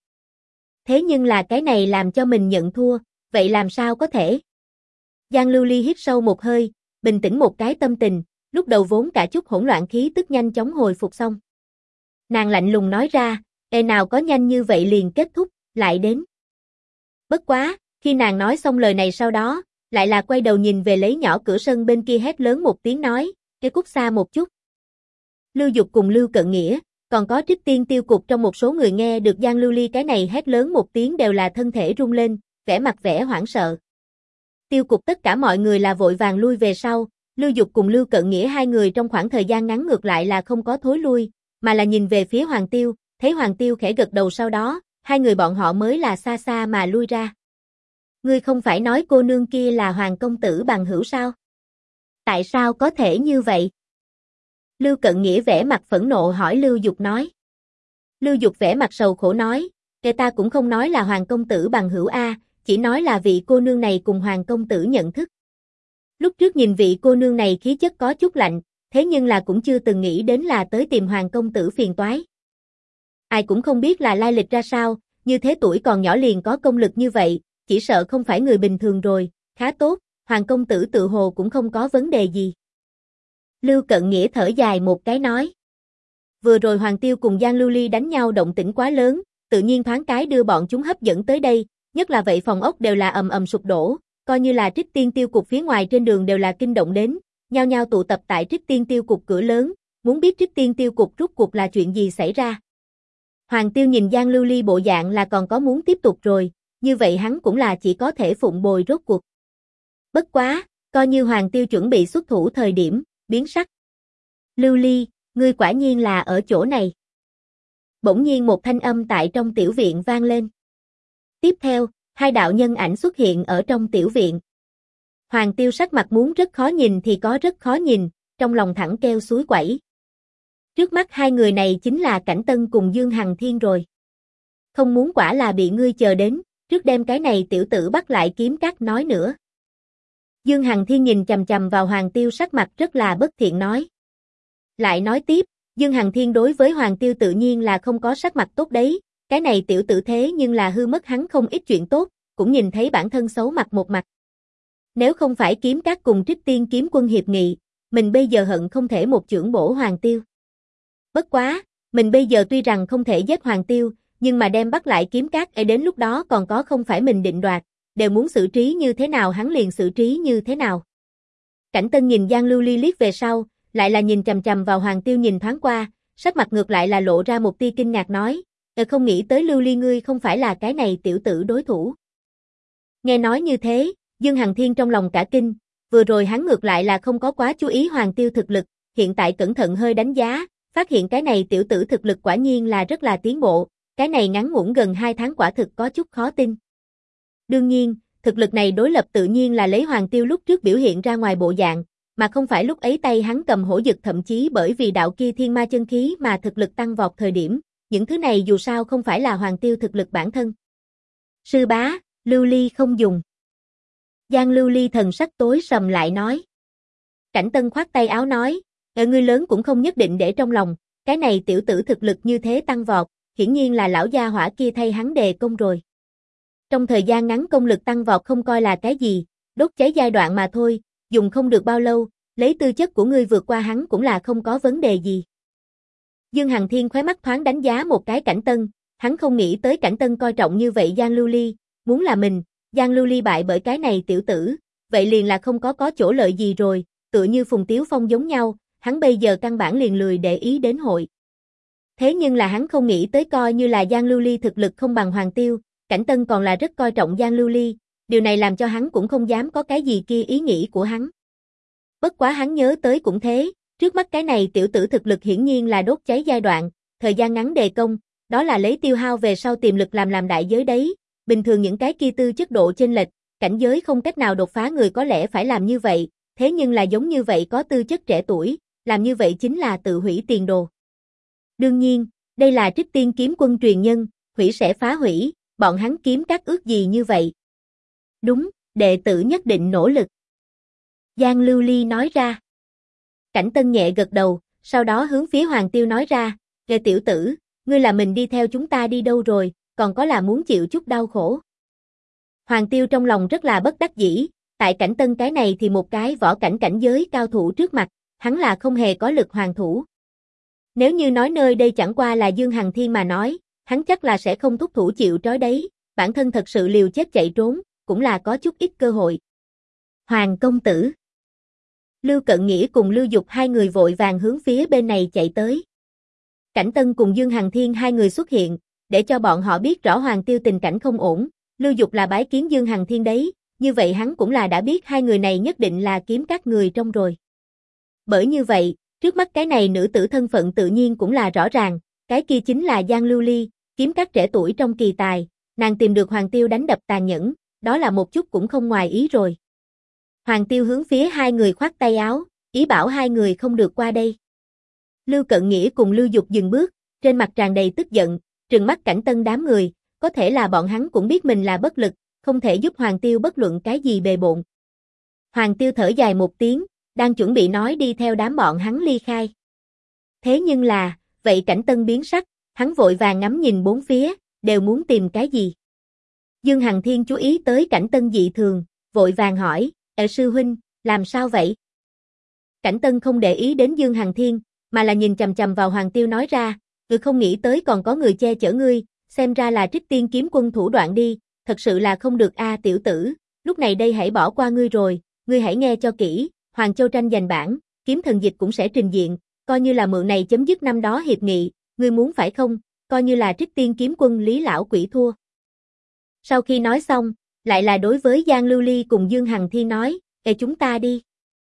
Thế nhưng là cái này làm cho mình nhận thua, vậy làm sao có thể? Giang Lưu Ly hít sâu một hơi, bình tĩnh một cái tâm tình, lúc đầu vốn cả chút hỗn loạn khí tức nhanh chóng hồi phục xong. Nàng lạnh lùng nói ra, nào có nhanh như vậy liền kết thúc, lại đến. Bất quá, khi nàng nói xong lời này sau đó, lại là quay đầu nhìn về lấy nhỏ cửa sân bên kia hét lớn một tiếng nói, cái cút xa một chút. Lưu Dục cùng Lưu Cận Nghĩa, còn có Trích Tiên Tiêu Cục trong một số người nghe được Giang Lưu Ly cái này hét lớn một tiếng đều là thân thể rung lên, vẻ mặt vẻ hoảng sợ. Tiêu Cục tất cả mọi người là vội vàng lui về sau, Lưu Dục cùng Lưu Cận Nghĩa hai người trong khoảng thời gian ngắn ngược lại là không có thối lui, mà là nhìn về phía Hoàng Tiêu, thấy Hoàng Tiêu khẽ gật đầu sau đó, hai người bọn họ mới là xa xa mà lui ra. Ngươi không phải nói cô nương kia là Hoàng công tử bằng hữu sao? Tại sao có thể như vậy? Lưu Cận Nghĩa vẻ mặt phẫn nộ hỏi Lưu Dục nói. Lưu Dục vẻ mặt sầu khổ nói, kẻ ta cũng không nói là Hoàng công tử bằng hữu a, chỉ nói là vị cô nương này cùng Hoàng công tử nhận thức. Lúc trước nhìn vị cô nương này khí chất có chút lạnh, thế nhưng là cũng chưa từng nghĩ đến là tới tìm Hoàng công tử phiền toái. Ai cũng không biết là lai lịch ra sao, như thế tuổi còn nhỏ liền có công lực như vậy, chỉ sợ không phải người bình thường rồi, khá tốt, Hoàng công tử tự hồ cũng không có vấn đề gì. Lưu Cận Nghĩa thở dài một cái nói. Vừa rồi Hoàng Tiêu cùng Giang Lưu Ly đánh nhau động tĩnh quá lớn, tự nhiên thoáng cái đưa bọn chúng hấp dẫn tới đây, nhất là vậy phòng ốc đều là ầm ầm sụp đổ, coi như là Trích Tiên Tiêu Cục phía ngoài trên đường đều là kinh động đến, nhao nhao tụ tập tại Trích Tiên Tiêu Cục cửa lớn, muốn biết Trích Tiên Tiêu Cục rốt cuộc là chuyện gì xảy ra. Hoàng Tiêu nhìn Giang Lưu Ly bộ dạng là còn có muốn tiếp tục rồi, như vậy hắn cũng là chỉ có thể phụng bồi rốt cuộc. Bất quá, coi như Hoàng Tiêu chuẩn bị xuất thủ thời điểm, biến sắc. Lưu Ly, ngươi quả nhiên là ở chỗ này. Bỗng nhiên một thanh âm tại trong tiểu viện vang lên. Tiếp theo, hai đạo nhân ảnh xuất hiện ở trong tiểu viện. Hoàng Tiêu sắc mặt muốn rất khó nhìn thì có rất khó nhìn, trong lòng thẳng kêu suối quẩy. Trước mắt hai người này chính là Cảnh Tân cùng Dương Hằng Thiên rồi. Không muốn quả là bị ngươi chờ đến, trước đem cái này tiểu tử bắt lại kiếm cắt nói nữa. Dương Hằng Thiên nhìn chằm chằm vào Hoàng Tiêu sắc mặt rất là bất thiện nói. Lại nói tiếp, Dương Hằng Thiên đối với Hoàng Tiêu tự nhiên là không có sắc mặt tốt đấy, cái này tiểu tử thế nhưng là hư mất hắn không ít chuyện tốt, cũng nhìn thấy bản thân xấu mặt một mặt. Nếu không phải kiếm các cùng Trích Tiên kiếm quân hiệp nghị, mình bây giờ hận không thể một chưởng bổ Hoàng Tiêu. Bất quá, mình bây giờ tuy rằng không thể giết Hoàng Tiêu, nhưng mà đem bắt lại kiếm các đến lúc đó còn có không phải mình định đoạt, đều muốn xử trí như thế nào hắn liền xử trí như thế nào. Cảnh Tân nhìn Giang Lưu Ly liếc về sau, lại là nhìn chằm chằm vào Hoàng Tiêu nhìn thoáng qua, sắc mặt ngược lại là lộ ra một tia kinh ngạc nói, không nghĩ tới Lưu Ly ngươi không phải là cái này tiểu tử đối thủ. Nghe nói như thế, Dương Hằng Thiên trong lòng cả kinh, vừa rồi hắn ngược lại là không có quá chú ý Hoàng Tiêu thực lực, hiện tại cẩn thận hơi đánh giá, phát hiện cái này tiểu tử thực lực quả nhiên là rất là tiến bộ, cái này ngắn ngủn gần 2 tháng quả thực có chút khó tin. Đương nhiên, thực lực này đối lập tự nhiên là lấy Hoàng Tiêu lúc trước biểu hiện ra ngoài bộ dạng, mà không phải lúc ấy tay hắn cầm hổ dực, thậm chí bởi vì đạo kia thiên ma chân khí mà thực lực tăng vọt thời điểm, những thứ này dù sao không phải là Hoàng Tiêu thực lực bản thân. Sư bá, Lưu Ly không dùng. Giang Lưu Ly thần sắc tối sầm lại nói. Cảnh Tân khoát tay áo nói, ngươi lớn cũng không nhất định để trong lòng, cái này tiểu tử thực lực như thế tăng vọt, hiển nhiên là lão gia hỏa kia thay hắn đề công rồi. Trong thời gian ngắn công lực tăng vọt không coi là cái gì, đốt cháy giai đoạn mà thôi, dùng không được bao lâu, lấy tư chất của ngươi vượt qua hắn cũng là không có vấn đề gì. Dương Hằng Thiên khóe mắt thoáng đánh giá một cái Cảnh Tân, hắn không nghĩ tới Cảnh Tân coi trọng như vậy Giang Lưu Ly, muốn là mình, Giang Lưu Ly bại bởi cái này tiểu tử, vậy liền là không có chỗ lợi gì rồi, tựa như Phùng Tiếu Phong giống nhau, hắn bây giờ căn bản liền lười để ý đến hội. Thế nhưng là hắn không nghĩ tới coi như là Giang Lưu Ly thực lực không bằng Hoàng Tiêu, Cảnh Tân còn là rất coi trọng Giang Lưu Ly, điều này làm cho hắn cũng không dám có cái gì kia ý nghĩ của hắn. Bất quá hắn nhớ tới cũng thế, trước mắt cái này tiểu tử thực lực hiển nhiên là đốt cháy giai đoạn, thời gian ngắn đề công, đó là lấy tiêu hao về sau tiềm lực làm đại giới đấy, bình thường những cái kia tư chất độ chênh lệch, cảnh giới không cách nào đột phá người có lẽ phải làm như vậy, thế nhưng là giống như vậy có tư chất trẻ tuổi, làm như vậy chính là tự hủy tiền đồ. Đương nhiên, đây là Trích Tiên kiếm quân truyền nhân, hủy sẽ phá hủy, bọn hắn kiếm các ước gì như vậy. Đúng, đệ tử nhất định nỗ lực. Giang Lưu Ly nói ra. Cảnh Tân nhẹ gật đầu, sau đó hướng phía Hoàng Tiêu nói ra, "Nghe tiểu tử, ngươi là mình đi theo chúng ta đi đâu rồi, còn có là muốn chịu chút đau khổ." Hoàng Tiêu trong lòng rất là bất đắc dĩ, tại Cảnh Tân cái này thì một cái võ cảnh cảnh giới cao thủ trước mặt, hắn là không hề có lực hoàn thủ. Nếu như nói nơi đây chẳng qua là Dương Hằng Thiên mà nói, hắn chắc là sẽ không thúc thủ chịu trói đấy, bản thân thật sự liều chết chạy trốn, cũng là có chút ít cơ hội. Hoàng công tử. Lưu Cận Nghĩa cùng Lưu Dục hai người vội vàng hướng phía bên này chạy tới. Cảnh Tân cùng Dương Hằng Thiên hai người xuất hiện, để cho bọn họ biết rõ Hoàng Tiêu tình cảnh không ổn, Lưu Dục là bái kiến Dương Hằng Thiên đấy, như vậy hắn cũng là đã biết hai người này nhất định là kiếm các người trong rồi. Bởi như vậy, trước mắt cái này nữ tử thân phận tự nhiên cũng là rõ ràng, cái kia chính là Giang Lưu Ly, kiếm các trẻ tuổi trong kỳ tài, nàng tìm được Hoàng Tiêu đánh đập tàn nhẫn, đó là một chút cũng không ngoài ý rồi. Hoàng Tiêu hướng phía hai người khoát tay áo, ý bảo hai người không được qua đây. Lưu Cận Nghĩa cùng Lưu Dục dừng bước, trên mặt tràn đầy tức giận, trừng mắt Cảnh Tân đám người, có thể là bọn hắn cũng biết mình là bất lực, không thể giúp Hoàng Tiêu bất luận cái gì bề bộn. Hoàng Tiêu thở dài một tiếng, đang chuẩn bị nói đi theo đám bọn hắn ly khai. Thế nhưng là, vậy Cảnh Tân biến sắc, hắn vội vàng ngắm nhìn bốn phía, đều muốn tìm cái gì. Dương Hằng Thiên chú ý tới Cảnh Tân dị thường, vội vàng hỏi, sư huynh, làm sao vậy? Cảnh Tân không để ý đến Dương Hằng Thiên, mà là nhìn chằm chằm vào Hoàng Tiêu nói ra, không nghĩ tới còn có người che chở ngươi, xem ra là Trích Tiên kiếm quân thủ đoạn đi, thật sự là không được a tiểu tử, lúc này đây hãy bỏ qua ngươi rồi, ngươi hãy nghe cho kỹ, Hoàng Châu tranh giành bảng, kiếm thần dịch cũng sẽ trình diện, coi như là mượn này chấm dứt năm đó hiệp nghị, ngươi muốn phải không, coi như là Trích Tiên kiếm quân Lý lão quỷ thua. Sau khi nói xong, lại là đối với Giang Lưu Ly cùng Dương Hằng Thiên nói, chúng ta đi.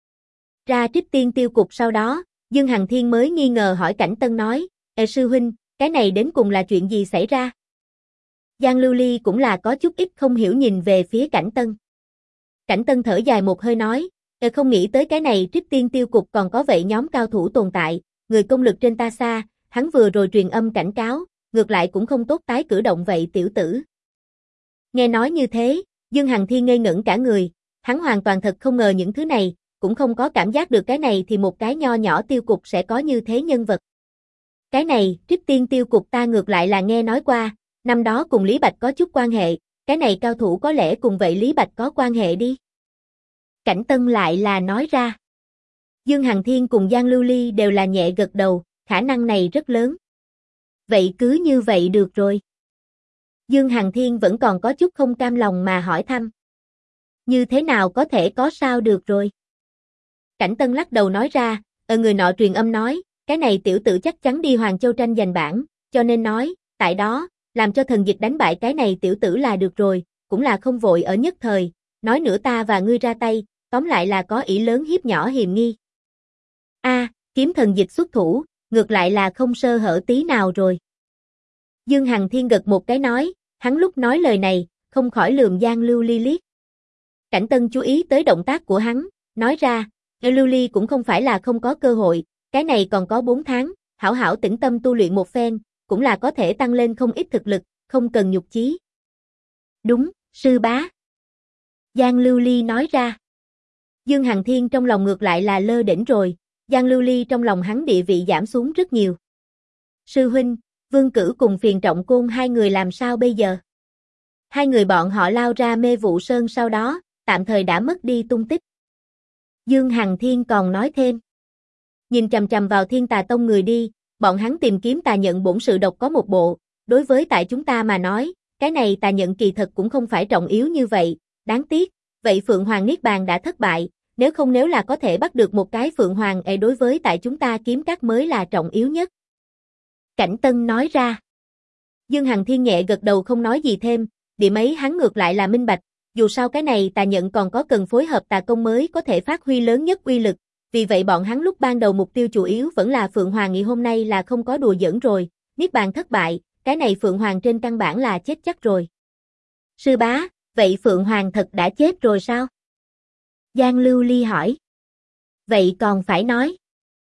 Ra Trích Tiên tiêu cục sau đó, Dương Hằng Thiên mới nghi ngờ hỏi Cảnh Tân nói, sư huynh, cái này đến cùng là chuyện gì xảy ra? Giang Lưu Ly cũng là có chút ít không hiểu nhìn về phía Cảnh Tân. Cảnh Tân thở dài một hơi nói, không nghĩ tới cái này Trích Tiên tiêu cục còn có vậy nhóm cao thủ tồn tại, người công lực trên ta xa, hắn vừa rồi truyền âm cảnh cáo, ngược lại cũng không tốt tái cử động vậy tiểu tử. Nghe nói như thế, Dương Hằng Thiên ngây ngẩn cả người, hắn hoàn toàn thật không ngờ những thứ này, cũng không có cảm giác được cái này thì một cái nho nhỏ tiêu cục sẽ có như thế nhân vật. Cái này, Trích Tiên tiêu cục ta ngược lại là nghe nói qua, năm đó cùng Lý Bạch có chút quan hệ, cái này cao thủ có lẽ cùng vậy Lý Bạch có quan hệ đi. Cảnh Tân lại là nói ra. Dương Hằng Thiên cùng Giang Lưu Ly đều là nhẹ gật đầu, khả năng này rất lớn. Vậy cứ như vậy được rồi. Dương Hằng Thiên vẫn còn có chút không cam lòng mà hỏi thăm. Như thế nào có thể có sao được rồi? Cảnh Tân lắc đầu nói ra, người nọ truyền âm nói, cái này tiểu tử chắc chắn đi Hoàng Châu tranh giành bảng, cho nên nói, tại đó, làm cho thần dịch đánh bại cái này tiểu tử là được rồi, cũng là không vội ở nhất thời, nói nữa ta và ngươi ra tay, tóm lại là có ỷ lớn hiếp nhỏ hiềm nghi. Kiếm thần dịch xuất thủ, ngược lại là không sơ hở tí nào rồi. Dương Hằng Thiên gật một cái nói, hắn lúc nói lời này, không khỏi lườm Giang Lưu Ly liếc. Cảnh Tân chú ý tới động tác của hắn, nói ra, Lưu Ly cũng không phải là không có cơ hội, cái này còn có 4 tháng, hảo hảo tĩnh tâm tu luyện một phen, cũng là có thể tăng lên không ít thực lực, không cần nhục chí. Đúng, sư bá. Giang Lưu Ly nói ra. Dương Hằng Thiên trong lòng ngược lại là lơ đễnh rồi, Giang Lưu Ly trong lòng hắn địa vị giảm xuống rất nhiều. Sư huynh, Vương Cử cùng Phiền Trọng Côn hai người làm sao bây giờ? Hai người bọn họ lao ra Mê Vụ Sơn sau đó, tạm thời đã mất đi tung tích. Dương Hằng Thiên còn nói thêm. Nhìn chằm chằm vào Thiên Tà Tông người đi, bọn hắn tìm kiếm tà nhận bổn sự độc có một bộ, đối với tại chúng ta mà nói, cái này tà nhận kỳ thật cũng không phải trọng yếu như vậy, đáng tiếc, vậy Phượng Hoàng Niết Bàn đã thất bại, nếu là có thể bắt được một cái Phượng Hoàng đối với tại chúng ta kiếm các mới là trọng yếu nhất. Cảnh Tân nói ra. Dương Hằng Thiên nhẹ gật đầu không nói gì thêm, điểm ấy hắn ngược lại là minh bạch, dù sao cái này tà nhận còn có cần phối hợp tà công mới có thể phát huy lớn nhất uy lực, vì vậy bọn hắn lúc ban đầu mục tiêu chủ yếu vẫn là Phượng Hoàng nghị hôm nay là không có đùa giỡn rồi, Niết Bàn thất bại, cái này Phượng Hoàng trên căn bản là chết chắc rồi. Sư bá, vậy Phượng Hoàng thật đã chết rồi sao? Giang Lưu Ly hỏi. Vậy còn phải nói.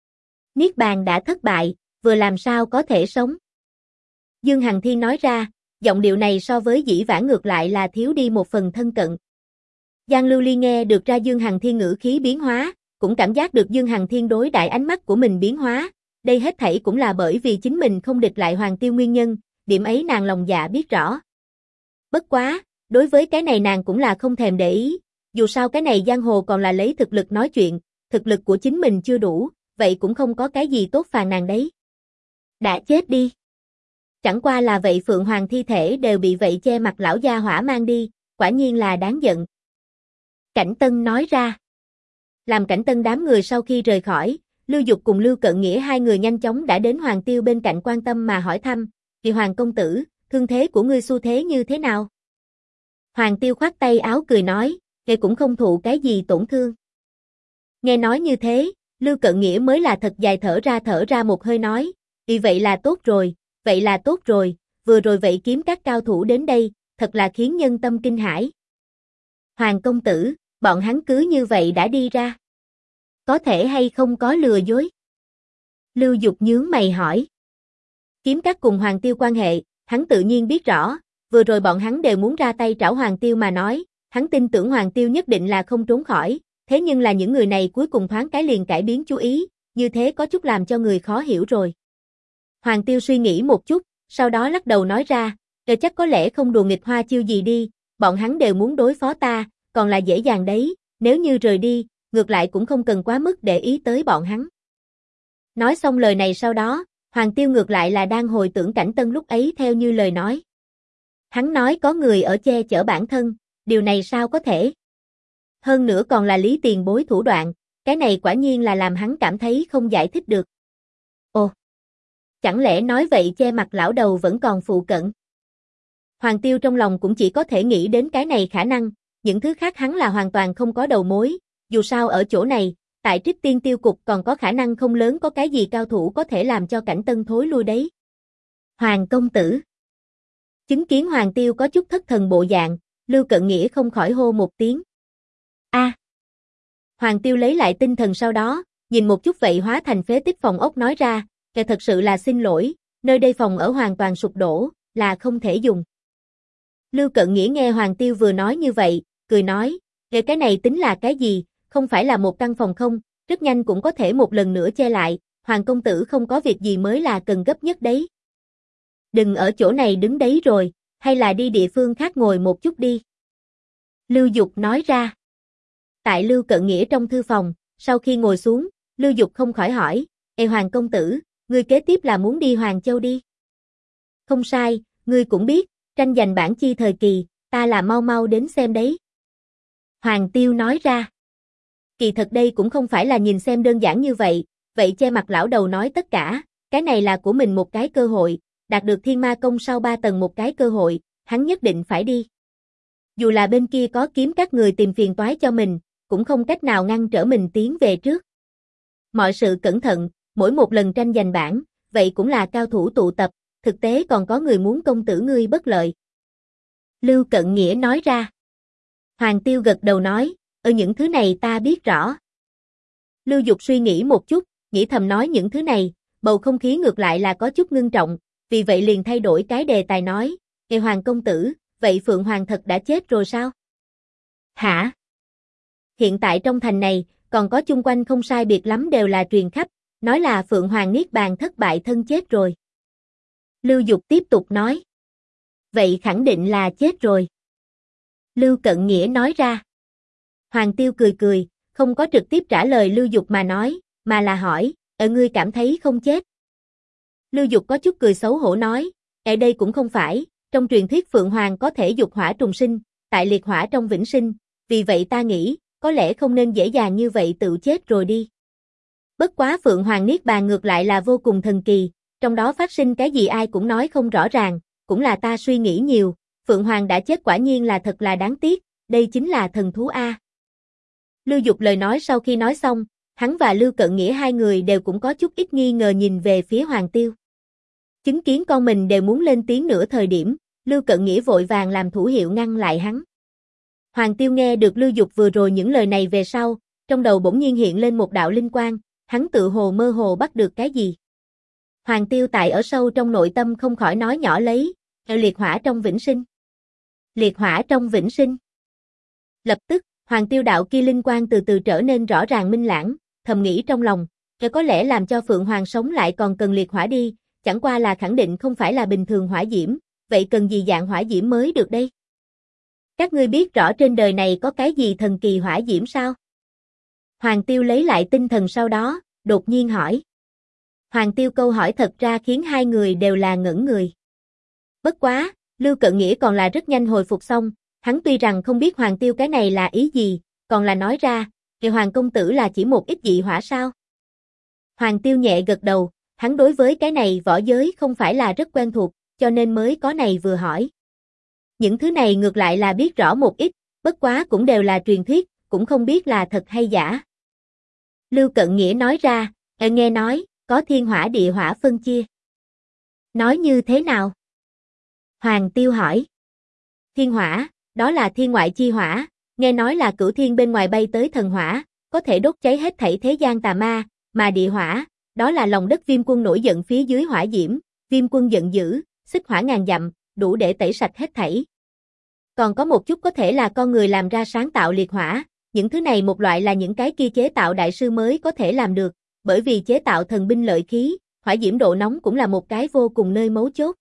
Niết Bàn đã thất bại, vừa làm sao có thể sống? Dương Hằng Thiên nói ra, giọng điệu này so với dĩ vãng ngược lại là thiếu đi một phần thân cận. Giang Lưu Ly nghe được ra Dương Hằng Thiên ngữ khí biến hóa, cũng cảm giác được Dương Hằng Thiên đối đại ánh mắt của mình biến hóa, đây hết thảy cũng là bởi vì chính mình không địch lại Hoàng Tiêu nguyên nhân, điểm ấy nàng lòng dạ biết rõ. Bất quá, đối với cái này nàng cũng là không thèm để ý, dù sao cái này giang hồ còn là lấy thực lực nói chuyện, thực lực của chính mình chưa đủ, vậy cũng không có cái gì tốt phàn nàn đấy. Đã chết đi. Chẳng qua là vậy Phượng Hoàng thi thể đều bị vậy che mặt lão gia hỏa mang đi, quả nhiên là đáng giận. Cảnh Tân nói ra. Làm Cảnh Tân đám người sau khi rời khỏi, Lưu Dục cùng Lưu Cận Nghĩa hai người nhanh chóng đã đến Hoàng Tiêu bên cạnh quan tâm mà hỏi thăm, Kỳ Hoàng công tử, thương thế của ngươi xu thế như thế nào? Hoàng Tiêu khoát tay áo cười nói, ngươi cũng không thụ cái gì tổn thương. Nghe nói như thế, Lưu Cận Nghĩa mới là thật dài thở ra một hơi nói, vì vậy là tốt rồi, vừa rồi vậy kiếm các cao thủ đến đây, thật là khiến nhân tâm kinh hãi. Hoàng công tử, bọn hắn cứ như vậy đã đi ra. Có thể hay không có lừa dối? Lưu Dục nhướng mày hỏi. Kiếm các cùng Hoàng Tiêu quan hệ, hắn tự nhiên biết rõ, vừa rồi bọn hắn đều muốn ra tay trảo Hoàng Tiêu mà nói, hắn tin tưởng Hoàng Tiêu nhất định là không trốn khỏi, thế nhưng là những người này cuối cùng thoáng cái liền cải biến chú ý, như thế có chút làm cho người khó hiểu rồi. Hoàng Tiêu suy nghĩ một chút, sau đó lắc đầu nói ra, chắc có lẽ không đùa nghịch hoa chiêu gì đi, bọn hắn đều muốn đối phó ta, còn là dễ dàng đấy, nếu như rời đi, ngược lại cũng không cần quá mức để ý tới bọn hắn. Nói xong lời này sau đó, Hoàng Tiêu ngược lại là đang hồi tưởng Cảnh Tân lúc ấy theo như lời nói. Hắn nói có người ở che chở bản thân, điều này sao có thể? Hơn nữa còn là Lý Tiền Bối thủ đoạn, cái này quả nhiên là làm hắn cảm thấy không giải thích được. Ồ! Chẳng lẽ nói vậy che mặt lão đầu vẫn còn phụ cận? Hoàng Tiêu trong lòng cũng chỉ có thể nghĩ đến cái này khả năng, những thứ khác hắn là hoàn toàn không có đầu mối, dù sao ở chỗ này, tại Trích Tiên Tiêu Cục còn có khả năng không lớn có cái gì cao thủ có thể làm cho Cảnh Tân thối lui đấy. Hoàng công tử. Chứng kiến Hoàng Tiêu có chút thất thần bộ dạng, Lưu Cận Nghĩa không khỏi hô một tiếng. A. Hoàng Tiêu lấy lại tinh thần sau đó, nhìn một chút vậy hóa thành phế tích phòng ốc nói ra, thật sự là xin lỗi, nơi đây phòng ở hoàn toàn sụp đổ, là không thể dùng. Lưu Cận Nghĩa nghe Hoàng Tiêu vừa nói như vậy, cười nói, cái này tính là cái gì, không phải là một căn phòng không, rất nhanh cũng có thể một lần nữa che lại, Hoàng công tử không có việc gì mới là cần gấp nhất đấy. Đừng ở chỗ này đứng đấy rồi, hay là đi địa phương khác ngồi một chút đi. Lưu Dục nói ra. Tại Lưu Cận Nghĩa trong thư phòng, sau khi ngồi xuống, Lưu Dục không khỏi hỏi, Hoàng công tử, ngươi kế tiếp là muốn đi Hoàng Châu đi. Không sai, ngươi cũng biết, tranh giành bản chi thời kỳ, ta là mau mau đến xem đấy. Hoàng Tiêu nói ra. Kỳ thật đây cũng không phải là nhìn xem đơn giản như vậy, vậy che mặt lão đầu nói tất cả, cái này là của mình một cái cơ hội, đạt được Thiên Ma Công sau 3 tầng một cái cơ hội, hắn nhất định phải đi. Dù là bên kia có kiếm các người tìm phiền toái cho mình, cũng không cách nào ngăn trở mình tiến về trước. Mọi sự cẩn thận, mỗi một lần tranh giành bảng, vậy cũng là cao thủ tụ tập, thực tế còn có người muốn công tử ngươi bất lợi. Lưu Cận Nghĩa nói ra. Hoàng Tiêu gật đầu nói, những thứ này ta biết rõ. Lưu Dục suy nghĩ một chút, nghĩ thầm nói những thứ này, bầu không khí ngược lại là có chút ngưng trọng, vì vậy liền thay đổi cái đề tài nói, Hoàng công tử, vậy Phượng Hoàng thật đã chết rồi sao? Hả? Hiện tại trong thành này, còn có chung quanh không sai biệt lắm đều là truyền khắp, nói là Phượng Hoàng Niết Bàn thất bại thân chết rồi. Lưu Dục tiếp tục nói. Vậy khẳng định là chết rồi. Lưu Cận Nghĩa nói ra. Hoàng Tiêu cười cười, không có trực tiếp trả lời Lưu Dục mà nói, mà là hỏi, ngươi cảm thấy không chết? Lưu Dục có chút cười xấu hổ nói, đây cũng không phải, trong truyền thuyết Phượng Hoàng có thể dục hỏa trùng sinh, tại liệt hỏa trong vĩnh sinh, vì vậy ta nghĩ, có lẽ không nên dễ dàng như vậy tự chết rồi đi. Bất quá Phượng Hoàng Niết Bàn ngược lại là vô cùng thần kỳ, trong đó phát sinh cái gì ai cũng nói không rõ ràng, cũng là ta suy nghĩ nhiều, Phượng Hoàng đã chết quả nhiên là thật là đáng tiếc, đây chính là thần thú A. Lưu Dục lời nói sau khi nói xong, hắn và Lưu Cận Nghĩa hai người đều cũng có chút ít nghi ngờ nhìn về phía Hoàng Tiêu. Chứng kiến con mình đều muốn lên tiếng nửa thời điểm, Lưu Cận Nghĩa vội vàng làm thủ hiệu ngăn lại hắn. Hoàng Tiêu nghe được Lưu Dục vừa rồi những lời này về sau, trong đầu bỗng nhiên hiện lên một đạo linh quang, hắn tự hồ mơ hồ bắt được cái gì. Hoàng Tiêu tại ở sâu trong nội tâm không khỏi nói nhỏ lấy, liệt hỏa trong vĩnh sinh. Liệt hỏa trong vĩnh sinh. Lập tức, Hoàng Tiêu đạo kia linh quang từ từ trở nên rõ ràng minh lãng, thầm nghĩ trong lòng, có lẽ làm cho Phượng Hoàng sống lại còn cần liệt hỏa đi, chẳng qua là khẳng định không phải là bình thường hỏa diễm, vậy cần gì dạng hỏa diễm mới được đây? Các ngươi biết rõ trên đời này có cái gì thần kỳ hỏa diễm sao? Hoàng Tiêu lấy lại tinh thần sau đó, đột nhiên hỏi. Hoàng Tiêu câu hỏi thật ra khiến hai người đều là ngẩn người. Bất quá, Lưu Cận Nghĩa còn là rất nhanh hồi phục xong, hắn tuy rằng không biết Hoàng Tiêu cái này là ý gì, còn là nói ra, Hoàng công tử là chỉ một ít dị hỏa sao? Hoàng Tiêu nhẹ gật đầu, hắn đối với cái này võ giới không phải là rất quen thuộc, cho nên mới có này vừa hỏi. Những thứ này ngược lại là biết rõ một ít, bất quá cũng đều là truyền thuyết, cũng không biết là thật hay giả. Lưu Cận Nghĩa nói ra, nghe nói, có thiên hỏa địa hỏa phân chia. Nói như thế nào? Hoàng Tiêu hỏi. Thiên hỏa, đó là thiên ngoại chi hỏa, nghe nói là cửu thiên bên ngoài bay tới thần hỏa, có thể đốt cháy hết thảy thế gian tà ma, mà địa hỏa, đó là lòng đất Viêm Quân nổi giận phía dưới hỏa diễm, Viêm Quân giận dữ, xích hỏa ngàn dặm, đủ để tẩy sạch hết thảy. Còn có một chút có thể là con người làm ra sáng tạo liệt hỏa, những thứ này một loại là những cái kia chế tạo đại sư mới có thể làm được, bởi vì chế tạo thần binh lợi khí, hỏa diễm độ nóng cũng là một cái vô cùng nơi mấu chốt.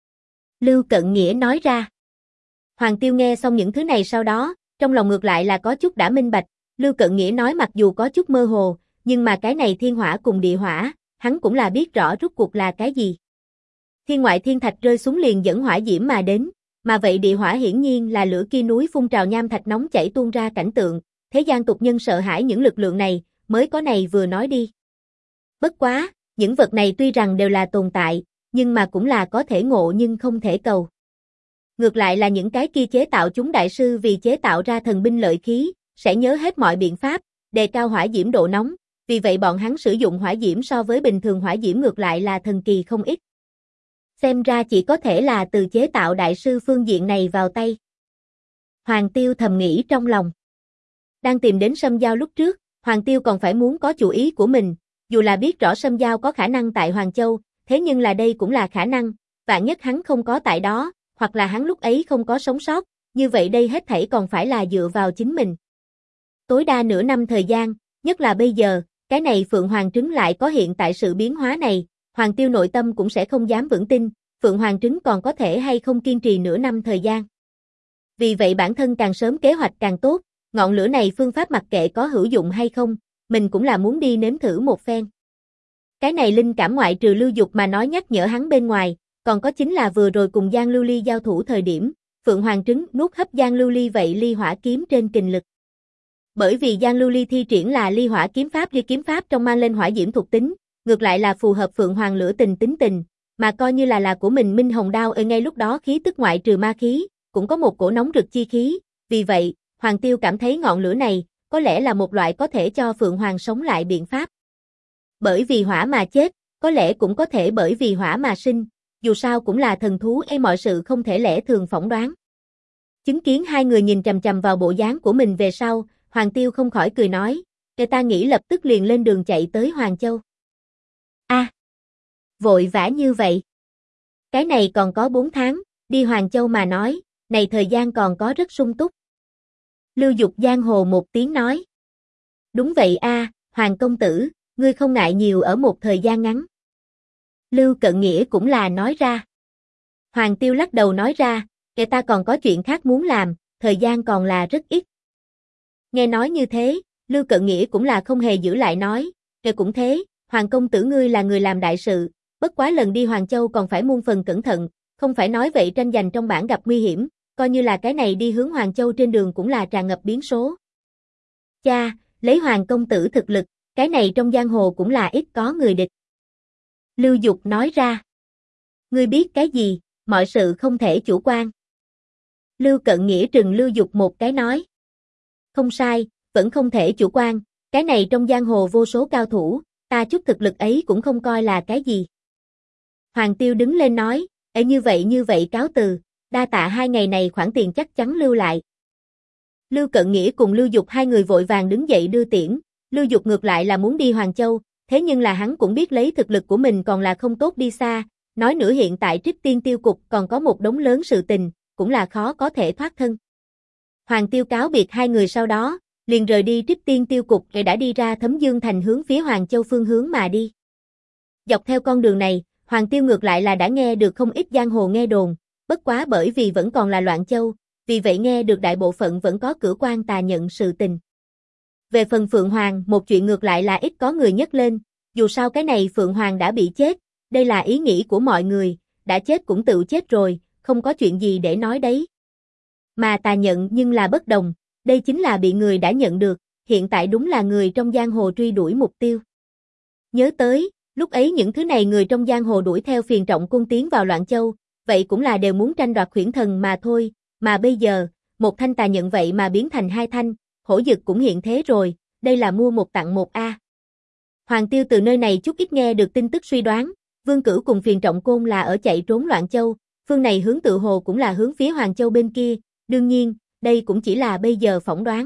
Lưu Cận Nghĩa nói ra. Hoàng Tiêu nghe xong những thứ này sau đó, trong lòng ngược lại là có chút đã minh bạch, Lưu Cận Nghĩa nói mặc dù có chút mơ hồ, nhưng mà cái này thiên hỏa cùng địa hỏa, hắn cũng là biết rõ rốt cuộc là cái gì. Thiên ngoại thiên thạch rơi xuống liền dẫn hỏa diễm mà đến, mà vậy địa hỏa hiển nhiên là lửa kia núi phun trào nham thạch nóng chảy tuôn ra cảnh tượng, thế gian tục nhân sợ hãi những lực lượng này, mới có này vừa nói đi. Bất quá, những vật này tuy rằng đều là tồn tại, nhưng mà cũng là có thể ngộ nhưng không thể cầu. Ngược lại là những cái kia chế tạo chúng đại sư vì chế tạo ra thần binh lợi khí, sẽ nhớ hết mọi biện pháp, đề cao hỏa diễm độ nóng, vì vậy bọn hắn sử dụng hỏa diễm so với bình thường hỏa diễm ngược lại là thần kỳ không ít. Xem ra chỉ có thể là từ chế tạo đại sư phương diện này vào tay. Hoàng Tiêu thầm nghĩ trong lòng. Đang tìm đến Sâm Giao lúc trước, Hoàng Tiêu còn phải muốn có chủ ý của mình, dù là biết rõ Sâm Giao có khả năng tại Hoàng Châu, thế nhưng là đây cũng là khả năng, vạn nhất hắn không có tại đó, hoặc là hắn lúc ấy không có sống sót, như vậy đây hết thảy còn phải là dựa vào chính mình. Tối đa nửa năm thời gian, nhất là bây giờ, cái này Phượng Hoàng trứng lại có hiện tại sự biến hóa này, Hoàng Tiêu nội tâm cũng sẽ không dám vững tin, Phượng Hoàng trứng còn có thể hay không kiên trì nửa năm thời gian. Vì vậy bản thân càng sớm kế hoạch càng tốt, ngọn lửa này phương pháp mặc kệ có hữu dụng hay không, mình cũng là muốn đi nếm thử một phen. Cái này linh cảm ngoại trừ Lưu Dục mà nói nhắc nhở hắn bên ngoài, còn có chính là vừa rồi cùng Giang Lưu Ly giao thủ thời điểm, Phượng Hoàng trứng nuốt hấp Giang Lưu Ly vậy ly hỏa kiếm trên kình lực. Bởi vì Giang Lưu Ly thi triển là ly hỏa kiếm pháp đi kiếm pháp trong mang lên hỏa diễm thuộc tính, ngược lại là phù hợp Phượng Hoàng lửa tình tính tình, mà coi như là của mình Minh Hồng Đao ở ngay lúc đó khí tức ngoại trừ ma khí, cũng có một cổ nóng rực chi khí, vì vậy, Hoàng Tiêu cảm thấy ngọn lửa này, có lẽ là một loại có thể cho Phượng Hoàng sống lại biện pháp. Bởi vì hỏa mà chết, có lẽ cũng có thể bởi vì hỏa mà sinh, dù sao cũng là thần thú mọi sự không thể lẽ thường phỏng đoán. Chứng kiến hai người nhìn chằm chằm vào bộ dáng của mình về sau, Hoàng Tiêu không khỏi cười nói, người ta nghĩ lập tức liền lên đường chạy tới Hoàng Châu. Vội vã như vậy. Cái này còn có 4 tháng, đi Hoàng Châu mà nói, này thời gian còn có rất sung túc. Lưu Dục giang hồ một tiếng nói. Đúng vậy Hoàng công tử, ngươi không ngại nhiều ở một thời gian ngắn. Lưu Cận Nghĩa cũng là nói ra. Hoàng Tiêu lắc đầu nói ra, người ta còn có chuyện khác muốn làm, thời gian còn là rất ít. Nghe nói như thế, Lưu Cận Nghĩa cũng là không hề giữ lại nói, kể cũng thế, Hoàng công tử ngươi là người làm đại sự, bất quá lần đi Hoàng Châu còn phải muôn phần cẩn thận, không phải nói vậy tranh giành trong bản gặp nguy hiểm, coi như là cái này đi hướng Hoàng Châu trên đường cũng là tràn ngập biến số. Cha, lấy Hoàng công tử thực lực, cái này trong giang hồ cũng là ít có người địch. Lưu Dục nói ra. Ngươi biết cái gì, mọi sự không thể chủ quan. Lưu Cận Nghĩa trừng Lưu Dục một cái nói. Không sai, vẫn không thể chủ quan, cái này trong giang hồ vô số cao thủ, ta chút thực lực ấy cũng không coi là cái gì. Hoàng Tiêu đứng lên nói, như vậy cáo từ, đa tạ 2 ngày này khoản tiền chắc chắn lưu lại. Lưu Cận Nghĩa cùng Lưu Dục hai người vội vàng đứng dậy đưa tiễn, Lưu Dục ngược lại là muốn đi Hoàng Châu, thế nhưng là hắn cũng biết lấy thực lực của mình còn là không tốt đi xa, nói nữa hiện tại Trích Tiên Tiêu Cục còn có một đống lớn sự tình, cũng là khó có thể thoát thân. Hoàng Tiêu cáo biệt hai người sau đó, liền rời đi Trích Tiên Tiêu Cục rồi đã đi ra Thấm Dương Thành hướng phía Hoàng Châu phương hướng mà đi. Dọc theo con đường này, Hoàng Tiêu ngược lại là đã nghe được không ít giang hồ nghe đồn, bất quá bởi vì vẫn còn là loạn châu, vì vậy nghe được đại bộ phận vẫn có cửa quan tà nhận sự tình. Về phần Phượng Hoàng, một chuyện ngược lại là ít có người nhắc lên, dù sao cái này Phượng Hoàng đã bị chết, đây là ý nghĩ của mọi người, đã chết cũng tự chết rồi, không có chuyện gì để nói đấy. Mà tà nhận nhưng là bất đồng, đây chính là bị người đã nhận được, hiện tại đúng là người trong giang hồ truy đuổi mục tiêu. Nhớ tới, lúc ấy những thứ này người trong giang hồ đuổi theo Phiền Trọng Cung tiến vào Loạn Châu, vậy cũng là đều muốn tranh đoạt Khuyển Thần mà thôi, mà bây giờ, một thanh tà nhận vậy mà biến thành 2 thanh, hổ dực cũng hiện thế rồi, đây là mua một tặng một Hoàng Tiêu từ nơi này chút ít nghe được tin tức suy đoán, Vương Cửu cùng Phiền Trọng Côn là ở chạy trốn Loạn Châu, phương này hướng tự hồ cũng là hướng phía Hoàng Châu bên kia, đương nhiên, đây cũng chỉ là bây giờ phỏng đoán.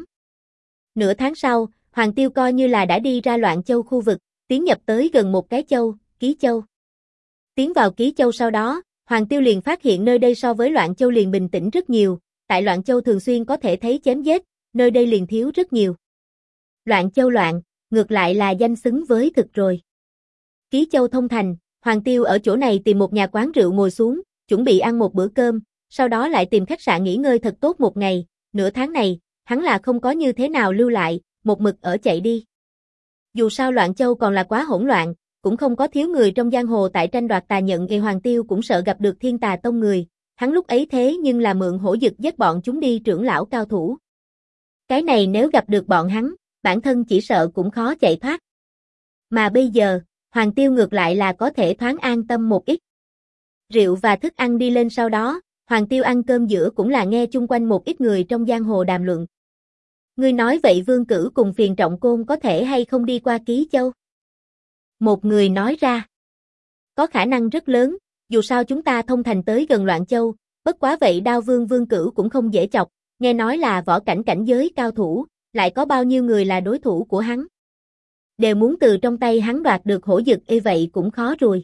Nửa tháng sau, Hoàng Tiêu coi như là đã đi ra Loạn Châu khu vực, tiến nhập tới gần một cái châu, Ký Châu. Tiến vào Ký Châu sau đó, Hoàng Tiêu liền phát hiện nơi đây so với Loạn Châu liền bình tĩnh rất nhiều, tại Loạn Châu thường xuyên có thể thấy chém giết, nơi đây liền thiếu rất nhiều. Loạn Châu loạn, ngược lại là danh xứng với thực rồi. Ký Châu thông thành, Hoàng Tiêu ở chỗ này tìm một nhà quán rượu ngồi xuống, chuẩn bị ăn một bữa cơm, sau đó lại tìm khách sạn nghỉ ngơi thật tốt một ngày, nửa tháng này, hắn là không có như thế nào lưu lại, một mực ở chạy đi. Dù sao Loạn Châu còn là quá hỗn loạn, cũng không có thiếu người trong giang hồ tại tranh đoạt tà nhận gây Hoàng Tiêu cũng sợ gặp được Thiên Tà Tông người, hắn lúc ấy thế nhưng là mượn hổ dực giết bọn chúng đi trưởng lão cao thủ. Cái này nếu gặp được bọn hắn, bản thân chỉ sợ cũng khó chạy thoát. Mà bây giờ, Hoàng Tiêu ngược lại là có thể thoáng an tâm một ít. Rượu và thức ăn đi lên sau đó, Hoàng Tiêu ăn cơm giữa cũng là nghe chung quanh một ít người trong giang hồ đàm luận. Ngươi nói vậy Vương Cửu cùng Phiền Trọng Côn có thể hay không đi qua Ký Châu? Một người nói ra. Có khả năng rất lớn, dù sao chúng ta thông thành tới gần Loạn Châu, bất quá vậy Đao Vương Vương Cửu cũng không dễ chọc, nghe nói là võ cảnh cảnh giới cao thủ, lại có bao nhiêu người là đối thủ của hắn. Đều muốn từ trong tay hắn đoạt được hổ dực vậy cũng khó rồi.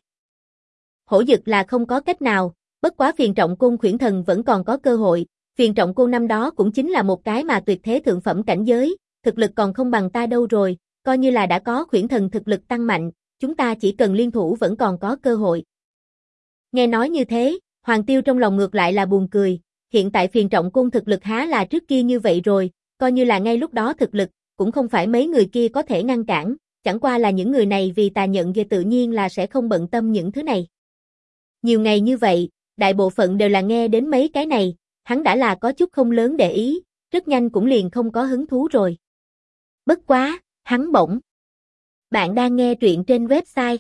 Hổ dực là không có cách nào, bất quá Phiền Trọng Côn Khuyển Thần vẫn còn có cơ hội, Phiền Trọng Côn năm đó cũng chính là một cái mà tuyệt thế thượng phẩm cảnh giới, thực lực còn không bằng ta đâu rồi, coi như là đã có Khuyển Thần thực lực tăng mạnh, chúng ta chỉ cần liên thủ vẫn còn có cơ hội. Nghe nói như thế, Hoàng Tiêu trong lòng ngược lại là buồn cười, hiện tại Phiền Trọng Côn thực lực há là trước kia như vậy rồi, coi như là ngay lúc đó thực lực, cũng không phải mấy người kia có thể ngăn cản, chẳng qua là những người này vì tà nhận về tự nhiên là sẽ không bận tâm những thứ này. Nhiều ngày như vậy, đại bộ phận đều là nghe đến mấy cái này, hắn đã là có chút không lớn để ý, rất nhanh cũng liền không có hứng thú rồi. Bất quá, hắn bỗng. Bạn đang nghe truyện trên website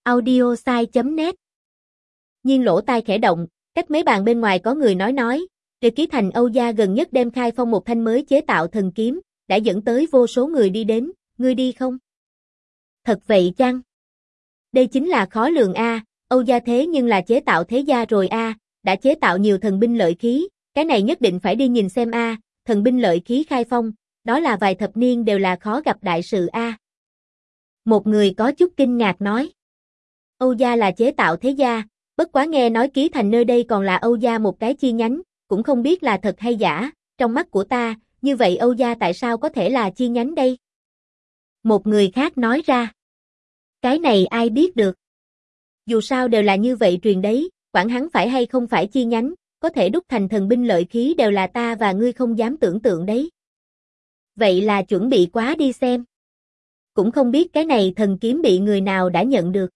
audiosai.net. Nhiên lỗ tai khẽ động, cách mấy bàn bên ngoài có người nói, Trừ Ký Thành Âu Gia gần nhất đem khai phong một thanh mới chế tạo thần kiếm, đã dẫn tới vô số người đi đến, ngươi đi không? Thật vậy chăng? Đây chính là khó lường a, Âu Gia thế nhưng là chế tạo thế gia rồi a, đã chế tạo nhiều thần binh lợi khí, cái này nhất định phải đi nhìn xem a, thần binh lợi khí khai phong, đó là vài thập niên đều là khó gặp đại sự a. Một người có chút kinh ngạc nói. Âu Gia là chế tạo thế gia, bất quá nghe nói Ký Thành nơi đây còn là Âu Gia một cái chi nhánh, cũng không biết là thật hay giả, trong mắt của ta, như vậy Âu Gia tại sao có thể là chi nhánh đây? Một người khác nói ra. Cái này ai biết được? Dù sao đều là như vậy truyền đấy, quản hắn phải hay không phải chi nhánh, có thể đúc thành thần binh lợi khí đều là ta và ngươi không dám tưởng tượng đấy. Vậy là chuẩn bị quá đi xem. Cũng không biết cái này thần kiếm bị người nào đã nhận được.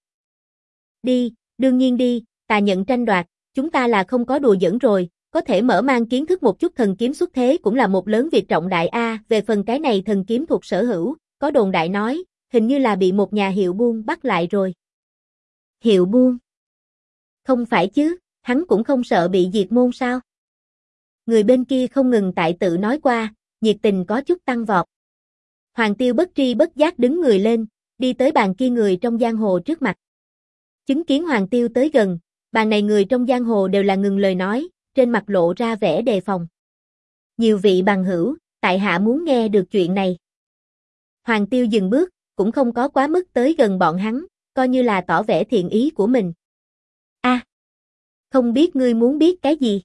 Đi, đương nhiên đi, ta nhận tranh đoạt, chúng ta là không có đùa giỡn rồi, có thể mở mang kiến thức một chút thần kiếm xuất thế cũng là một lớn việc trọng đại a. Về phần cái này thần kiếm thuộc sở hữu, có đồn đại nói, hình như là bị một nhà hiệu buôn bắt lại rồi. Hiệu buôn? Không phải chứ, hắn cũng không sợ bị diệt môn sao? Người bên kia không ngừng tại tự nói qua, nhiệt tình có chút tăng vọt. Hoàng Tiêu bất tri bất giác đứng người lên, đi tới bàn kia người trong giang hồ trước mặt. Chứng kiến Hoàng Tiêu tới gần, bàn này người trong giang hồ đều là ngừng lời nói, trên mặt lộ ra vẻ đề phòng. Nhiều vị bằng hữu, tại hạ muốn nghe được chuyện này. Hoàng Tiêu dừng bước, cũng không có quá mức tới gần bọn hắn, coi như là tỏ vẻ thiện ý của mình. A, không biết ngươi muốn biết cái gì?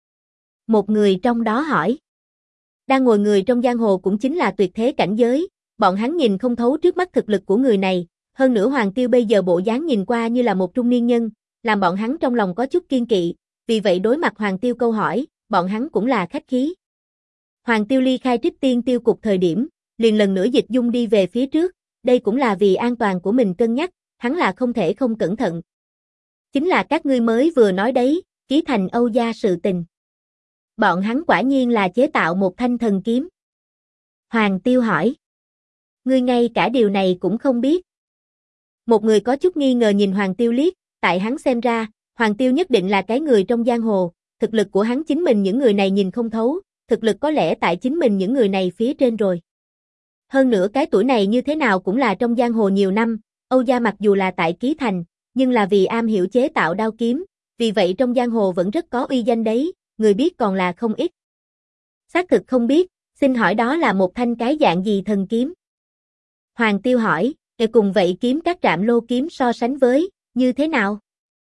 Một người trong đó hỏi. Đang ngồi người trong giang hồ cũng chính là tuyệt thế cảnh giới, bọn hắn nhìn không thấu trước mắt thực lực của người này, hơn nữa Hoàng Tiêu bây giờ bộ dáng nhìn qua như là một trung niên nhân, làm bọn hắn trong lòng có chút kiên kỵ, vì vậy đối mặt Hoàng Tiêu câu hỏi, bọn hắn cũng là khách khí. Hoàng Tiêu ly khai Trích Tiên Tiêu cục thời điểm, liền lần nữa dịch dung đi về phía trước, đây cũng là vì an toàn của mình cân nhắc, hắn là không thể không cẩn thận. Chính là các ngươi mới vừa nói đấy, Ký Thành Âu Gia sự tình. Bọn hắn quả nhiên là chế tạo một thanh thần kiếm. Hoàng Tiêu hỏi. Ngươi ngay cả điều này cũng không biết. Một người có chút nghi ngờ nhìn Hoàng Tiêu liếc, tại hắn xem ra, Hoàng Tiêu nhất định là cái người trong giang hồ, thực lực của hắn chính mình những người này nhìn không thấu, thực lực có lẽ tại chính mình những người này phía trên rồi. Hơn nữa cái tuổi này như thế nào cũng là trong giang hồ nhiều năm, Âu Gia mặc dù là tại Ký Thành, nhưng là vì am hiểu chế tạo đao kiếm, vì vậy trong giang hồ vẫn rất có uy danh đấy, người biết còn là không ít. Xác thực không biết, xin hỏi đó là một thanh cái dạng gì thần kiếm? Hoàng Tiêu hỏi, cùng vậy kiếm các Trạm Lô kiếm so sánh với, như thế nào?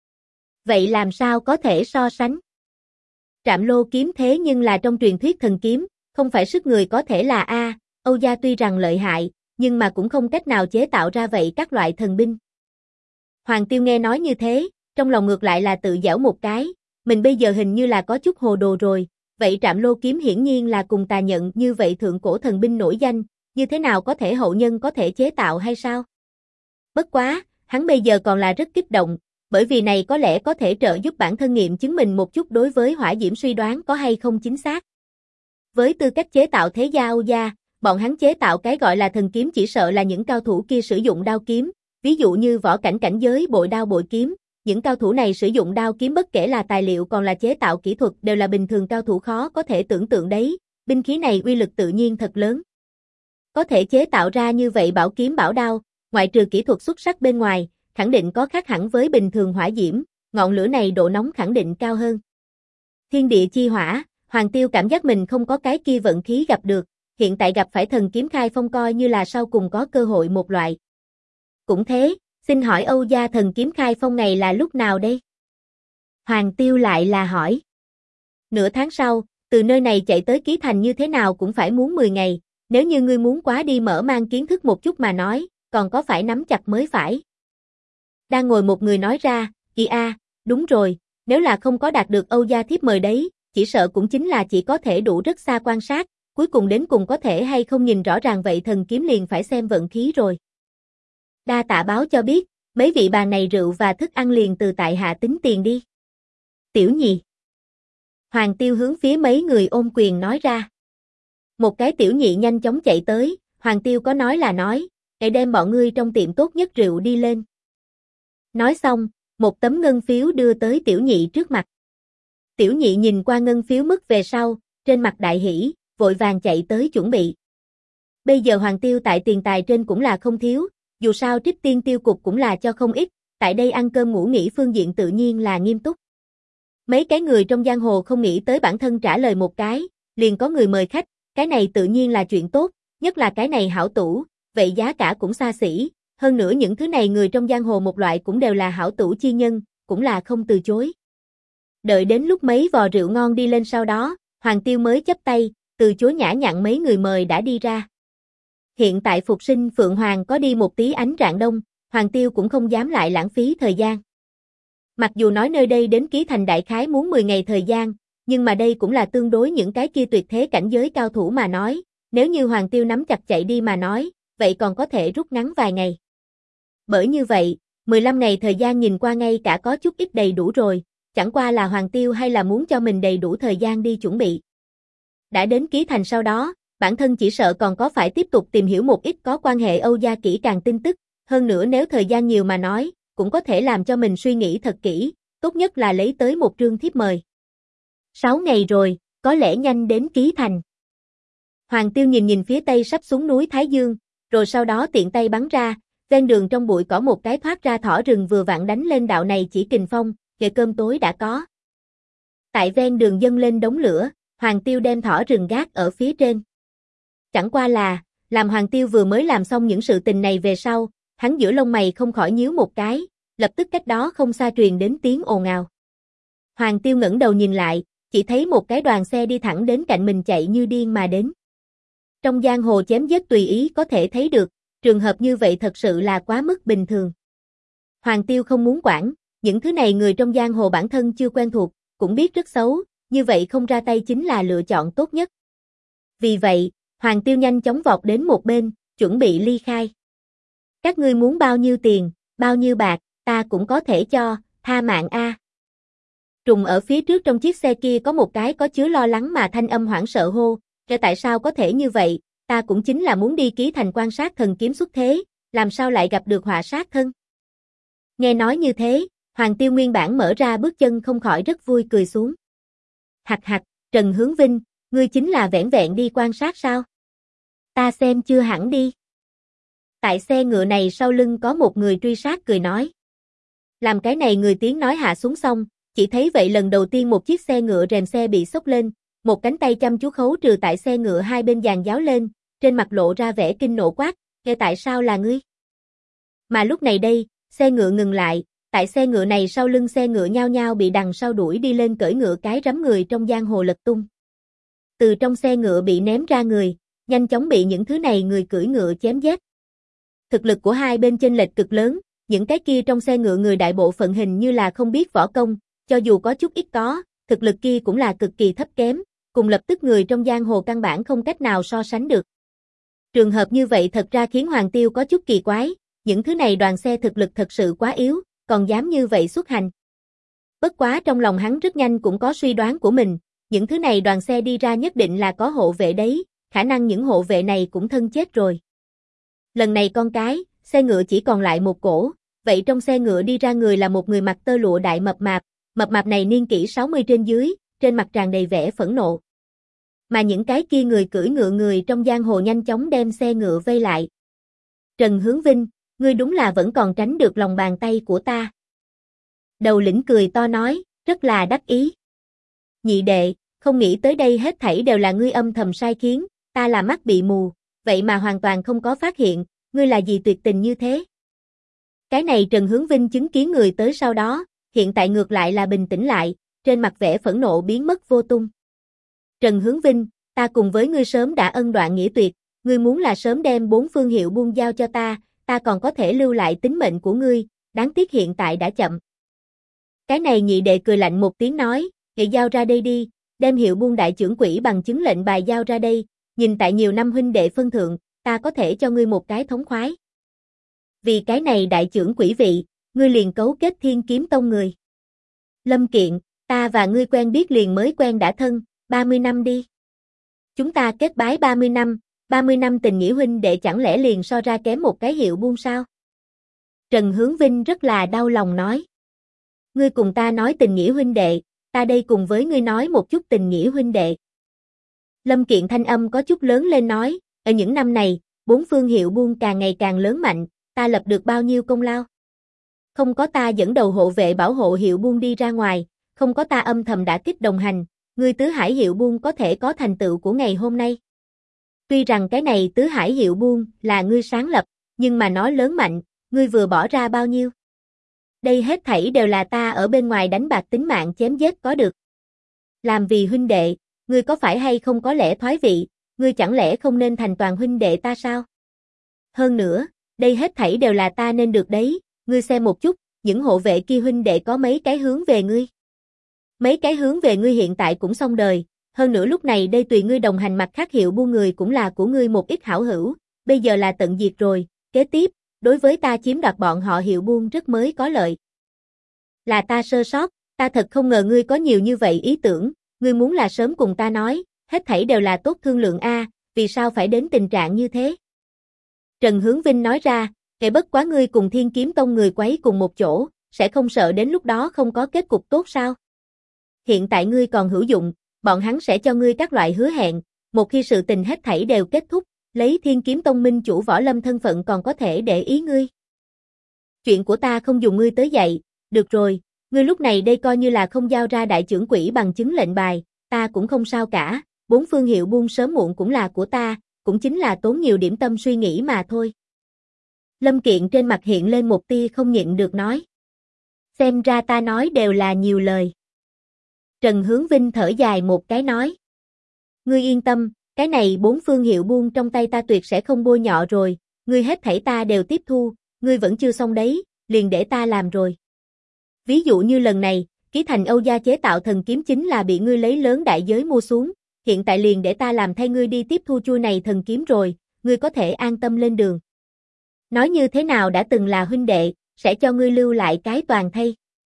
Vậy làm sao có thể so sánh? Trạm Lô kiếm thế nhưng là trong truyền thuyết thần kiếm, không phải sức người có thể là A, Âu Gia tuy rằng lợi hại, nhưng mà cũng không cách nào chế tạo ra vậy các loại thần binh. Hoàng Tiêu nghe nói như thế, trong lòng ngược lại là tự giễu một cái, mình bây giờ hình như là có chút hồ đồ rồi, vậy Trạm Lô kiếm hiển nhiên là cùng tà nhận như vậy thượng cổ thần binh nổi danh, như thế nào có thể hậu nhân có thể chế tạo hay sao? Bất quá, hắn bây giờ còn là rất kích động, bởi vì này có lẽ có thể trợ giúp bản thân nghiệm chứng mình một chút đối với hỏa diễm suy đoán có hay không chính xác. Với tư cách chế tạo thế gia Âu Gia, bọn hắn chế tạo cái gọi là thần kiếm chỉ sợ là những cao thủ kia sử dụng đao kiếm, ví dụ như võ cảnh cảnh giới bội đao bội kiếm, những cao thủ này sử dụng đao kiếm bất kể là tài liệu còn là chế tạo kỹ thuật đều là bình thường cao thủ khó có thể tưởng tượng đấy, binh khí này uy lực tự nhiên thật lớn. Có thể chế tạo ra như vậy bảo kiếm bảo đao, ngoại trừ kỹ thuật xuất sắc bên ngoài, khẳng định có khác hẳn với bình thường hỏa diễm, ngọn lửa này độ nóng khẳng định cao hơn. Thiên địa chi hỏa, Hoàng Tiêu cảm giác mình không có cái kia vận khí gặp được, hiện tại gặp phải thần kiếm khai phong coi như là sau cùng có cơ hội một loại. Cũng thế, xin hỏi Âu Gia thần kiếm khai phong ngày là lúc nào đây? Hoàng Tiêu lại là hỏi. Nửa tháng sau, từ nơi này chạy tới Ký Thành như thế nào cũng phải muốn 10 ngày, nếu như ngươi muốn quá đi mở mang kiến thức một chút mà nói, còn có phải nắm chặt mới phải. Đang ngồi một người nói ra, đúng rồi, nếu là không có đạt được Âu Gia thiếp mời đấy, chỉ sợ cũng chính là chỉ có thể đủ rất xa quan sát, cuối cùng đến cùng có thể hay không nhìn rõ ràng vậy thần kiếm liền phải xem vận khí rồi. Đa tạ báo cho biết, mấy vị bàn này rượu và thức ăn liền từ tại hạ tính tiền đi. Tiểu nhị. Hoàng Tiêu hướng phía mấy người ôm quyền nói ra. Một cái tiểu nhị nhanh chóng chạy tới, Hoàng Tiêu có nói là nói, để đem bọn ngươi trong tiệm tốt nhất rượu đi lên. Nói xong, một tấm ngân phiếu đưa tới tiểu nhị trước mặt. Tiểu nhị nhìn qua ngân phiếu mức về sau, trên mặt đại hỉ, vội vàng chạy tới chuẩn bị. Bây giờ Hoàng Tiêu tại tiền tài trên cũng là không thiếu, dù sao Trích Tiên Tiêu cục cũng là cho không ít, tại đây ăn cơm ngủ nghỉ phương diện tự nhiên là nghiêm túc. Mấy cái người trong giang hồ không nghĩ tới bản thân trả lời một cái, liền có người mời khách, cái này tự nhiên là chuyện tốt, nhất là cái này hảo tủ, vậy giá cả cũng xa xỉ, hơn nữa những thứ này người trong giang hồ một loại cũng đều là hảo tủ chi nhân, cũng là không từ chối. Đợi đến lúc mấy vò rượu ngon đi lên sau đó, Hoàng Tiêu mới chắp tay, từ chối nhã nhặn mấy người mời đã đi ra. Hiện tại phục sinh Phượng Hoàng có đi một tí ánh rạng đông, Hoàng Tiêu cũng không dám lại lãng phí thời gian. Mặc dù nói nơi đây đến Ký Thành đại khái muốn 10 ngày thời gian, nhưng mà đây cũng là tương đối những cái kia tuyệt thế cảnh giới cao thủ mà nói, nếu như Hoàng Tiêu nắm chặt chạy đi mà nói, vậy còn có thể rút ngắn vài ngày. Bởi như vậy, 15 ngày thời gian nhìn qua ngay cả có chút ít đầy đủ rồi, chẳng qua là Hoàng Tiêu hay là muốn cho mình đầy đủ thời gian đi chuẩn bị. Đã đến Ký Thành sau đó, bản thân chỉ sợ còn có phải tiếp tục tìm hiểu một ít có quan hệ Âu gia kỹ càng tin tức, hơn nữa nếu thời gian nhiều mà nói, cũng có thể làm cho mình suy nghĩ thật kỹ, tốt nhất là lấy tới một trương thiếp mời. 6 ngày rồi, có lẽ nhanh đến Ký Thành. Hoàng Tiêu nhìn nhìn phía tây sắp xuống núi Thái Dương, rồi sau đó tiện tay bắn ra, ven đường trong bụi cỏ một cái thoát ra thỏ rừng vừa vặn đánh lên đạo này chỉ kình phong, nghề cơm tối đã có. Tại ven đường dâng lên đống lửa, Hoàng Tiêu đem thỏ rừng gác ở phía trên. Chẳng qua là, làm Hoàng Tiêu vừa mới làm xong những sự tình này về sau, hắn giữa lông mày không khỏi nhíu một cái, lập tức cách đó không xa truyền đến tiếng ồn ào. Hoàng Tiêu ngẩng đầu nhìn lại, chỉ thấy một cái đoàn xe đi thẳng đến cạnh mình chạy như điên mà đến. Trong giang hồ chém giết tùy ý có thể thấy được, trường hợp như vậy thật sự là quá mức bình thường. Hoàng Tiêu không muốn quản, những thứ này người trong giang hồ bản thân chưa quen thuộc, cũng biết rất xấu, như vậy không ra tay chính là lựa chọn tốt nhất. Vì vậy, Hoàng Tiêu nhanh chóng vọt đến một bên, chuẩn bị ly khai. Các ngươi muốn bao nhiêu tiền, bao nhiêu bạc, ta cũng có thể cho, tha mạng a. Trùng ở phía trước trong chiếc xe kia có một cái có chứa lo lắng mà thanh âm hoảng sợ hô, tại sao có thể như vậy, ta cũng chính là muốn đi Ký Thành quan sát thần kiếm xuất thế, làm sao lại gặp được họa sát thân. Nghe nói như thế, Hoàng Tiêu nguyên bản mở ra bước chân không khỏi rất vui cười xuống. Hặc hặc, Trần Hướng Vinh, ngươi chính là vẻn vẹn đi quan sát sao? Ta xem chưa hẳn đi. Tại xe ngựa này sau lưng có một người truy sát cười nói. Làm cái này người tiếng nói hạ xuống xong, chỉ thấy vậy lần đầu tiên một chiếc xe ngựa rèm xe bị xốc lên, một cánh tay chăm chú khấu trừ tại xe ngựa hai bên dàn giáo lên, trên mặt lộ ra vẻ kinh nộ quát, nghe tại sao là ngươi? Mà lúc này đây, xe ngựa ngừng lại, tại xe ngựa này sau lưng xe ngựa nhao nhao bị đằng sau đuổi đi lên cởi ngựa cái rắm người trong giang hồ lật tung. Từ trong xe ngựa bị ném ra người, nhanh chóng bị những thứ này người cưỡi ngựa chém giết. Thực lực của hai bên chênh lệch cực lớn, những cái kia trong xe ngựa người đại bộ phận hình như là không biết võ công, cho dù có chút ít có, thực lực kia cũng là cực kỳ thấp kém, cùng lập tức người trong giang hồ căn bản không cách nào so sánh được. Trường hợp như vậy thật ra khiến Hoàng Tiêu có chút kỳ quái, những thứ này đoàn xe thực lực thật sự quá yếu, còn dám như vậy xuất hành. Bất quá trong lòng hắn rất nhanh cũng có suy đoán của mình, những thứ này đoàn xe đi ra nhất định là có hộ vệ đấy, khả năng những hộ vệ này cũng thân chết rồi. Lần này con cái, xe ngựa chỉ còn lại một cỗ, vậy trong xe ngựa đi ra người là một người mặc tơ lụa đại mập mạp này niên kỷ 60 trên dưới, trên mặt tràn đầy vẻ phẫn nộ. Mà những cái kia người cưỡi ngựa người trong giang hồ nhanh chóng đem xe ngựa vây lại. Trần Hướng Vinh, ngươi đúng là vẫn còn tránh được lòng bàn tay của ta. Đầu lĩnh cười to nói, rất là đắc ý. Nhị đệ, không nghĩ tới đây hết thảy đều là ngươi âm thầm sai khiến, ta là mắt bị mù, vậy mà hoàn toàn không có phát hiện, ngươi là gì tuyệt tình như thế. Cái này Trần Hướng Vinh chứng kiến người tới sau đó, hiện tại ngược lại là bình tĩnh lại, trên mặt vẻ phẫn nộ biến mất vô tung. Trần Hướng Vinh, ta cùng với ngươi sớm đã ân đoạn nghĩa tuyệt, ngươi muốn là sớm đem 4 phương hiệu buôn giao cho ta còn có thể lưu lại tính mệnh của ngươi, đáng tiếc hiện tại đã chậm. Cái này nhị đệ cười lạnh một tiếng nói, vậy giao ra đây đi, đem hiệu buôn đại trưởng quỹ bằng chứng lệnh bài giao ra đây, nhìn tại nhiều năm huynh đệ phân thượng, ta có thể cho ngươi một cái thống khoái. Vì cái này đại trưởng quỹ vị, ngươi liền cấu kết Thiên Kiếm Tông người. Lâm Kiện, ta và ngươi quen biết liền mới quen đã thân, 30 năm đi. Chúng ta kết bái 30 năm tình nghĩa huynh đệ chẳng lẽ liền so ra kém một cái hiệu buôn sao? Trần Hướng Vinh rất là đau lòng nói. Ngươi cùng ta nói tình nghĩa huynh đệ, Ta đây cùng với ngươi nói một chút tình nghĩa huynh đệ. Lâm Kiện thanh âm có chút lớn lên nói, ở những năm này, bốn phương hiệu buôn càng ngày càng lớn mạnh, ta lập được bao nhiêu công lao. Không có ta dẫn đầu hộ vệ bảo hộ hiệu buôn đi ra ngoài, không có ta âm thầm đả kích đồng hành, ngươi Tứ Hải hiệu buôn có thể có thành tựu của ngày hôm nay. Tuy rằng cái này Tứ Hải hiệu buôn là ngươi sáng lập, nhưng mà nó lớn mạnh, ngươi vừa bỏ ra bao nhiêu. Đây hết thảy đều là ta ở bên ngoài đánh bạc tính mạng chém giết có được. Làm vì huynh đệ, ngươi có phải hay không có lẽ thoái vị, ngươi chẳng lẽ không nên thành toàn huynh đệ ta sao? Hơn nữa, đây hết thảy đều là ta nên được đấy, ngươi xem một chút, những hộ vệ kia huynh đệ có mấy cái hướng về ngươi. Mấy cái hướng về ngươi hiện tại cũng xong đời, hơn nữa lúc này đây tùy ngươi đồng hành mặt khác hiệu buôn người cũng là của ngươi một ít hảo hữu, bây giờ là tận diệt rồi, kế tiếp, đối với ta chiếm đoạt bọn họ hiệu buôn rất mới có lợi. Là ta sơ sót, ta thật không ngờ ngươi có nhiều như vậy ý tưởng, ngươi muốn là sớm cùng ta nói, hết thảy đều là tốt thương lượng a, vì sao phải đến tình trạng như thế? Trần Hướng Vinh nói ra, bất quá ngươi cùng Thiên Kiếm Tông người quấy cùng một chỗ, sẽ không sợ đến lúc đó không có kết cục tốt sao? Hiện tại ngươi còn hữu dụng, bọn hắn sẽ cho ngươi các loại hứa hẹn, một khi sự tình hết thảy đều kết thúc, lấy Thiên Kiếm Tông minh chủ Võ Lâm thân phận còn có thể để ý ngươi. Chuyện của ta không dùng ngươi tới dạy, được rồi, ngươi lúc này đây coi như là không giao ra đại trưởng quỹ bằng chứng lệnh bài, ta cũng không sao cả, bốn phương hiệu buôn sớm muộn cũng là của ta, cũng chính là tốn nhiều điểm tâm suy nghĩ mà thôi. Lâm Kiện trên mặt hiện lên một tia không nhịn được nói. Xem ra ta nói đều là nhiều lời. Trần Hướng Vinh thở dài một cái nói. Ngươi yên tâm, cái này bốn phương hiệu buôn trong tay ta tuyệt sẽ không bôi nhọ rồi, ngươi hết thảy ta đều tiếp thu, ngươi vẫn chưa xong đấy, liền để ta làm rồi. Ví dụ như lần này, Ký Thành Âu gia chế tạo thần kiếm chính là bị ngươi lấy lớn đại giới mua xuống, hiện tại liền để ta làm thay ngươi đi tiếp thu chuôi này thần kiếm rồi, ngươi có thể an tâm lên đường. Nói như thế nào đã từng là huynh đệ, sẽ cho ngươi lưu lại cái toàn thây.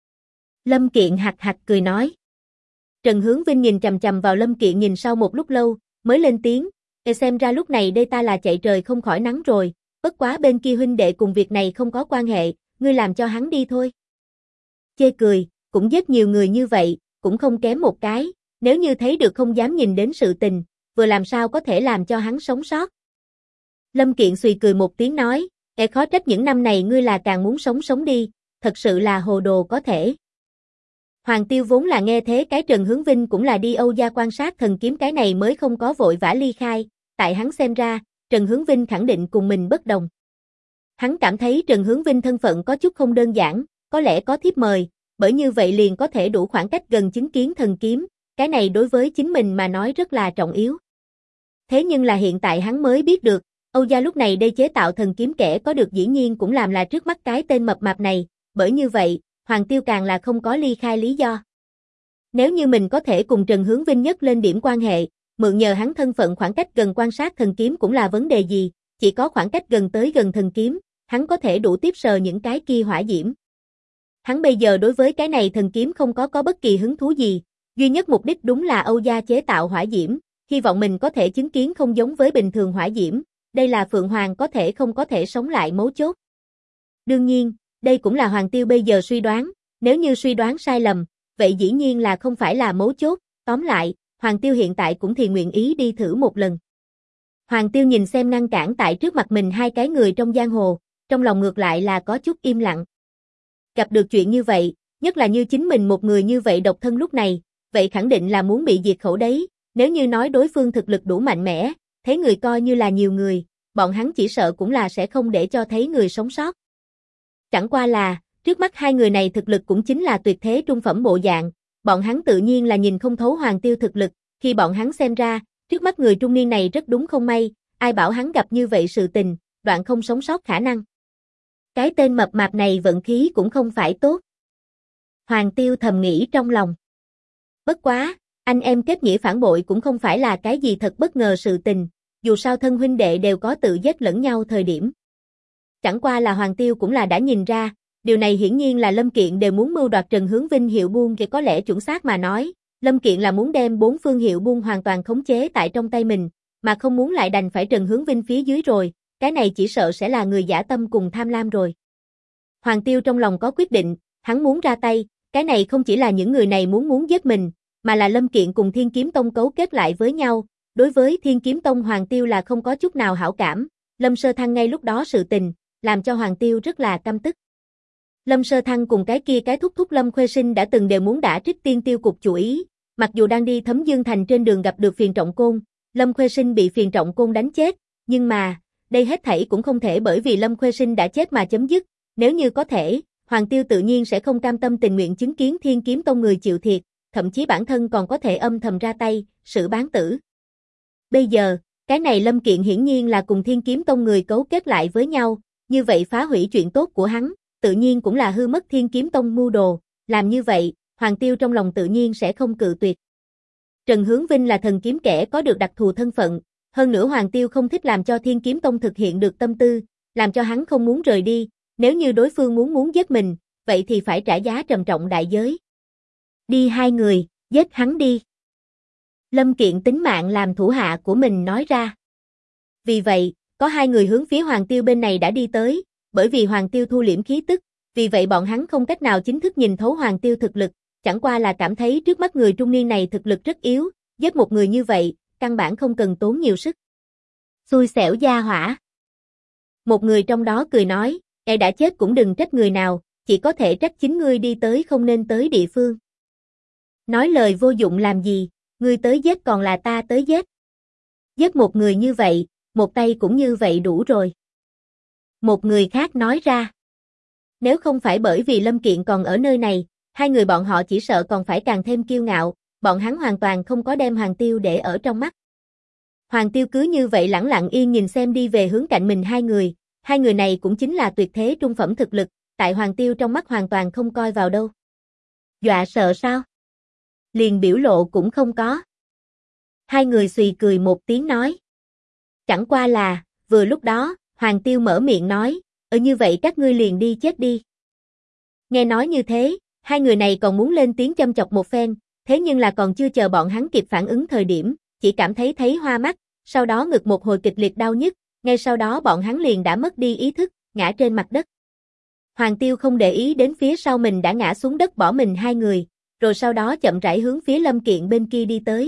Lâm Kiện hạc hạc cười nói. Trần Hướng Vinh nhìn chằm chằm vào Lâm Kiện nhìn sau một lúc lâu, mới lên tiếng, xem ra lúc này đây ta là chạy trời không khỏi nắng rồi, bất quá bên kia huynh đệ cùng việc này không có quan hệ, ngươi làm cho hắn đi thôi. Chê cười, cũng giết nhiều người như vậy, cũng không kém một cái, nếu như thấy được không dám nhìn đến sự tình, vừa làm sao có thể làm cho hắn sống sót. Lâm Kiện xùy cười một tiếng nói, khó trách những năm này ngươi là càng muốn sống đi, thật sự là hồ đồ có thể. Hoàng Tiêu vốn là nghe thế cái Trần Hướng Vinh cũng là đi Âu gia quan sát thần kiếm cái này mới không có vội vã ly khai, tại hắn xem ra, Trần Hướng Vinh khẳng định cùng mình bất đồng. Hắn cảm thấy Trần Hướng Vinh thân phận có chút không đơn giản, có lẽ có thiếp mời, bởi như vậy liền có thể đủ khoảng cách gần chứng kiến thần kiếm, cái này đối với chính mình mà nói rất là trọng yếu. Thế nhưng là hiện tại hắn mới biết được, Âu gia lúc này đây chế tạo thần kiếm kẻ có được dĩ nhiên cũng làm là trước mắt cái tên mập mạp này, bởi như vậy, Hoàng Tiêu càng là không có ly khai lý do. Nếu như mình có thể cùng Trần Hướng Vinh nhất lên điểm quan hệ, mượn nhờ hắn thân phận khoảng cách gần quan sát thần kiếm cũng là vấn đề gì, chỉ có khoảng cách gần tới gần thần kiếm, hắn có thể đủ tiếp sờ những cái kia hỏa diễm. Hắn bây giờ đối với cái này thần kiếm không có bất kỳ hứng thú gì, duy nhất mục đích đúng là Âu gia chế tạo hỏa diễm, hy vọng mình có thể chứng kiến không giống với bình thường hỏa diễm, đây là Phượng Hoàng có thể không có thể sống lại mấu chốt. Đương nhiên, đây cũng là Hoàng Tiêu bây giờ suy đoán, nếu như suy đoán sai lầm, vậy dĩ nhiên là không phải là mấu chốt, tóm lại, Hoàng Tiêu hiện tại cũng thì nguyện ý đi thử một lần. Hoàng Tiêu nhìn xem ngăn cản tại trước mặt mình hai cái người trong giang hồ, trong lòng ngược lại là có chút im lặng. Gặp được chuyện như vậy, nhất là như chính mình một người như vậy độc thân lúc này, vậy khẳng định là muốn bị diệt khẩu đấy, nếu như nói đối phương thực lực đủ mạnh mẽ, thấy người coi như là nhiều người, bọn hắn chỉ sợ cũng là sẽ không để cho thấy người sống sót. Chẳng qua là, trước mắt hai người này thực lực cũng chính là tuyệt thế trung phẩm bộ dạng, bọn hắn tự nhiên là nhìn không thấu Hoàng Tiêu thực lực, khi bọn hắn xem ra, trước mắt người trung niên này rất đúng không may, ai bảo hắn gặp như vậy sự tình, đoạn không sống sót khả năng. Cái tên mập mạp này vận khí cũng không phải tốt. Hoàng Tiêu thầm nghĩ trong lòng. Bất quá, anh em kết nghĩa phản bội cũng không phải là cái gì thật bất ngờ sự tình, dù sao thân huynh đệ đều có tự giết lẫn nhau thời điểm. Chẳng qua là Hoàng Tiêu cũng là đã nhìn ra, điều này hiển nhiên là Lâm Kiện đều muốn mưu đoạt Trần Hướng Vinh hiệu buôn thì có lẽ chuẩn xác mà nói, Lâm Kiện là muốn đem bốn phương hiệu buôn hoàn toàn khống chế tại trong tay mình, mà không muốn lại đành phải Trần Hướng Vinh phía dưới rồi, cái này chỉ sợ sẽ là người dã tâm cùng tham lam rồi. Hoàng Tiêu trong lòng có quyết định, hắn muốn ra tay, Cái này không chỉ là những người này muốn giết mình, mà là Lâm Kiện cùng Thiên Kiếm Tông cấu kết lại với nhau. Đối với Thiên Kiếm Tông Hoàng Tiêu là không có chút nào hảo cảm. Lâm Sơ Thăng ngay lúc đó sự tình, làm cho Hoàng Tiêu rất là căm tức. Lâm Sơ Thăng cùng cái thúc thúc Lâm Khuê Sinh đã từng đều muốn đả Trích Tiên Tiêu cục chủ ý. Mặc dù đang đi Thấm Dương Thành trên đường gặp được Phiền Trọng Côn, Lâm Khuê Sinh bị Phiền Trọng Côn đánh chết, nhưng mà, đây hết thảy cũng không thể bởi vì Lâm Khuê Sinh đã chết mà chấm dứt. Nếu như có thể, Hoàng Tiêu tự nhiên sẽ không cam tâm tình nguyện chứng kiến Thiên Kiếm Tông người chịu thiệt, thậm chí bản thân còn có thể âm thầm ra tay, xử bán tử. Bây giờ, cái này Lâm Kiện hiển nhiên là cùng Thiên Kiếm Tông người cấu kết lại với nhau, như vậy phá hủy chuyện tốt của hắn, tự nhiên cũng là hư mất Thiên Kiếm Tông mưu đồ, làm như vậy, Hoàng Tiêu trong lòng tự nhiên sẽ không cự tuyệt. Trần Hướng Vinh là thần kiếm kẻ có được đặc thù thân phận, hơn nữa Hoàng Tiêu không thích làm cho Thiên Kiếm Tông thực hiện được tâm tư, làm cho hắn không muốn rời đi, nếu như đối phương muốn giết mình, vậy thì phải trả giá trầm trọng đại giới. Đi hai người, giết hắn đi. Lâm Kiện tính mạng làm thủ hạ của mình nói ra. Vì vậy, có hai người hướng phía Hoàng Tiêu bên này đã đi tới, bởi vì Hoàng Tiêu thu liễm khí tức, vì vậy bọn hắn không cách nào chính thức nhìn thấu Hoàng Tiêu thực lực, chẳng qua là cảm thấy trước mắt người trung niên này thực lực rất yếu, giết một người như vậy, căn bản không cần tốn nhiều sức. Xui xẻo gia hỏa. Một người trong đó cười nói, đã chết cũng đừng trách người nào, chỉ có thể trách chính ngươi đi tới không nên tới địa phương. Nói lời vô dụng làm gì, ngươi tới giết còn là ta tới giết. Giết một người như vậy, một tay cũng như vậy đủ rồi. Một người khác nói ra. Nếu không phải bởi vì Lâm Kiện còn ở nơi này, hai người bọn họ chỉ sợ còn phải càng thêm kiêu ngạo, bọn hắn hoàn toàn không có đem Hoàng Tiêu để ở trong mắt. Hoàng Tiêu cứ như vậy lẳng lặng yên nhìn xem đi về hướng cạnh mình hai người này cũng chính là tuyệt thế trung phẩm thực lực, tại Hoàng Tiêu trong mắt hoàn toàn không coi vào đâu. Dọa sợ sao? Liền biểu lộ cũng không có. Hai người xùy cười một tiếng nói. Chẳng qua là, vừa lúc đó, Hoàng Tiêu mở miệng nói, như vậy các ngươi liền đi chết đi. Nghe nói như thế, hai người này còn muốn lên tiếng châm chọc một phen, thế nhưng là còn chưa chờ bọn hắn kịp phản ứng thời điểm, chỉ cảm thấy hoa mắt, sau đó ngực một hồi kịch liệt đau nhức, ngay sau đó bọn hắn liền đã mất đi ý thức, ngã trên mặt đất. Hoàng Tiêu không để ý đến phía sau mình đã ngã xuống đất bỏ mình hai người, rồi sau đó chậm rãi hướng phía Lâm Kiện bên kia đi tới.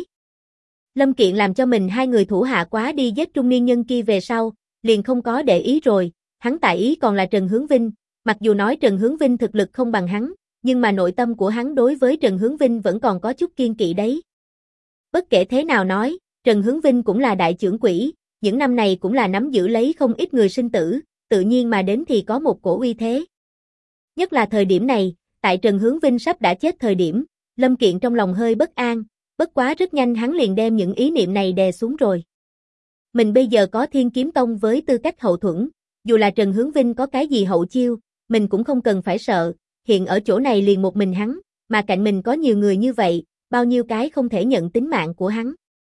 Lâm Kiện làm cho mình hai người thủ hạ quá đi giết trung niên nhân kia về sau, liền không có để ý rồi, hắn tại ý còn là Trần Hướng Vinh, mặc dù nói Trần Hướng Vinh thực lực không bằng hắn, nhưng mà nội tâm của hắn đối với Trần Hướng Vinh vẫn còn có chút kiên kỵ đấy. Bất kể thế nào nói, Trần Hướng Vinh cũng là đại trưởng quỹ, những năm này cũng là nắm giữ lấy không ít người sinh tử, tự nhiên mà đến thì có một cổ uy thế. Nhất là thời điểm này, tại Trần Hướng Vinh sắp đã chết thời điểm, Lâm Kiện trong lòng hơi bất an, bất quá rất nhanh hắn liền đem những ý niệm này đè xuống rồi. Mình bây giờ có Thiên Kiếm Tông với tư cách hậu thuẫn, dù là Trần Hướng Vinh có cái gì hậu chiêu, mình cũng không cần phải sợ, hiện ở chỗ này liền một mình hắn, mà cạnh mình có nhiều người như vậy, bao nhiêu cái không thể nhận tính mạng của hắn.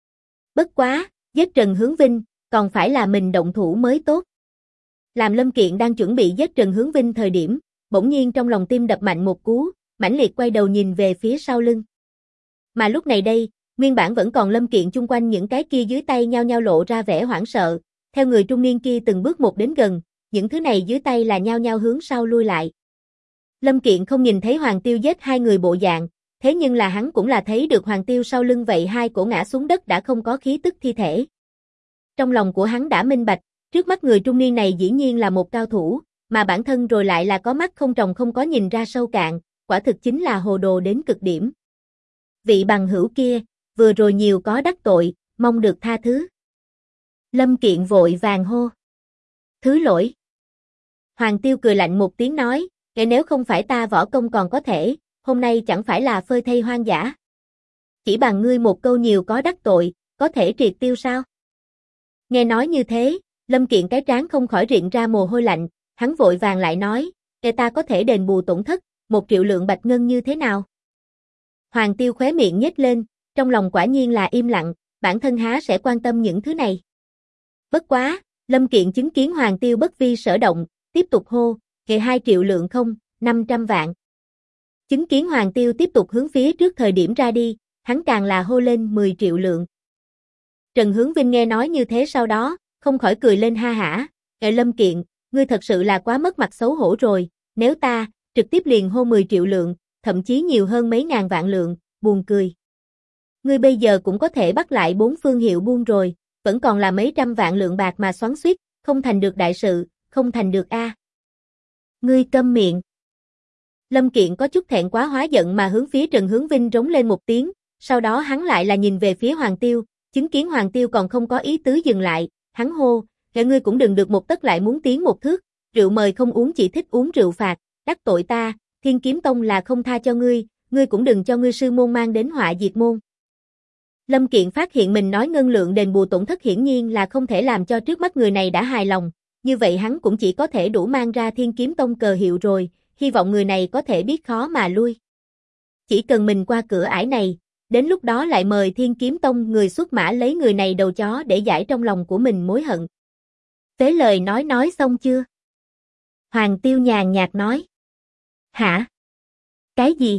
Bất quá, giết Trần Hướng Vinh, còn phải là mình động thủ mới tốt. Làm Lâm Kiện đang chuẩn bị giết Trần Hướng Vinh thời điểm, bỗng nhiên trong lòng tim đập mạnh một cú, mãnh liệt quay đầu nhìn về phía sau lưng. Mà lúc này đây, nguyên bản vẫn còn Lâm Kiện chung quanh những cái kia dưới tay nhao nhao lộ ra vẻ hoảng sợ, theo người trung niên kia từng bước một đến gần, những thứ này dưới tay là nhao nhao hướng sau lui lại. Lâm Kiện không nhìn thấy Hoàng Tiêu giết hai người bộ dạng, thế nhưng là hắn cũng là thấy được Hoàng Tiêu sau lưng vậy hai cổ ngã xuống đất đã không có khí tức thi thể. Trong lòng của hắn đã minh bạch, trước mắt người trung niên này dĩ nhiên là một cao thủ, mà bản thân rồi lại là có mắt không tròng không có nhìn ra sâu cạn, quả thực chính là hồ đồ đến cực điểm. Vị bằng hữu kia, vừa rồi nhiều có đắc tội, mong được tha thứ. Lâm Kiện vội vàng hô. Thứ lỗi. Hoàng Tiêu cười lạnh một tiếng nói, nếu không phải ta võ công còn có thể, hôm nay chẳng phải là phơi thây hoang dã. Chỉ bằng ngươi một câu nhiều có đắc tội, có thể triệt tiêu sao? Nghe nói như thế, Lâm Kiện cái trán không khỏi riện ra mồ hôi lạnh, hắn vội vàng lại nói, ta có thể đền bù tổn thất, 1 triệu lượng bạch ngân như thế nào? Hoàng Tiêu khóe miệng nhếch lên, trong lòng quả nhiên là im lặng, bản thân há sẽ quan tâm những thứ này. Bất quá, Lâm Kiện chứng kiến Hoàng Tiêu bất vi sở động, tiếp tục hô, 2 triệu lượng không, 500 vạn. Chứng kiến Hoàng Tiêu tiếp tục hướng phía trước thời điểm ra đi, hắn càng là hô lên 10 triệu lượng. Trần Hướng Vinh nghe nói như thế sau đó, không khỏi cười lên ha hả, Lâm Kiện, ngươi thật sự là quá mất mặt xấu hổ rồi, nếu ta, trực tiếp liền hô 10 triệu lượng, thậm chí nhiều hơn mấy ngàn vạn lượng, buồn cười. Ngươi bây giờ cũng có thể bắt lại 4 phương hiệu buôn rồi, vẫn còn là mấy trăm vạn lượng bạc mà xoắn xuýt, không thành được đại sự, không thành được a. Ngươi câm miệng. Lâm Kiện có chút thẹn quá hóa giận mà hướng phía Trần Hướng Vinh rống lên một tiếng, sau đó hắn lại là nhìn về phía Hoàng Tiêu, chứng kiến Hoàng Tiêu còn không có ý tứ dừng lại, hắn hô, ngươi cũng đừng được một tấc lại muốn tiến một thước, rượu mời không uống chỉ thích uống rượu phạt, đắc tội ta, Thiên Kiếm Tông là không tha cho ngươi cũng đừng cho ngươi sư môn mang đến họa diệt môn. Lâm Kiện phát hiện mình nói ngân lượng đền bù tổn thất hiển nhiên là không thể làm cho trước mắt người này đã hài lòng, như vậy hắn cũng chỉ có thể đủ mang ra Thiên Kiếm Tông cờ hiệu rồi, hy vọng người này có thể biết khó mà lui. Chỉ cần mình qua cửa ải này, đến lúc đó lại mời Thiên Kiếm Tông người xuất mã lấy người này đầu chó để giải trong lòng của mình mối hận. Tế lời nói xong chưa? Hoàng Tiêu nhàn nhạt nói. Hả? Cái gì?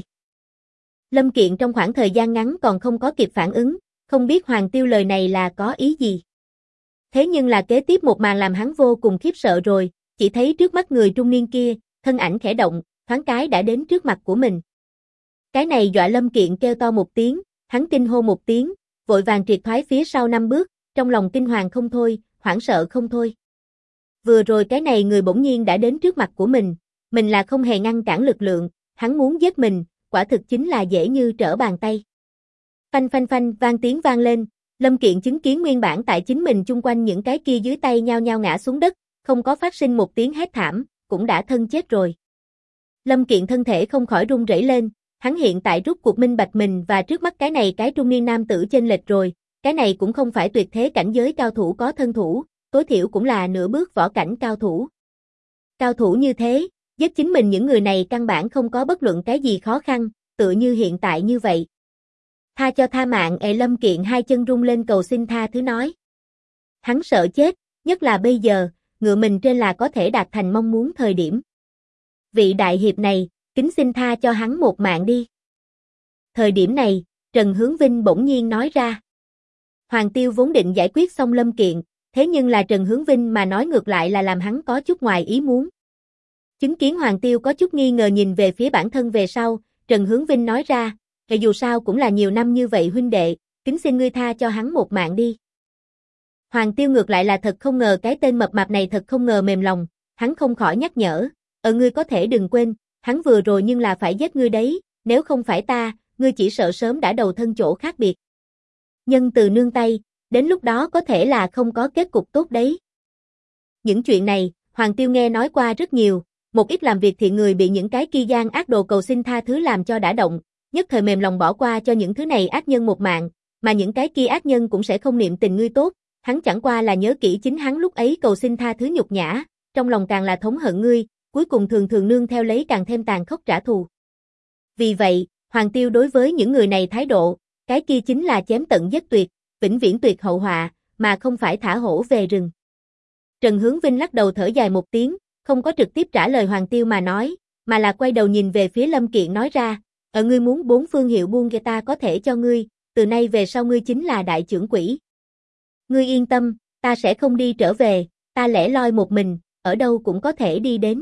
Lâm Kiện trong khoảng thời gian ngắn còn không có kịp phản ứng, không biết Hoàng Tiêu lời này là có ý gì. Thế nhưng là kế tiếp một màn làm hắn vô cùng khiếp sợ rồi, chỉ thấy trước mắt người trung niên kia, thân ảnh khẽ động, thoáng cái đã đến trước mặt của mình. Cái này dọa Lâm Kiện kêu to một tiếng, hắn kinh hô một tiếng, vội vàng triệt thoái phía sau 5 bước, trong lòng kinh hoàng không thôi, hoảng sợ không thôi. Vừa rồi cái này người bỗng nhiên đã đến trước mặt của mình là không hề ngăn cản lực lượng, hắn muốn giết mình, quả thực chính là dễ như trở bàn tay. Phanh phanh phanh vang tiếng vang lên, Lâm Kiện chứng kiến nguyên bản tại chính mình chung quanh những cái kia dưới tay nhao nhao ngã xuống đất, không có phát sinh một tiếng hét thảm, cũng đã thân chết rồi. Lâm Kiện thân thể không khỏi run rẩy lên, hắn hiện tại rút cuộc minh bạch mình và trước mắt cái này cái trung niên nam tử chênh lệch rồi, cái này cũng không phải tuyệt thế cảnh giới cao thủ có thân thủ, tối thiểu cũng là nửa bước võ cảnh cao thủ. Cao thủ như thế, giết chính mình những người này căn bản không có bất luận cái gì khó khăn, tựa như hiện tại như vậy. Tha cho tha mạng, Lâm Kiện hai chân rung lên cầu xin tha thứ nói. Hắn sợ chết, nhất là bây giờ, ngựa mình trên là có thể đạt thành mong muốn thời điểm. Vị đại hiệp này, kính xin tha cho hắn một mạng đi. Thời điểm này, Trần Hướng Vinh bỗng nhiên nói ra. Hoàng Tiêu vốn định giải quyết xong Lâm Kiện, thế nhưng là Trần Hướng Vinh mà nói ngược lại là làm hắn có chút ngoài ý muốn. Chứng kiến Hoàng Tiêu có chút nghi ngờ nhìn về phía bản thân về sau, Trần Hướng Vinh nói ra, dù sao cũng là nhiều năm như vậy huynh đệ, kính xin ngươi tha cho hắn một mạng đi. Hoàng Tiêu ngược lại là thật không ngờ cái tên mập mạp này thật không ngờ mềm lòng, hắn không khỏi nhắc nhở, ngươi có thể đừng quên, hắn vừa rồi nhưng là phải giết ngươi đấy, nếu không phải ta, ngươi chỉ sợ sớm đã đầu thân chỗ khác biệt. Nhân từ nương tay, đến lúc đó có thể là không có kết cục tốt đấy. Những chuyện này, Hoàng Tiêu nghe nói qua rất nhiều, một ít làm việc thiện người bị những cái kia gian ác đồ cầu xin tha thứ làm cho đã động, nhất thời mềm lòng bỏ qua cho những thứ này ác nhân một mạng, mà những cái kia ác nhân cũng sẽ không niệm tình ngươi tốt, hắn chẳng qua là nhớ kỹ chính hắn lúc ấy cầu xin tha thứ nhục nhã, trong lòng càng là thống hận ngươi, cuối cùng thường thường nương theo lấy càng thêm tàn khốc trả thù. Vì vậy, Hoàng Tiêu đối với những người này thái độ, cái kia chính là chém tận giết tuyệt, vĩnh viễn tuyệt hậu họa, mà không phải thả hổ về rừng. Trần Hướng Vinh lắc đầu thở dài một tiếng, không có trực tiếp trả lời Hoàng Tiêu mà nói, mà là quay đầu nhìn về phía Lâm Kiện nói ra, ngươi muốn 4 phương hiệu buôn kia ta có thể cho ngươi, từ nay về sau ngươi chính là đại trưởng quỹ. Ngươi yên tâm, ta sẽ không đi trở về, ta lẻ loi một mình, ở đâu cũng có thể đi đến.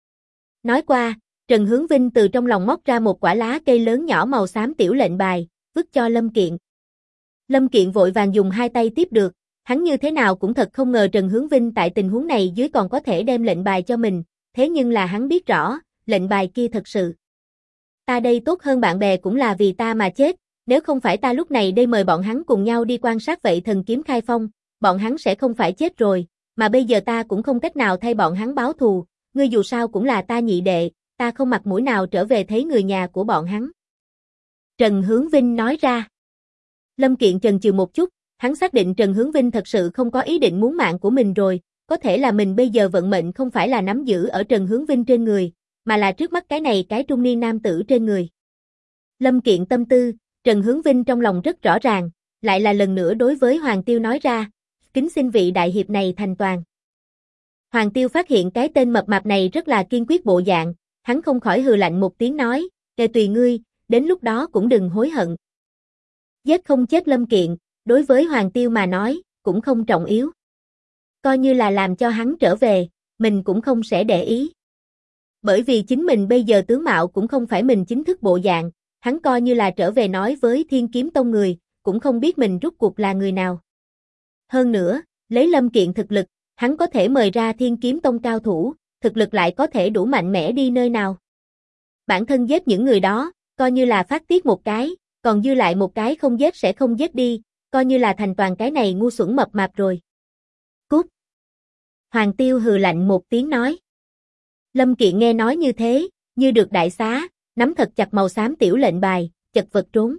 Nói qua, Trần Hướng Vinh từ trong lòng móc ra một quả lá cây lớn nhỏ màu xám tiểu lệnh bài, vứt cho Lâm Kiện. Lâm Kiện vội vàng dùng hai tay tiếp được, hắn như thế nào cũng thật không ngờ Trần Hướng Vinh tại tình huống này dưới còn có thể đem lệnh bài cho mình, thế nhưng là hắn biết rõ, lệnh bài kia thật sự. Ta đây tốt hơn bạn bè cũng là vì ta mà chết, nếu không phải ta lúc này đây mời bọn hắn cùng nhau đi quan sát vậy thần kiếm khai phong, bọn hắn sẽ không phải chết rồi, mà bây giờ ta cũng không cách nào thay bọn hắn báo thù, ngươi dù sao cũng là ta nhị đệ, ta không mặt mũi nào trở về thấy người nhà của bọn hắn. Trần Hướng Vinh nói ra. Lâm Kiện chần chừ một chút, hắn xác định Trần Hướng Vinh thật sự không có ý định muốn mạng của mình rồi, có thể là mình bây giờ vận mệnh không phải là nắm giữ ở Trần Hướng Vinh trên người, mà là trước mắt cái này cái trung niên nam tử trên người. Lâm Kiện tâm tư, Trần Hướng Vinh trong lòng rất rõ ràng, lại là lần nữa đối với Hoàng Tiêu nói ra, kính xin vị đại hiệp này thành toàn. Hoàng Tiêu phát hiện cái tên mập mạp này rất là kiên quyết bộ dạng, hắn không khỏi hừ lạnh một tiếng nói, tùy ngươi, đến lúc đó cũng đừng hối hận. Giết không chết Lâm Kiện, đối với Hoàng Tiêu mà nói, cũng không trọng yếu. Coi như là làm cho hắn trở về, mình cũng không sẽ để ý. Bởi vì chính mình bây giờ tướng mạo cũng không phải mình chính thức bộ dạng, hắn coi như là trở về nói với Thiên Kiếm Tông người, cũng không biết mình rốt cuộc là người nào. Hơn nữa, lấy Lâm Kiện thực lực, hắn có thể mời ra Thiên Kiếm Tông cao thủ, thực lực lại có thể đủ mạnh mẽ đi nơi nào. Bản thân giết những người đó, coi như là phát tiết một cái, còn dư lại một cái không giết sẽ không giết đi, coi như là thành toàn cái này ngu xuẩn mập mạp rồi. Cút! Hoàng Tiêu hừ lạnh một tiếng nói. Lâm Kiện nghe nói như thế, như được đại xá, nắm thật chặt màu xám tiểu lệnh bài, chật vật trốn.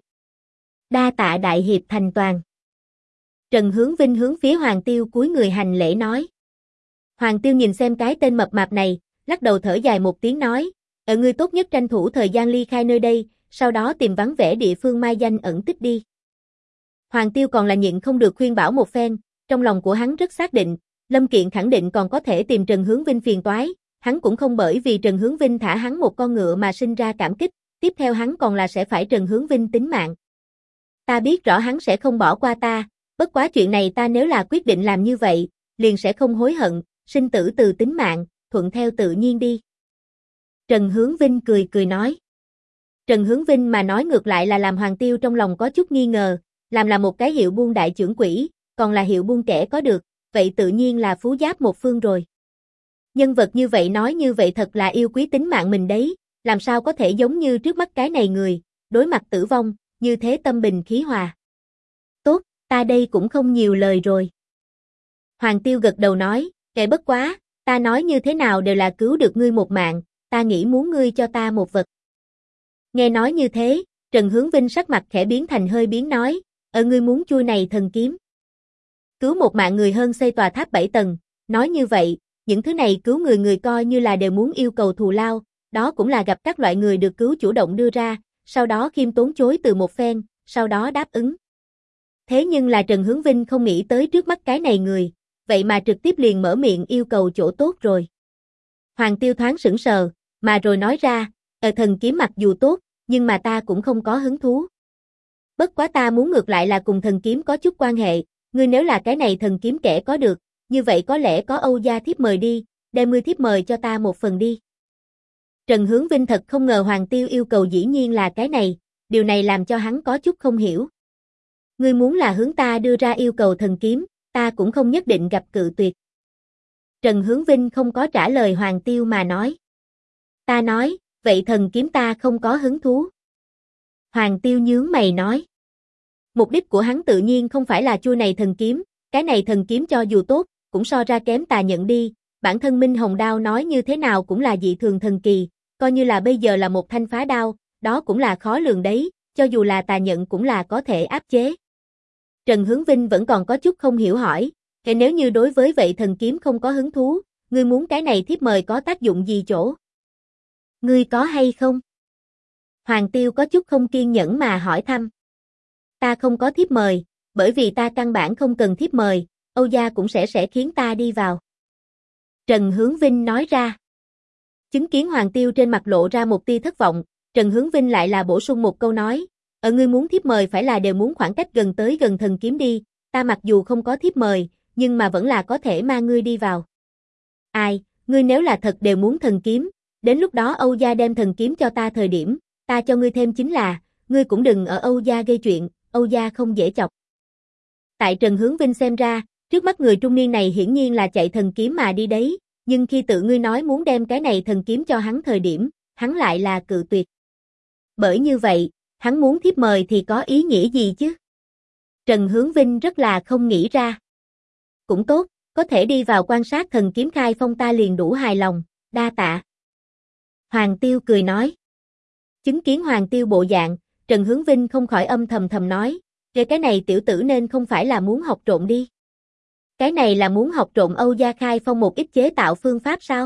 Đa tạ đại hiệp thành toàn. Trần Hướng Vinh hướng phía Hoàng Tiêu cúi người hành lễ nói. Hoàng Tiêu nhìn xem cái tên mập mạp này, lắc đầu thở dài một tiếng nói, ngươi tốt nhất tranh thủ thời gian ly khai nơi đây, sau đó tìm vắng vẻ địa phương mai danh ẩn tích đi. Hoàng Tiêu còn là nhịn không được khuyên bảo một phen, trong lòng của hắn rất xác định, Lâm Kiện khẳng định còn có thể tìm Trần Hướng Vinh phiền toái, hắn cũng không bởi vì Trần Hướng Vinh thả hắn một con ngựa mà sinh ra cảm kích, tiếp theo hắn còn là sẽ phải Trần Hướng Vinh tính mạng. Ta biết rõ hắn sẽ không bỏ qua ta, bất quá chuyện này ta nếu là quyết định làm như vậy, liền sẽ không hối hận, sinh tử từ tính mạng, thuận theo tự nhiên đi. Trần Hướng Vinh cười cười nói. Trần Hướng Vinh mà nói ngược lại là làm Hoàng Tiêu trong lòng có chút nghi ngờ, làm là một cái hiệu buôn đại trưởng quỹ, còn là hiệu buôn kẻ có được, vậy tự nhiên là phú giáp một phương rồi. Nhân vật như vậy nói như vậy thật là yêu quý tính mạng mình đấy, làm sao có thể giống như trước mắt cái này người, đối mặt tử vong, như thế tâm bình khí hòa. Tốt, ta đây cũng không nhiều lời rồi. Hoàng Tiêu gật đầu nói, kệ bất quá, ta nói như thế nào đều là cứu được ngươi một mạng, ta nghĩ muốn ngươi cho ta một vật. Nghe nói như thế, Trần Hướng Vinh sắc mặt khẽ biến thành hơi biến nói, ngươi muốn chui này thần kiếm. Cứu một mạng người hơn xây tòa tháp 7 tầng, nói như vậy, những thứ này cứu người người coi như là đều muốn yêu cầu thù lao, đó cũng là gặp các loại người được cứu chủ động đưa ra, sau đó khiêm tốn chối từ một phen, sau đó đáp ứng. Thế nhưng là Trần Hướng Vinh không nghĩ tới trước mắt cái này người, vậy mà trực tiếp liền mở miệng yêu cầu chỗ tốt rồi. Hoàng Tiêu thoáng sững sờ, mà rồi nói ra, thần kiếm mặc dù tốt, nhưng mà ta cũng không có hứng thú. Bất quá ta muốn ngược lại là cùng thần kiếm có chút quan hệ, ngươi nếu là cái này thần kiếm kẻ có được, như vậy có lẽ có Âu gia thiếp mời đi, đem ngươi thiếp mời cho ta một phần đi. Trần Hướng Vinh thật không ngờ Hoàng Tiêu yêu cầu dĩ nhiên là cái này, điều này làm cho hắn có chút không hiểu. Ngươi muốn là hướng ta đưa ra yêu cầu thần kiếm, ta cũng không nhất định gặp cự tuyệt. Trần Hướng Vinh không có trả lời Hoàng Tiêu mà nói. Ta nói, vậy thần kiếm ta không có hứng thú. Hoàng Tiêu nhướng mày nói. Mục đích của hắn tự nhiên không phải là chui này thần kiếm, cái này thần kiếm cho dù tốt, cũng so ra kém tà nhận đi, bản thân Minh Hồng Đao nói như thế nào cũng là dị thường thần kỳ, coi như là bây giờ là một thanh phá đao, đó cũng là khó lường đấy, cho dù là tà nhận cũng là có thể áp chế. Trần Hướng Vinh vẫn còn có chút không hiểu hỏi, nếu như đối với vậy thần kiếm không có hứng thú, ngươi muốn cái này thiếp mời có tác dụng gì chỗ? Ngươi có hay không? Hoàng Tiêu có chút không kiên nhẫn mà hỏi thăm. Ta không có thiếp mời, bởi vì ta căn bản không cần thiếp mời, Âu gia cũng sẽ khiến ta đi vào. Trần Hướng Vinh nói ra. Chứng kiến Hoàng Tiêu trên mặt lộ ra một tia thất vọng, Trần Hướng Vinh lại là bổ sung một câu nói, ngươi muốn thiếp mời phải là đều muốn khoảng cách gần tới gần thần kiếm đi, ta mặc dù không có thiếp mời, nhưng mà vẫn là có thể mang ngươi đi vào. Ai, ngươi nếu là thật đều muốn thần kiếm, đến lúc đó Âu gia đem thần kiếm cho ta thời điểm, ta cho ngươi thêm chính là, ngươi cũng đừng ở Âu gia gây chuyện, Âu gia không dễ chọc. Tại Trần Hướng Vinh xem ra, trước mắt người trung niên này hiển nhiên là chạy thần kiếm mà đi đấy, nhưng khi tự ngươi nói muốn đem cái này thần kiếm cho hắn thời điểm, hắn lại là cự tuyệt. Bởi như vậy, hắn muốn thiếp mời thì có ý nghĩa gì chứ? Trần Hướng Vinh rất là không nghĩ ra. Cũng tốt, có thể đi vào quan sát thần kiếm khai phong ta liền đủ hài lòng, đa tạ. Hoàng Tiêu cười nói. Chứng kiến Hoàng Tiêu bộ dạng, Trần Hướng Vinh không khỏi âm thầm nói, cái này tiểu tử nên không phải là muốn học trộn đi. Cái này là muốn học trộn Âu gia khai phong một ít chế tạo phương pháp sao?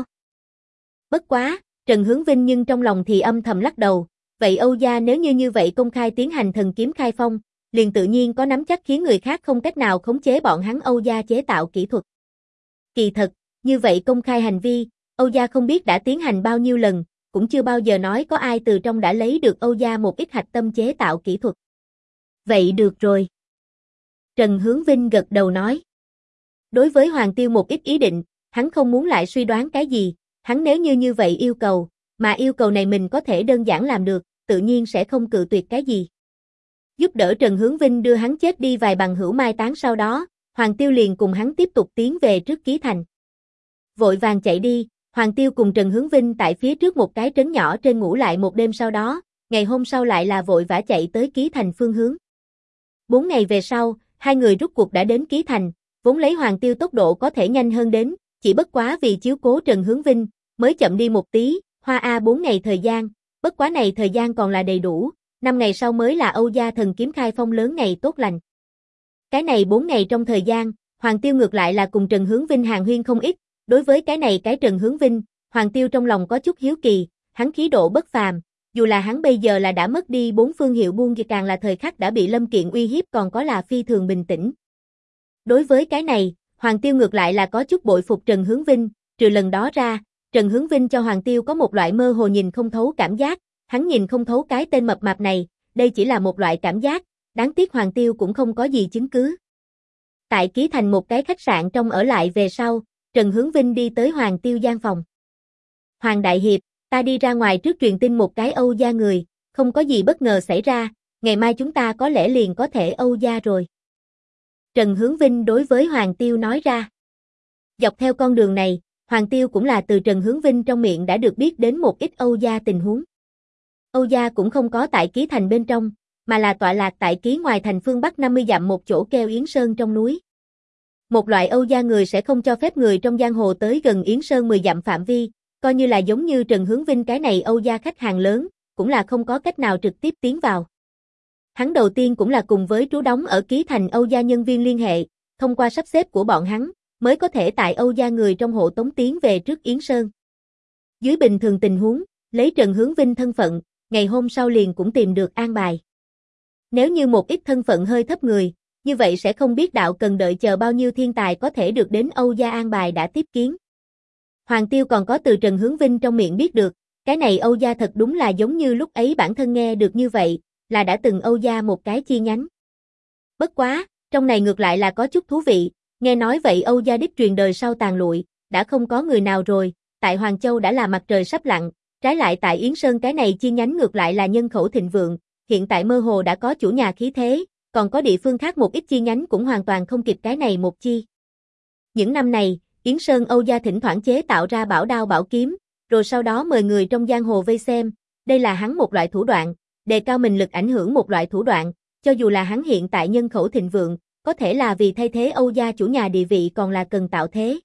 Bất quá, Trần Hướng Vinh nhưng trong lòng thì âm thầm lắc đầu, vậy Âu gia nếu như vậy công khai tiến hành thần kiếm khai phong, liền tự nhiên có nắm chắc khiến người khác không cách nào khống chế bọn hắn Âu gia chế tạo kỹ thuật. Kỳ thật, như vậy công khai hành vi, Âu gia không biết đã tiến hành bao nhiêu lần, cũng chưa bao giờ nói có ai từ trong đã lấy được Âu gia một ít hạch tâm chế tạo kỹ thuật. Vậy được rồi. Trần Hướng Vinh gật đầu nói. Đối với Hoàng Tiêu một ít ý định, hắn không muốn lại suy đoán cái gì, Hắn nếu như vậy yêu cầu, mà yêu cầu này mình có thể đơn giản làm được, tự nhiên sẽ không cự tuyệt cái gì. Giúp đỡ Trần Hướng Vinh đưa hắn chết đi vài bằng hữu mai táng sau đó, Hoàng Tiêu liền cùng hắn tiếp tục tiến về trước Ký Thành. Vội vàng chạy đi, Hoàng Tiêu cùng Trần Hướng Vinh tại phía trước một cái trấn nhỏ trên ngủ lại một đêm sau đó, ngày hôm sau lại là vội vã chạy tới Ký Thành phương hướng. 4 ngày về sau, hai người rút cuộc đã đến Ký Thành, vốn lấy Hoàng Tiêu tốc độ có thể nhanh hơn đến, chỉ bất quá vì chiếu cố Trần Hướng Vinh, mới chậm đi một tí, 4 ngày thời gian, bất quá này thời gian còn là đầy đủ, 5 ngày sau mới là Âu Gia Thần Kiếm khai phong lớn ngày tốt lành. Cái này 4 ngày trong thời gian, Hoàng Tiêu ngược lại là cùng Trần Hướng Vinh hàn huyên không ít, đối với cái này cái Trần Hướng Vinh, Hoàng Tiêu trong lòng có chút hiếu kỳ, hắn khí độ bất phàm, dù là hắn bây giờ là đã mất đi 4 phương hiệu buôn thì càng là thời khắc đã bị Lâm Kiện uy hiếp còn có là phi thường bình tĩnh. Đối với cái này, Hoàng Tiêu ngược lại là có chút bội phục Trần Hướng Vinh, trừ lần đó ra, Trần Hướng Vinh cho Hoàng Tiêu có một loại mơ hồ nhìn không thấu cảm giác, hắn nhìn không thấu cái tên mập mạp này, đây chỉ là một loại cảm giác, đáng tiếc Hoàng Tiêu cũng không có gì chứng cứ. Tại Ký Thành một cái khách sạn trong ở lại về sau, Trần Hướng Vinh đi tới Hoàng Tiêu gian phòng. Hoàng Đại Hiệp, ta đi ra ngoài trước truyền tin một cái Âu Gia người, không có gì bất ngờ xảy ra, ngày mai chúng ta có lẽ liền có thể Âu Gia rồi. Trần Hướng Vinh đối với Hoàng Tiêu nói ra. Dọc theo con đường này, Hoàng Tiêu cũng là từ Trần Hướng Vinh trong miệng đã được biết đến một ít Âu Gia tình huống. Âu Gia cũng không có tại Ký Thành bên trong, mà là tọa lạc tại Ký ngoài thành phương Bắc 50 dặm một chỗ kêu Yến Sơn trong núi. Một loại Âu Gia người sẽ không cho phép người trong giang hồ tới gần Yến Sơn 10 dặm phạm vi, coi như là giống như Trần Hướng Vinh cái này Âu Gia khách hàng lớn, cũng là không có cách nào trực tiếp tiến vào. Hắn đầu tiên cũng là cùng với trú đóng ở Ký Thành Âu Gia nhân viên liên hệ, thông qua sắp xếp của bọn hắn, mới có thể tại Âu Gia người trong hộ tống tiến về trước Yến Sơn. Dưới bình thường tình huống, lấy Trần Hướng Vinh thân phận, ngày hôm sau liền cũng tìm được an bài. Nếu như một ít thân phận hơi thấp người, như vậy sẽ không biết đạo cần đợi chờ bao nhiêu thiên tài có thể được đến Âu Gia an bài đã tiếp kiến. Hoàng Tiêu còn có từ Trần Hướng Vinh trong miệng biết được, cái này Âu Gia thật đúng là giống như lúc ấy bản thân nghe được như vậy, là đã từng Âu Gia một cái chi nhánh. Bất quá, trong này ngược lại là có chút thú vị, nghe nói vậy Âu Gia đích truyền đời sau tàn lụi, đã không có người nào rồi, tại Hoàng Châu đã là mặt trời sắp lặn, trái lại tại Yến Sơn cái này chi nhánh ngược lại là nhân khẩu thịnh vượng, hiện tại mơ hồ đã có chủ nhà khí thế, còn có địa phương khác một ít chi nhánh cũng hoàn toàn không kịp cái này một chi. Những năm này, Yến Sơn Âu Gia thỉnh thoảng chế tạo ra bảo đao bảo kiếm, rồi sau đó mời người trong giang hồ vây xem, đây là hắn một loại thủ đoạn, đề cao mình lực ảnh hưởng một loại thủ đoạn, cho dù là hắn hiện tại nhân khẩu thịnh vượng, có thể là vì thay thế Âu Gia chủ nhà địa vị còn là cần tạo thế.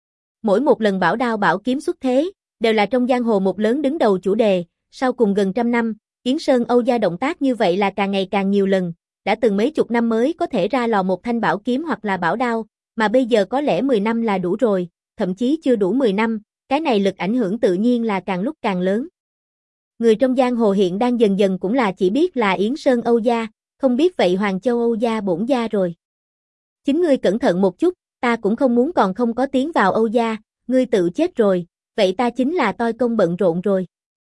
Mỗi một lần bảo đao bảo kiếm xuất thế, đều là trong giang hồ một lớn đứng đầu chủ đề, sau cùng gần 100 năm, Yến Sơn Âu Gia động tác như vậy là càng ngày càng nhiều lần, đã từng mấy chục năm mới có thể ra lò một thanh bảo kiếm hoặc là bảo đao, mà bây giờ có lẽ 10 năm là đủ rồi, thậm chí chưa đủ 10 năm, cái này lực ảnh hưởng tự nhiên là càng lúc càng lớn. Người trong giang hồ hiện đang dần dần cũng là chỉ biết là Yến Sơn Âu Gia, không biết vậy Hoàng Châu Âu Gia bổn gia rồi. Chính ngươi cẩn thận một chút, ta cũng không muốn còn không có tiến vào Âu Gia, ngươi tự chết rồi, vậy ta chính là toi công bận rộn rồi.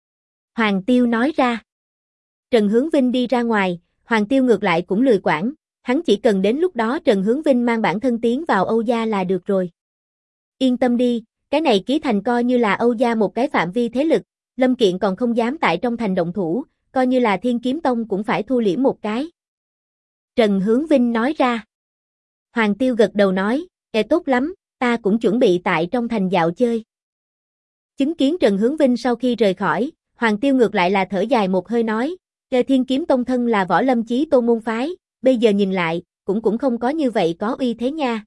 Hoàng Tiêu nói ra. Trần Hướng Vinh đi ra ngoài, Hoàng Tiêu ngược lại cũng lười quản, hắn chỉ cần đến lúc đó Trần Hướng Vinh mang bản thân tiến vào Âu Gia là được rồi. Yên tâm đi, cái này Ký Thành coi như là Âu Gia một cái phạm vi thế lực, Lâm Kiện còn không dám tại trong thành động thủ, coi như là Thiên Kiếm Tông cũng phải thu liễm một cái. Trần Hướng Vinh nói ra. Hoàng Tiêu gật đầu nói, tốt lắm, ta cũng chuẩn bị tại trong thành dạo chơi. Chứng kiến Trần Hướng Vinh sau khi rời khỏi, Hoàng Tiêu ngược lại là thở dài một hơi nói, Thiên Kiếm Tông thân là Võ Lâm Chí Tôn môn phái, bây giờ nhìn lại, cũng không có như vậy có uy thế nha.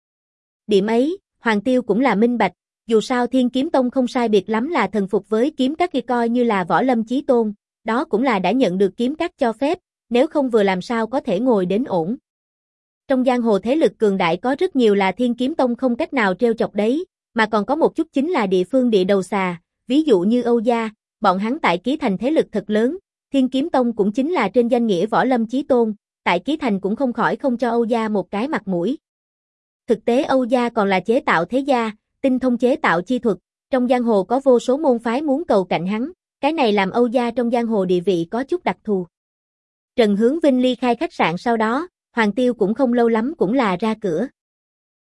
Điểm ấy, Hoàng Tiêu cũng là minh bạch, dù sao Thiên Kiếm Tông không sai biệt lắm là thần phục với kiếm các kia coi như là Võ Lâm Chí Tôn, đó cũng là đã nhận được kiếm các cho phép, nếu không vừa làm sao có thể ngồi đến ổn. Trong giang hồ thế lực cường đại có rất nhiều là Thiên Kiếm Tông không cách nào treo chọc đấy, mà còn có một chút chính là địa phương địa đầu xà, ví dụ như Âu Gia, bọn hắn tại Ký Thành thế lực thật lớn, Thiên Kiếm Tông cũng chính là trên danh nghĩa Võ Lâm Chí Tôn, tại Ký Thành cũng không khỏi không cho Âu Gia một cái mặt mũi. Thực tế Âu Gia còn là chế tạo thế gia, tinh thông chế tạo chi thuật, trong giang hồ có vô số môn phái muốn cầu cạnh hắn, cái này làm Âu Gia trong giang hồ địa vị có chút đặc thù. Trần Hướng Vinh ly khai khách sạn sau đó, Hoàng Tiêu cũng không lâu lắm cũng là ra cửa.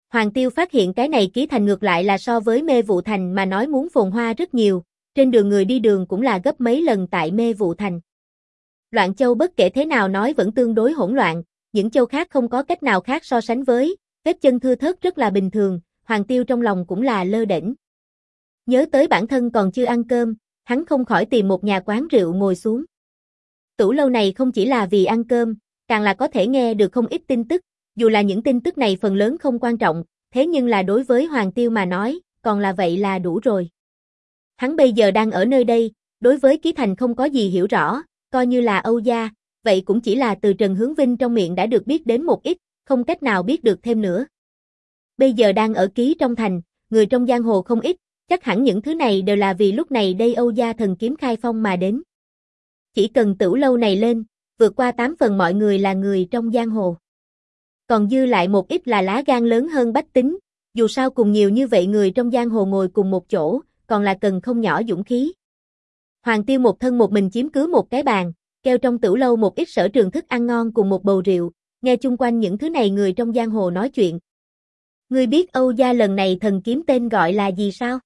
Hoàng Tiêu phát hiện cái này ký thành ngược lại là so với Mê Vụ Thành mà nói muốn phồn hoa rất nhiều, trên đường người đi đường cũng là gấp mấy lần tại Mê Vụ Thành. Loạn Châu bất kể thế nào nói vẫn tương đối hỗn loạn, những châu khác không có cách nào khác so sánh với, vết chân thưa thớt rất là bình thường, Hoàng Tiêu trong lòng cũng là lơ đễnh. Nhớ tới bản thân còn chưa ăn cơm, hắn không khỏi tìm một nhà quán rượu ngồi xuống. Tủ lâu này không chỉ là vì ăn cơm, càng là có thể nghe được không ít tin tức, dù là những tin tức này phần lớn không quan trọng, thế nhưng là đối với Hoàng Tiêu mà nói, còn là vậy là đủ rồi. Hắn bây giờ đang ở nơi đây, đối với Ký Thành không có gì hiểu rõ, coi như là Âu gia, vậy cũng chỉ là từ Trần Hướng Vinh trong miệng đã được biết đến một ít, không cách nào biết được thêm nữa. Bây giờ đang ở ký trong thành, người trong giang hồ không ít, chắc hẳn những thứ này đều là vì lúc này đây Âu gia thần kiếm khai phong mà đến. Chỉ cần tửu lâu này lên, vượt qua 8 phần mọi người là người trong giang hồ. Còn dư lại một ít là lá gan lớn hơn bách tính, dù sao cùng nhiều như vậy người trong giang hồ ngồi cùng một chỗ, còn là cần không nhỏ dũng khí. Hoàng Tiêu một thân một mình chiếm cứ một cái bàn, kêu trong tửu lâu một ít sở trường thức ăn ngon cùng một bầu rượu, nghe chung quanh những thứ này người trong giang hồ nói chuyện. Ngươi biết Âu gia lần này thần kiếm tên gọi là gì sao?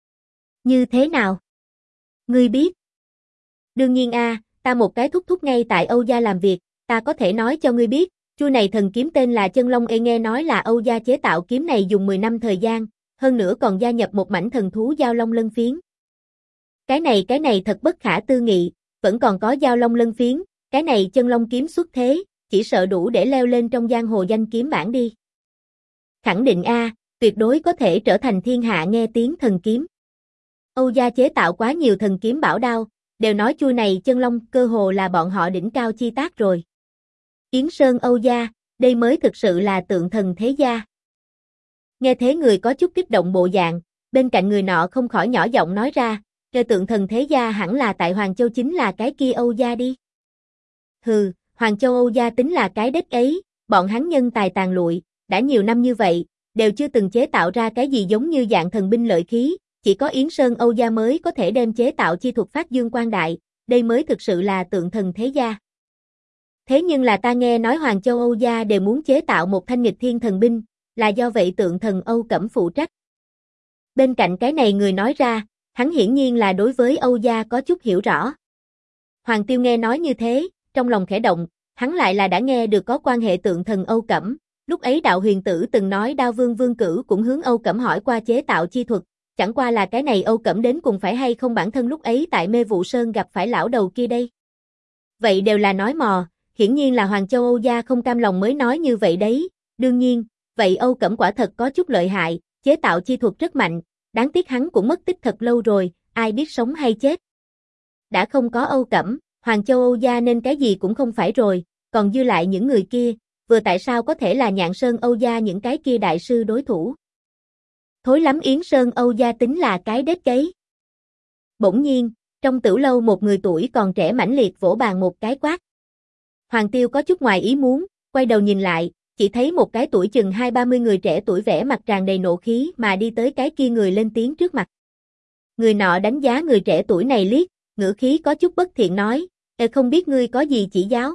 Như thế nào? Ngươi biết? Đương nhiên ta một cái thúc thúc ngay tại Âu gia làm việc, ta có thể nói cho ngươi biết, chuôi này thần kiếm tên là Chân Long. Nghe nói là Âu gia chế tạo kiếm này dùng 10 năm thời gian, hơn nữa còn gia nhập một mảnh thần thú giao long lân phiến. Cái này thật bất khả tư nghị, vẫn còn có giao long lân phiến, cái này Chân Long kiếm xuất thế, chỉ sợ đủ để leo lên trong giang hồ danh kiếm bảng đi. Khẳng định tuyệt đối có thể trở thành thiên hạ nghe tiếng thần kiếm. Âu gia chế tạo quá nhiều thần kiếm bảo đao, đều nói chuôi này Chân Long cơ hồ là bọn họ đỉnh cao chi tác rồi. Yến Sơn Âu gia, đây mới thực sự là tượng thần thế gia. Nghe thế người có chút kích động bộ dạng, bên cạnh người nọ không khỏi nhỏ giọng nói ra, cái tượng thần thế gia hẳn là tại Hoàng Châu chính là cái kia Âu gia đi. Hừ, Hoàng Châu Âu gia tính là cái đếch ấy, bọn hắn nhân tài tàn lụi, đã nhiều năm như vậy, đều chưa từng chế tạo ra cái gì giống như dạng thần binh lợi khí, chỉ có Yến Sơn Âu gia mới có thể đem chế tạo chi thuật phát dương quang đại, đây mới thực sự là tượng thần thế gia. Thế nhưng là ta nghe nói Hoàng Châu Âu gia đều muốn chế tạo một thanh nghịch thiên thần binh, là do vậy tượng thần Âu Cẩm phụ trách. Bên cạnh cái này người nói ra, hắn hiển nhiên là đối với Âu gia có chút hiểu rõ. Hoàng Tiêu nghe nói như thế, trong lòng khẽ động, hắn lại là đã nghe được có quan hệ tượng thần Âu Cẩm, lúc ấy đạo huyền tử từng nói Đao Vương Vương Cử cũng hướng Âu Cẩm hỏi qua chế tạo chi thuật, chẳng qua là cái này Âu Cẩm đến cùng phải hay không bản thân lúc ấy tại Mê Vụ Sơn gặp phải lão đầu kia đây. Vậy đều là nói mò, hiển nhiên là Hoàng Châu Âu gia không cam lòng mới nói như vậy đấy, đương nhiên, vậy Âu Cẩm quả thật có chút lợi hại, chế tạo chi thuật rất mạnh, đáng tiếc hắn cũng mất tích thật lâu rồi, ai biết sống hay chết. Đã không có Âu Cẩm, Hoàng Châu Âu gia nên cái gì cũng không phải rồi, còn dư lại những người kia, vừa tại sao có thể là Nhạn Sơn Âu gia những cái kia đại sư đối thủ. Thối lắm Yến Sơn Âu gia tính là cái đếch ấy. Bỗng nhiên, trong tửu lâu một người tuổi còn trẻ mãnh liệt vỗ bàn một cái quát. Hoàng Tiêu có chút ngoài ý muốn, quay đầu nhìn lại, chỉ thấy một cái tuổi chừng 20-30 người trẻ tuổi vẻ mặt tràn đầy nộ khí mà đi tới cái kia người lên tiếng trước mặt. Người nọ đánh giá người trẻ tuổi này liếc, ngữ khí có chút bất thiện nói, không biết ngươi có gì chỉ giáo.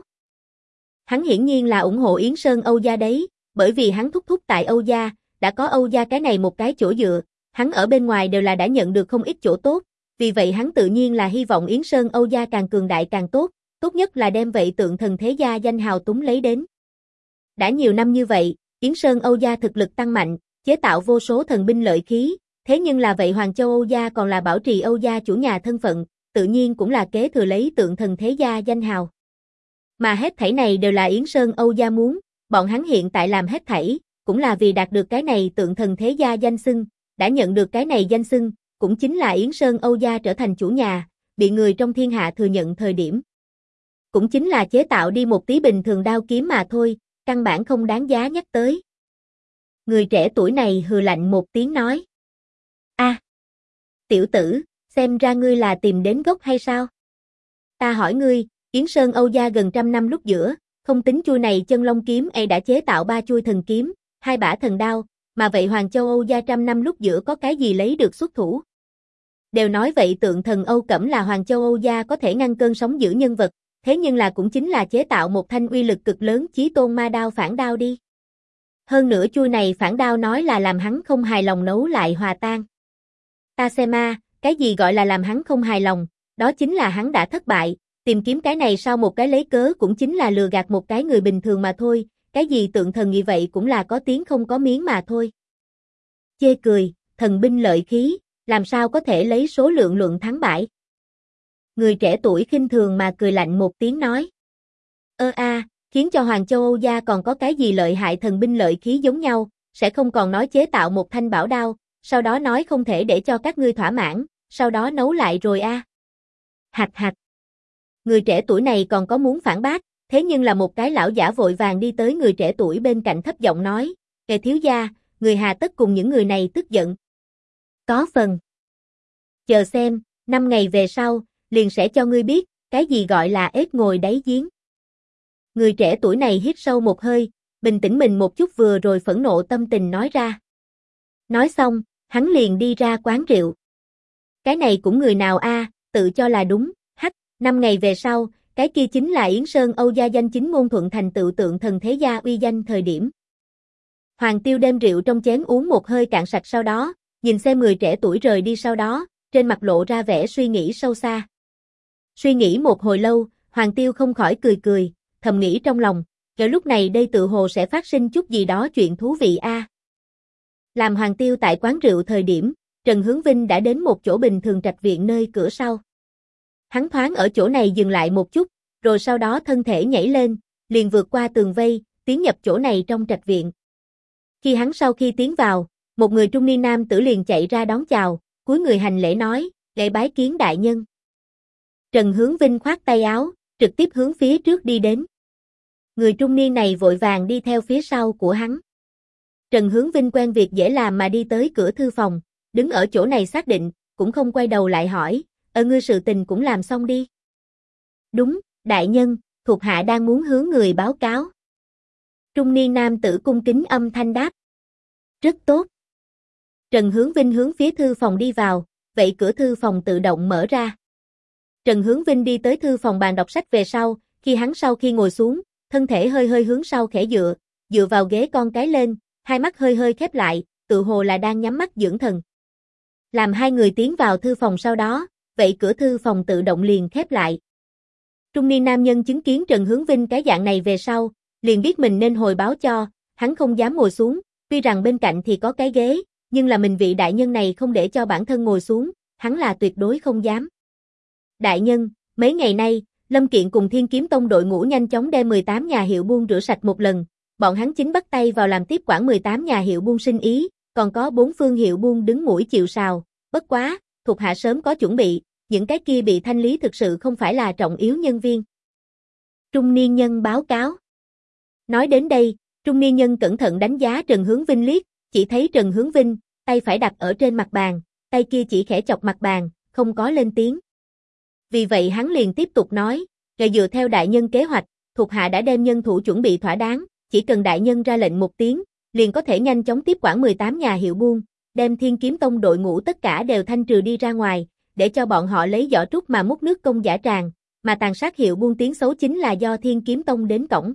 Hắn hiển nhiên là ủng hộ Yến Sơn Âu gia đấy, bởi vì hắn thúc thúc tại Âu gia, đã có Âu gia cái này một cái chỗ dựa, hắn ở bên ngoài đều là đã nhận được không ít chỗ tốt, vì vậy hắn tự nhiên là hy vọng Yến Sơn Âu gia càng cường đại càng tốt, tốt nhất là đem vậy tượng thần thế gia danh hào túng lấy đến. Đã nhiều năm như vậy, Yến Sơn Âu gia thực lực tăng mạnh, chế tạo vô số thần binh lợi khí, thế nhưng là vậy Hoàng Châu Âu gia còn là bảo trì Âu gia chủ nhà thân phận, tự nhiên cũng là kế thừa lấy tượng thần thế gia danh hào. Mà hết thảy này đều là Yến Sơn Âu gia muốn, bọn hắn hiện tại làm hết thảy, cũng là vì đạt được cái này tượng thần thế gia danh xưng, đã nhận được cái này danh xưng, cũng chính là Yến Sơn Âu gia trở thành chủ nhà, bị người trong thiên hạ thừa nhận thời điểm. Cũng chính là chế tạo đi một tí bình thường đao kiếm mà thôi, căn bản không đáng giá nhắc tới. Người trẻ tuổi này hừ lạnh một tiếng nói. Tiểu tử, xem ra ngươi là tìm đến gốc hay sao? Ta hỏi ngươi, Yến Sơn Âu gia gần trăm năm lúc giữa, không tính chuôi này Chân Long kiếm đã chế tạo 3 chuôi thần kiếm, 2 bả thần đao, mà vậy Hoàng Châu Âu gia trăm năm lúc giữa có cái gì lấy được xuất thủ? Đều nói vậy tượng thần Âu Cẩm là Hoàng Châu Âu gia có thể ngăn cơn sóng dữ nhân vật, thế nhưng là cũng chính là chế tạo một thanh uy lực cực lớn Chí Tôn ma đao phản đao đi. Hơn nữa chui này phản đao nói là làm hắn không hài lòng nấu lại hòa tan. Ta xem cái gì gọi là làm hắn không hài lòng, đó chính là hắn đã thất bại, tìm kiếm cái này sau một cái lấy cớ cũng chính là lừa gạt một cái người bình thường mà thôi, cái gì tượng thần như vậy cũng là có tiếng không có miếng mà thôi. Chê cười, thần binh lợi khí, làm sao có thể lấy số lượng luận thắng bại. Người trẻ tuổi khinh thường mà cười lạnh một tiếng nói. Khiến cho Hoàng Châu Âu gia còn có cái gì lợi hại thần binh lợi khí giống nhau, sẽ không còn nói chế tạo một thanh bảo đao, sau đó nói không thể để cho các ngươi thỏa mãn, sau đó nấu lại rồi Hạch hạch. Người trẻ tuổi này còn có muốn phản bác, thế nhưng là một cái lão giả vội vàng đi tới người trẻ tuổi bên cạnh thấp giọng nói, kẻ thiếu gia, người hà tất cùng những người này tức giận. Có phần. Chờ xem, 5 ngày về sau, liền sẽ cho ngươi biết, cái gì gọi là ếch ngồi đáy giếng. Người trẻ tuổi này hít sâu một hơi, bình tĩnh mình một chút vừa rồi phẫn nộ tâm tình nói ra. Nói xong, hắn liền đi ra quán rượu. Cái này cũng người nào tự cho là đúng, 5 ngày về sau, cái kia chính là Yến Sơn Âu gia danh chính ngôn thuận thành tựu tượng thần thế gia uy danh thời điểm. Hoàng Tiêu đem rượu trong chén uống một hơi cạn sạch sau đó, nhìn xem người trẻ tuổi rời đi sau đó, trên mặt lộ ra vẻ suy nghĩ sâu xa. Suy nghĩ một hồi lâu, Hoàng Tiêu không khỏi cười cười, thầm nghĩ trong lòng, kể lúc này đây tự hồ sẽ phát sinh chút gì đó chuyện thú vị Làm Hoàng Tiêu tại quán rượu thời điểm, Trần Hướng Vinh đã đến một chỗ bình thường trạch viện nơi cửa sau. Hắn thoáng ở chỗ này dừng lại một chút, rồi sau đó thân thể nhảy lên, liền vượt qua tường vây, tiến nhập chỗ này trong trạch viện. Khi hắn sau khi tiến vào, một người trung niên nam tử liền chạy ra đón chào, cúi người hành lễ nói, lễ bái kiến đại nhân. Trần Hướng Vinh khoát tay áo, trực tiếp hướng phía trước đi đến. Người trung niên này vội vàng đi theo phía sau của hắn. Trần Hướng Vinh quen việc dễ làm mà đi tới cửa thư phòng, đứng ở chỗ này xác định, cũng không quay đầu lại hỏi, ngươi sự tình cũng làm xong đi. Đúng, đại nhân, thuộc hạ đang muốn hướng người báo cáo. Trung niên nam tử cung kính âm thanh đáp. Rất tốt. Trần Hướng Vinh hướng phía thư phòng đi vào, vậy cửa thư phòng tự động mở ra. Trần Hướng Vinh đi tới thư phòng bàn đọc sách về sau, sau khi ngồi xuống, thân thể hơi hơi hướng sau khẽ dựa vào ghế con cái lên, hai mắt hơi hơi khép lại, tự hồ là đang nhắm mắt dưỡng thần. Làm hai người tiến vào thư phòng sau đó, vậy cửa thư phòng tự động liền khép lại. Trung niên nam nhân chứng kiến Trần Hướng Vinh cái dạng này về sau, liền biết mình nên hồi báo cho, hắn không dám ngồi xuống, tuy rằng bên cạnh thì có cái ghế, nhưng là mình vị đại nhân này không để cho bản thân ngồi xuống, hắn là tuyệt đối không dám. Đại nhân, mấy ngày nay, Lâm Kiện cùng Thiên Kiếm Tông đội ngũ nhanh chóng đem 18 nhà hiệu buôn rửa sạch một lần, bọn hắn chính bắt tay vào làm tiếp quản 18 nhà hiệu buôn sinh ý, còn có 4 phương hiệu buôn đứng mũi chịu sào, bất quá, thuộc hạ sớm có chuẩn bị, những cái kia bị thanh lý thực sự không phải là trọng yếu nhân viên. Trung niên nhân báo cáo. Nói đến đây, trung niên nhân cẩn thận đánh giá Trần Hướng Vinh liếc, chỉ thấy Trần Hướng Vinh, tay phải đặt ở trên mặt bàn, tay kia chỉ khẽ chọc mặt bàn, không có lên tiếng. Vì vậy hắn liền tiếp tục nói, dựa theo đại nhân kế hoạch, thuộc hạ đã đem nhân thủ chuẩn bị thỏa đáng, chỉ cần đại nhân ra lệnh một tiếng, liền có thể nhanh chóng tiếp quản 18 nhà hiệu buôn, đem Thiên Kiếm Tông đội ngũ tất cả đều thanh trừ đi ra ngoài, để cho bọn họ lấy vỏ trúc mà múc nước công giả tràng, mà tàn sát hiệu buôn tiếng xấu chính là do Thiên Kiếm Tông đến cổng.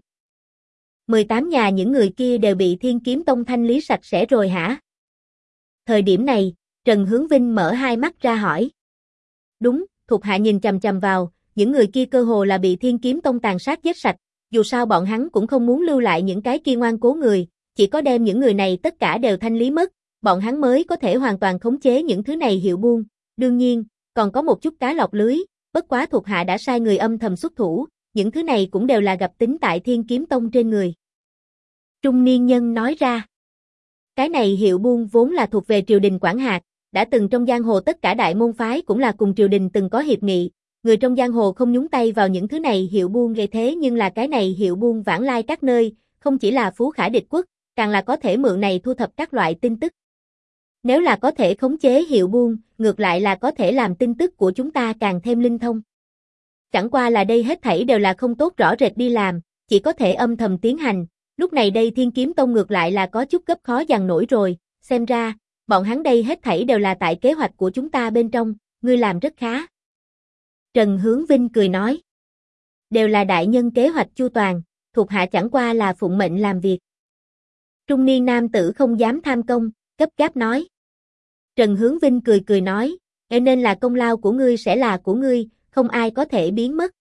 18 nhà những người kia đều bị Thiên Kiếm Tông thanh lý sạch sẽ rồi hả? Thời điểm này, Trần Hướng Vinh mở hai mắt ra hỏi. Đúng, thuộc hạ nhìn chằm chằm vào, những người kia cơ hồ là bị Thiên Kiếm Tông tàn sát giết sạch, dù sao bọn hắn cũng không muốn lưu lại những cái kia ngoan cố người, chỉ có đem những người này tất cả đều thanh lý mất, bọn hắn mới có thể hoàn toàn khống chế những thứ này hiệu buôn, đương nhiên, còn có một chút cá lọt lưới, bất quá thuộc hạ đã sai người âm thầm xuất thủ, những thứ này cũng đều là gặp tính tại Thiên Kiếm Tông trên người. Trung niên nhân nói ra, cái này hiệu buôn vốn là thuộc về triều đình quản hạt, đã từng trong giang hồ tất cả đại môn phái cũng là cùng triều đình từng có hiệp nghị, người trong giang hồ không nhúng tay vào những thứ này hiệu buôn gây thế nhưng là cái này hiệu buôn vãng lai các nơi, không chỉ là phú khả địch quốc, càng là có thể mượn này thu thập các loại tin tức. Nếu là có thể khống chế hiệu buôn, ngược lại là có thể làm tin tức của chúng ta càng thêm linh thông. Chẳng qua là đây hết thảy đều là không tốt rõ rệt đi làm, chỉ có thể âm thầm tiến hành, lúc này đây Thiên Kiếm Tông ngược lại là có chút gấp khó dằn nổi rồi, xem ra, bọn hắn đây hết thảy đều là tại kế hoạch của chúng ta bên trong, ngươi làm rất khá. Trần Hướng Vinh cười nói, đều là đại nhân kế hoạch chu toàn, thuộc hạ chẳng qua là phụng mệnh làm việc. Trung niên nam tử không dám tham công, gấp gáp nói. Trần Hướng Vinh cười cười nói, nên là công lao của ngươi sẽ là của ngươi, không ai có thể biến mất.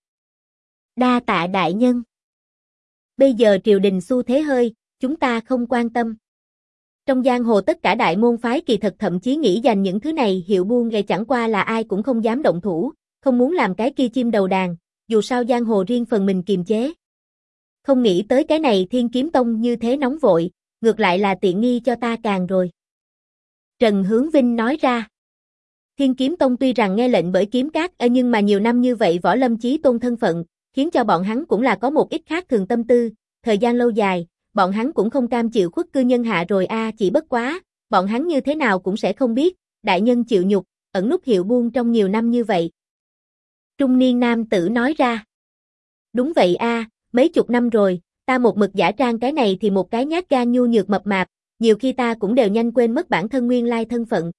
Đa tạ đại nhân. Bây giờ triều đình xu thế hơi, chúng ta không quan tâm. Trong giang hồ tất cả đại môn phái kỳ thật thậm chí nghĩ dành những thứ này hiệu buôn gây chẳng qua là ai cũng không dám động thủ, không muốn làm cái kia chim đầu đàn, dù sao giang hồ riêng phần mình kiềm chế. Không nghĩ tới cái này Thiên Kiếm Tông như thế nóng vội, ngược lại là tiện nghi cho ta càng rồi. Trần Hướng Vinh nói ra. Thiên Kiếm Tông tuy rằng nghe lệnh bởi Kiếm Các nhưng mà nhiều năm như vậy Võ Lâm Chí Tôn thân phận, khiến cho bọn hắn cũng là có một ít khác thường tâm tư, thời gian lâu dài, bọn hắn cũng không cam chịu khuất cư nhân hạ rồi chỉ bất quá, bọn hắn như thế nào cũng sẽ không biết, đại nhân chịu nhục, ẩn núp hiệu buôn trong nhiều năm như vậy. Trung niên nam tử nói ra. Đúng vậy mấy chục năm rồi, ta một mực giả trang cái này thì một cái nhát gan nhu nhược mập mạp, nhiều khi ta cũng đều nhanh quên mất bản thân nguyên lai thân phận.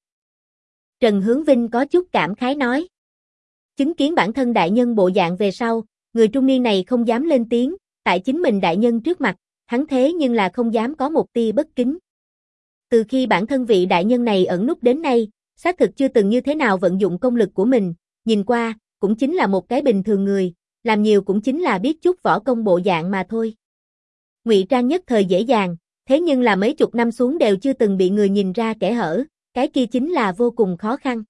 Trần Hướng Vinh có chút cảm khái nói. Chứng kiến bản thân đại nhân bộ dạng về sau, người trung niên này không dám lên tiếng, tại chính mình đại nhân trước mặt, hắn thế nhưng là không dám có một tia bất kính. Từ khi bản thân vị đại nhân này ẩn núp đến nay, xác thực chưa từng như thế nào vận dụng công lực của mình, nhìn qua, cũng chính là một cái bình thường người, làm nhiều cũng chính là biết chút võ công bộ dạng mà thôi. Ngụy trang nhất thời dễ dàng, thế nhưng là mấy chục năm xuống đều chưa từng bị người nhìn ra kẽ hở, cái kia chính là vô cùng khó khăn.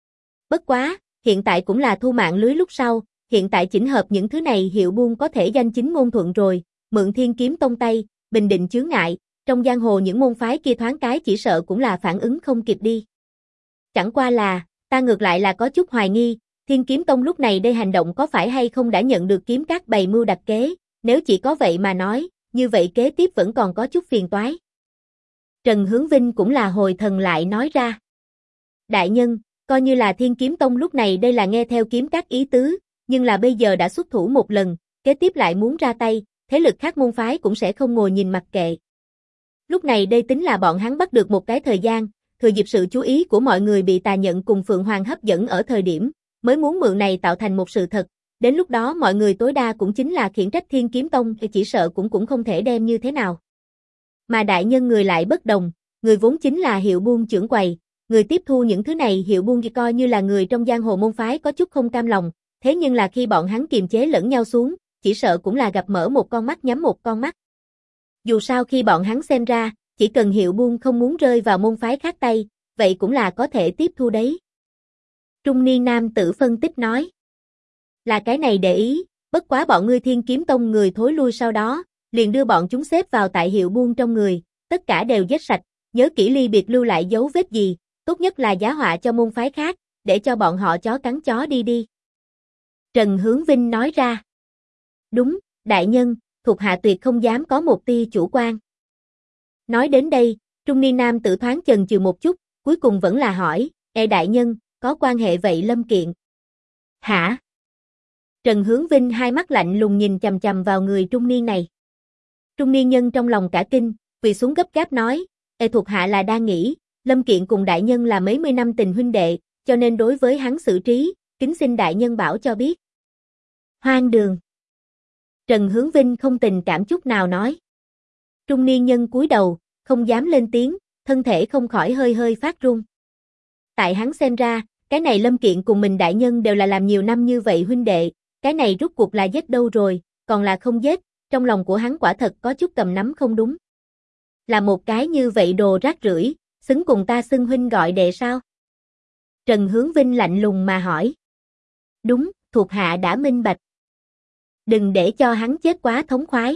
Bất quá, hiện tại cũng là thu mạng lưới lúc sau, hiện tại chỉnh hợp những thứ này hiệu buôn có thể danh chính ngôn thuận rồi, mượn Thiên Kiếm Tông tay, bình định chướng ngại, trong giang hồ những môn phái kia thoáng cái chỉ sợ cũng là phản ứng không kịp đi. Chẳng qua là, ta ngược lại là có chút hoài nghi, Thiên Kiếm Tông lúc này đây hành động có phải hay không đã nhận được Kiếm Các bày mưu đặt kế, nếu chỉ có vậy mà nói, như vậy kế tiếp vẫn còn có chút phiền toái. Trần Hướng Vinh cũng là hồi thần lại nói ra. Đại nhân, coi như là Thiên Kiếm Tông lúc này đây là nghe theo Kiếm Các ý tứ, nhưng là bây giờ đã xuất thủ một lần, kế tiếp lại muốn ra tay, thế lực khác môn phái cũng sẽ không ngồi nhìn mặc kệ. Lúc này đây tính là bọn hắn bắt được một cái thời gian, thừa dịp sự chú ý của mọi người bị Tà Nhận cùng Phượng Hoàng hấp dẫn ở thời điểm, mới muốn mượn này tạo thành một sự thật, đến lúc đó mọi người tối đa cũng chính là khiển trách Thiên Kiếm Tông thì chỉ sợ cũng không thể đem như thế nào. Mà đại nhân người lại bất đồng, người vốn chính là hiệu buôn trưởng quầy, người tiếp thu những thứ này hiệu buôn thì coi như là người trong giang hồ môn phái có chút không cam lòng, thế nhưng là khi bọn hắn kiềm chế lẫn nhau xuống, chỉ sợ cũng là gặp mở một con mắt nhắm một con mắt. Dù sao khi bọn hắn xem ra, chỉ cần hiệu buôn không muốn rơi vào môn phái khác tay, vậy cũng là có thể tiếp thu đấy. Trung niên nam tử phân tích nói. Là cái này để ý, bất quá bọn ngươi Thiên Kiếm Tông người thối lui sau đó, liền đưa bọn chúng xếp vào tại hiệu buôn trong người, tất cả đều giết sạch, nhớ kỹ ly biệt lưu lại dấu vết gì, tốt nhất là giá họa cho môn phái khác, để cho bọn họ chó cắn chó đi. Trần Hướng Vinh nói ra. Đúng, đại nhân, thuộc hạ tuyệt không dám có một tia chủ quan. Nói đến đây, trung niên nam tử thoáng chần chừ một chút, cuối cùng vẫn là hỏi, đại nhân, có quan hệ vậy Lâm Kiện? Hả? Trần Hướng Vinh hai mắt lạnh lùng nhìn chằm chằm vào người trung niên này. Trung niên nhân trong lòng cả kinh, quỳ xuống gấp gáp nói, thuộc hạ là đang nghĩ, Lâm Kiện cùng đại nhân là mấy mươi năm tình huynh đệ, cho nên đối với hắn xử trí, kính xin đại nhân bảo cho biết. Hoang đường. Trần Hướng Vinh không tình cảm chút nào nói. Trung niên nhân cúi đầu, không dám lên tiếng, thân thể không khỏi hơi hơi phát run. Tại hắn xem ra, cái này Lâm Kiện cùng mình đại nhân đều là làm nhiều năm như vậy huynh đệ, cái này rút cuộc là giết đâu rồi, còn là không giết, trong lòng của hắn quả thật có chút cầm nắm không đúng. Là một cái như vậy đồ rác rưởi, xứng cùng ta xưng huynh gọi đệ sao? Trần Hướng Vinh lạnh lùng mà hỏi. Đúng, thuộc hạ đã minh bạch. Đừng để cho hắn chết quá thống khoái.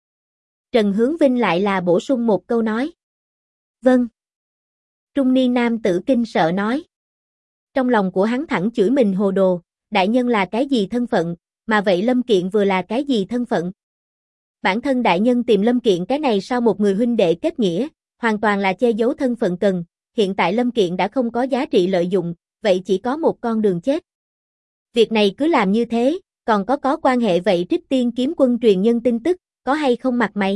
Trần Hướng Vinh lại là bổ sung một câu nói. Vâng. Trung niên nam tử kinh sợ nói. Trong lòng của hắn thẳng chửi mình hồ đồ, đại nhân là cái gì thân phận, mà vậy Lâm Kiện vừa là cái gì thân phận? Bản thân đại nhân tìm Lâm Kiện cái này sau một người huynh đệ kết nghĩa, hoàn toàn là che giấu thân phận cần, hiện tại Lâm Kiện đã không có giá trị lợi dụng, vậy chỉ có một con đường chết. Việc này cứ làm như thế, còn có quan hệ vậy Trích Tiên Kiếm Quân truyền nhân tin tức, có hay không mặt mày?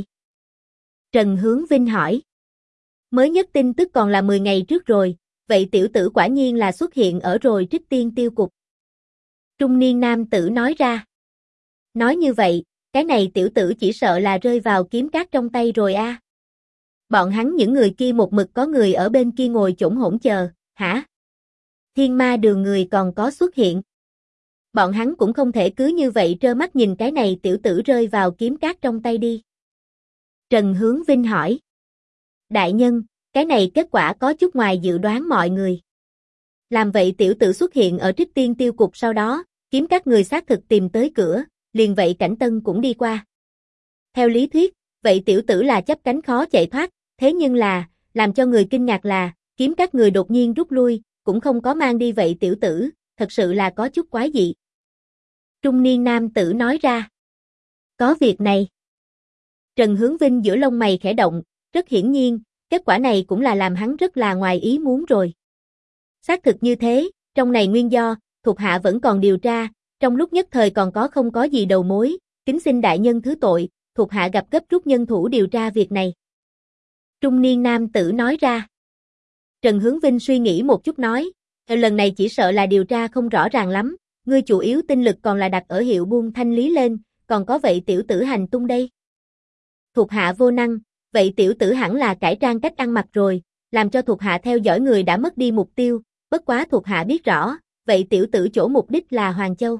Trần Hướng Vinh hỏi. Mới nhất tin tức còn là 10 ngày trước rồi, vậy tiểu tử quả nhiên là xuất hiện ở rồi Trích Tiên tiêu cục. Trung niên nam tử nói ra. Nói như vậy, cái này tiểu tử chỉ sợ là rơi vào Kiếm Các trong tay rồi a. Bọn hắn những người kia một mực có người ở bên kia ngồi chỗn hỗn chờ, hả? Thiên ma đường người còn có xuất hiện. Bọn hắn cũng không thể cứ như vậy trơ mắt nhìn cái này tiểu tử rơi vào kiếm cát trong tay đi. Trần Hướng Vinh hỏi. Đại nhân, cái này kết quả có chút ngoài dự đoán mọi người. Làm vậy tiểu tử xuất hiện ở Trích Tiên Tiêu Cục sau đó, kiếm các người xác thực tìm tới cửa, liền vậy Cảnh Tân cũng đi qua. Theo lý thuyết, vậy tiểu tử là chấp cánh khó chạy thoát, thế nhưng là, làm cho người kinh ngạc là, kiếm các người đột nhiên rút lui, cũng không có mang đi vậy tiểu tử, thật sự là có chút quái dị. Trung niên nam tử nói ra. Có việc này. Trần Hướng Vinh giữa lông mày khẽ động, rất hiển nhiên, kết quả này cũng là làm hắn rất là ngoài ý muốn rồi. Xác thực như thế, trong này nguyên do, thuộc hạ vẫn còn điều tra, trong lúc nhất thời còn không có gì đầu mối, kính xin đại nhân thứ tội, thuộc hạ gặp gấp rút nhân thủ điều tra việc này. Trung niên nam tử nói ra. Trần Hướng Vinh suy nghĩ một chút nói, lần này chỉ sợ là điều tra không rõ ràng lắm, ngươi chủ yếu tinh lực còn là đặt ở Hiệu Buôn thanh lý lên, còn có vậy tiểu tử hành tung đây. Thuộc hạ vô năng, vậy tiểu tử hẳn là cải trang cách ăn mặc rồi, làm cho thuộc hạ theo dõi người đã mất đi mục tiêu, bất quá thuộc hạ biết rõ, vậy tiểu tử chỗ mục đích là Hoàng Châu.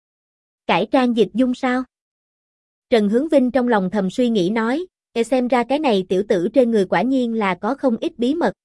Cải trang dịch dung sao? Trần Hướng Vinh trong lòng thầm suy nghĩ nói, xem ra cái này tiểu tử trên người quả nhiên là có không ít bí mật.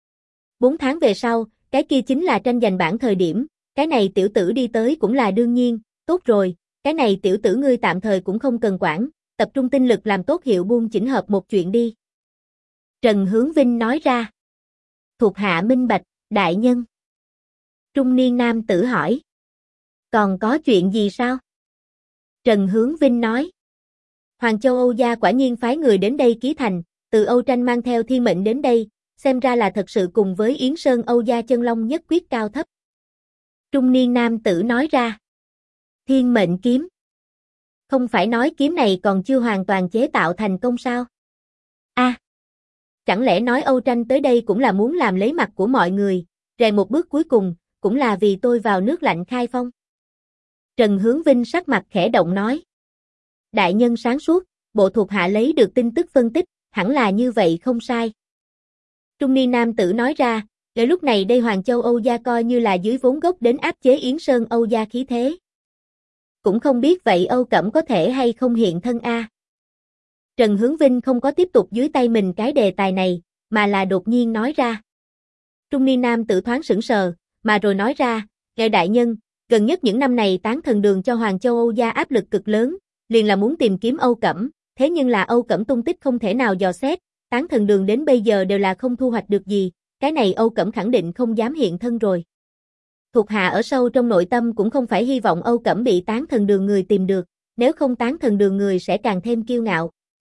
4 tháng về sau, cái kia chính là tranh giành bảng thời điểm, cái này tiểu tử đi tới cũng là đương nhiên, tốt rồi, cái này tiểu tử ngươi tạm thời cũng không cần quản, tập trung tinh lực làm tốt Hiệu Buôn chỉnh hợp một chuyện đi. Trần Hướng Vinh nói ra. Thuộc hạ minh bạch, đại nhân. Trung niên nam tử hỏi. Còn có chuyện gì sao? Trần Hướng Vinh nói. Hoàng Châu Âu gia quả nhiên phái người đến đây ký thành, từ Âu Tranh mang theo thiên mệnh đến đây, xem ra là thật sự cùng với Yến Sơn Âu gia chân long nhất quyết cao thấp. Trung niên nam tử nói ra. Thiên mệnh kiếm. Không phải nói kiếm này còn chưa hoàn toàn chế tạo thành công sao? Chẳng lẽ nói Âu Tranh tới đây cũng là muốn làm lấy mặt của mọi người, rời một bước cuối cùng, cũng là vì tôi vào nước lạnh khai phong. Trần Hướng Vinh sắc mặt khẽ động nói. Đại nhân sáng suốt, bộ thuộc hạ lấy được tin tức phân tích, hẳn là như vậy không sai. Trung niên nam tử nói ra, để lúc này đây Hoàng Châu Âu gia coi như là dưới vốn gốc đến áp chế Yến Sơn Âu gia khí thế. Cũng không biết vậy Âu Cẩm có thể hay không hiện thân a. Trần Hướng Vinh không có tiếp tục dưới tay mình cái đề tài này, mà là đột nhiên nói ra. Trung niên nam tử thoáng sững sờ, mà rồi nói ra, ngài đại nhân, gần nhất những năm này Tán Thần Đường cho Hoàng Châu Âu gia áp lực cực lớn, liền là muốn tìm kiếm Âu Cẩm, thế nhưng là Âu Cẩm tung tích không thể nào dò xét, Tán Thần Đường đến bây giờ đều là không thu hoạch được gì, cái này Âu Cẩm khẳng định không dám hiện thân rồi. Thuộc hạ ở sâu trong nội tâm cũng không phải hy vọng Âu Cẩm bị Tán Thần Đường người tìm được, nếu không Tán Thần Đường người sẽ càng thêm kiêu ngạo.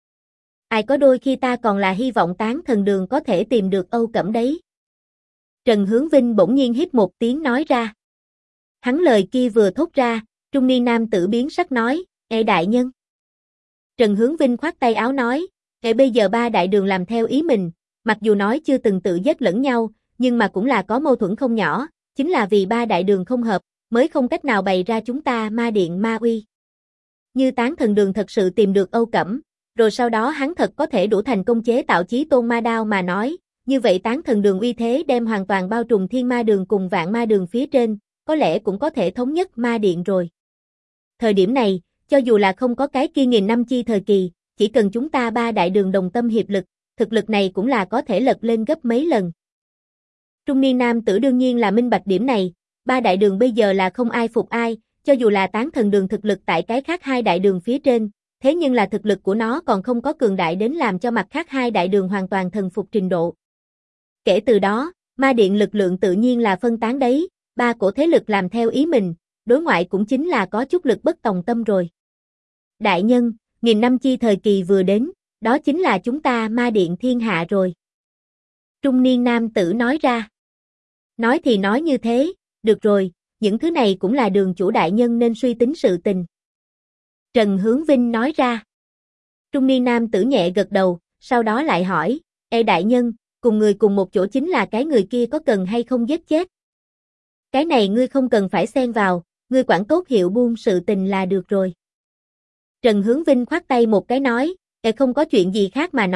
Ai có đôi khi ta còn là hy vọng Tán Thần Đường có thể tìm được Âu Cẩm đấy. Trần Hướng Vinh bỗng nhiên hít một tiếng nói ra. Hắn lời kia vừa thốt ra, trung niên nam tử biến sắc nói, ê đại nhân. Trần Hướng Vinh khoát tay áo nói, ê bây giờ 3 đại đường làm theo ý mình, mặc dù nói chưa từng tự giết lẫn nhau, nhưng mà cũng là có mâu thuẫn không nhỏ, chính là vì 3 đại đường không hợp, mới không cách nào bày ra chúng ta ma điện ma uy. Như Tán Thần Đường thật sự tìm được Âu Cẩm, rồi sau đó hắn thật có thể đủ thành công chế tạo chí tôn ma đao mà nói, như vậy Tán Thần Đường uy thế đem hoàn toàn bao trùm Thiên Ma Đường cùng Vạn Ma Đường phía trên, có lẽ cũng có thể thống nhất ma điện rồi. Thời điểm này, cho dù là không có cái kia nghìn năm chi thời kỳ, chỉ cần chúng ta 3 đại đường đồng tâm hiệp lực, thực lực này cũng là có thể lật lên gấp mấy lần. Trung niên nam tử đương nhiên là minh bạch điểm này, 3 đại đường bây giờ là không ai phục ai, cho dù là Tán Thần Đường thực lực tại cái khác 2 đại đường phía trên, thế nhưng là thực lực của nó còn không có cường đại đến làm cho mặt khác 2 đại đường hoàn toàn thần phục trình độ. Kể từ đó, ma điện lực lượng tự nhiên là phân tán đấy, 3 cổ thế lực làm theo ý mình, đối ngoại cũng chính là có chút lực bất tòng tâm rồi. Đại nhân, nghìn năm chi thời kỳ vừa đến, đó chính là chúng ta ma điện thiên hạ rồi. Trung niên nam tử nói ra. Nói thì nói như thế, được rồi, những thứ này cũng là đường chủ đại nhân nên suy tính sự tình. Trần Hướng Vinh nói ra. Trung niên nam tử nhẹ gật đầu, sau đó lại hỏi, ê đại nhân, cùng người cùng một chỗ chính là cái người kia có cần hay không giết chết? Cái này ngươi không cần phải xen vào, ngươi quản tốt Hiệu Buôn sự tình là được rồi. Trần Hướng Vinh khoát tay một cái nói, không có chuyện gì khác mà nói,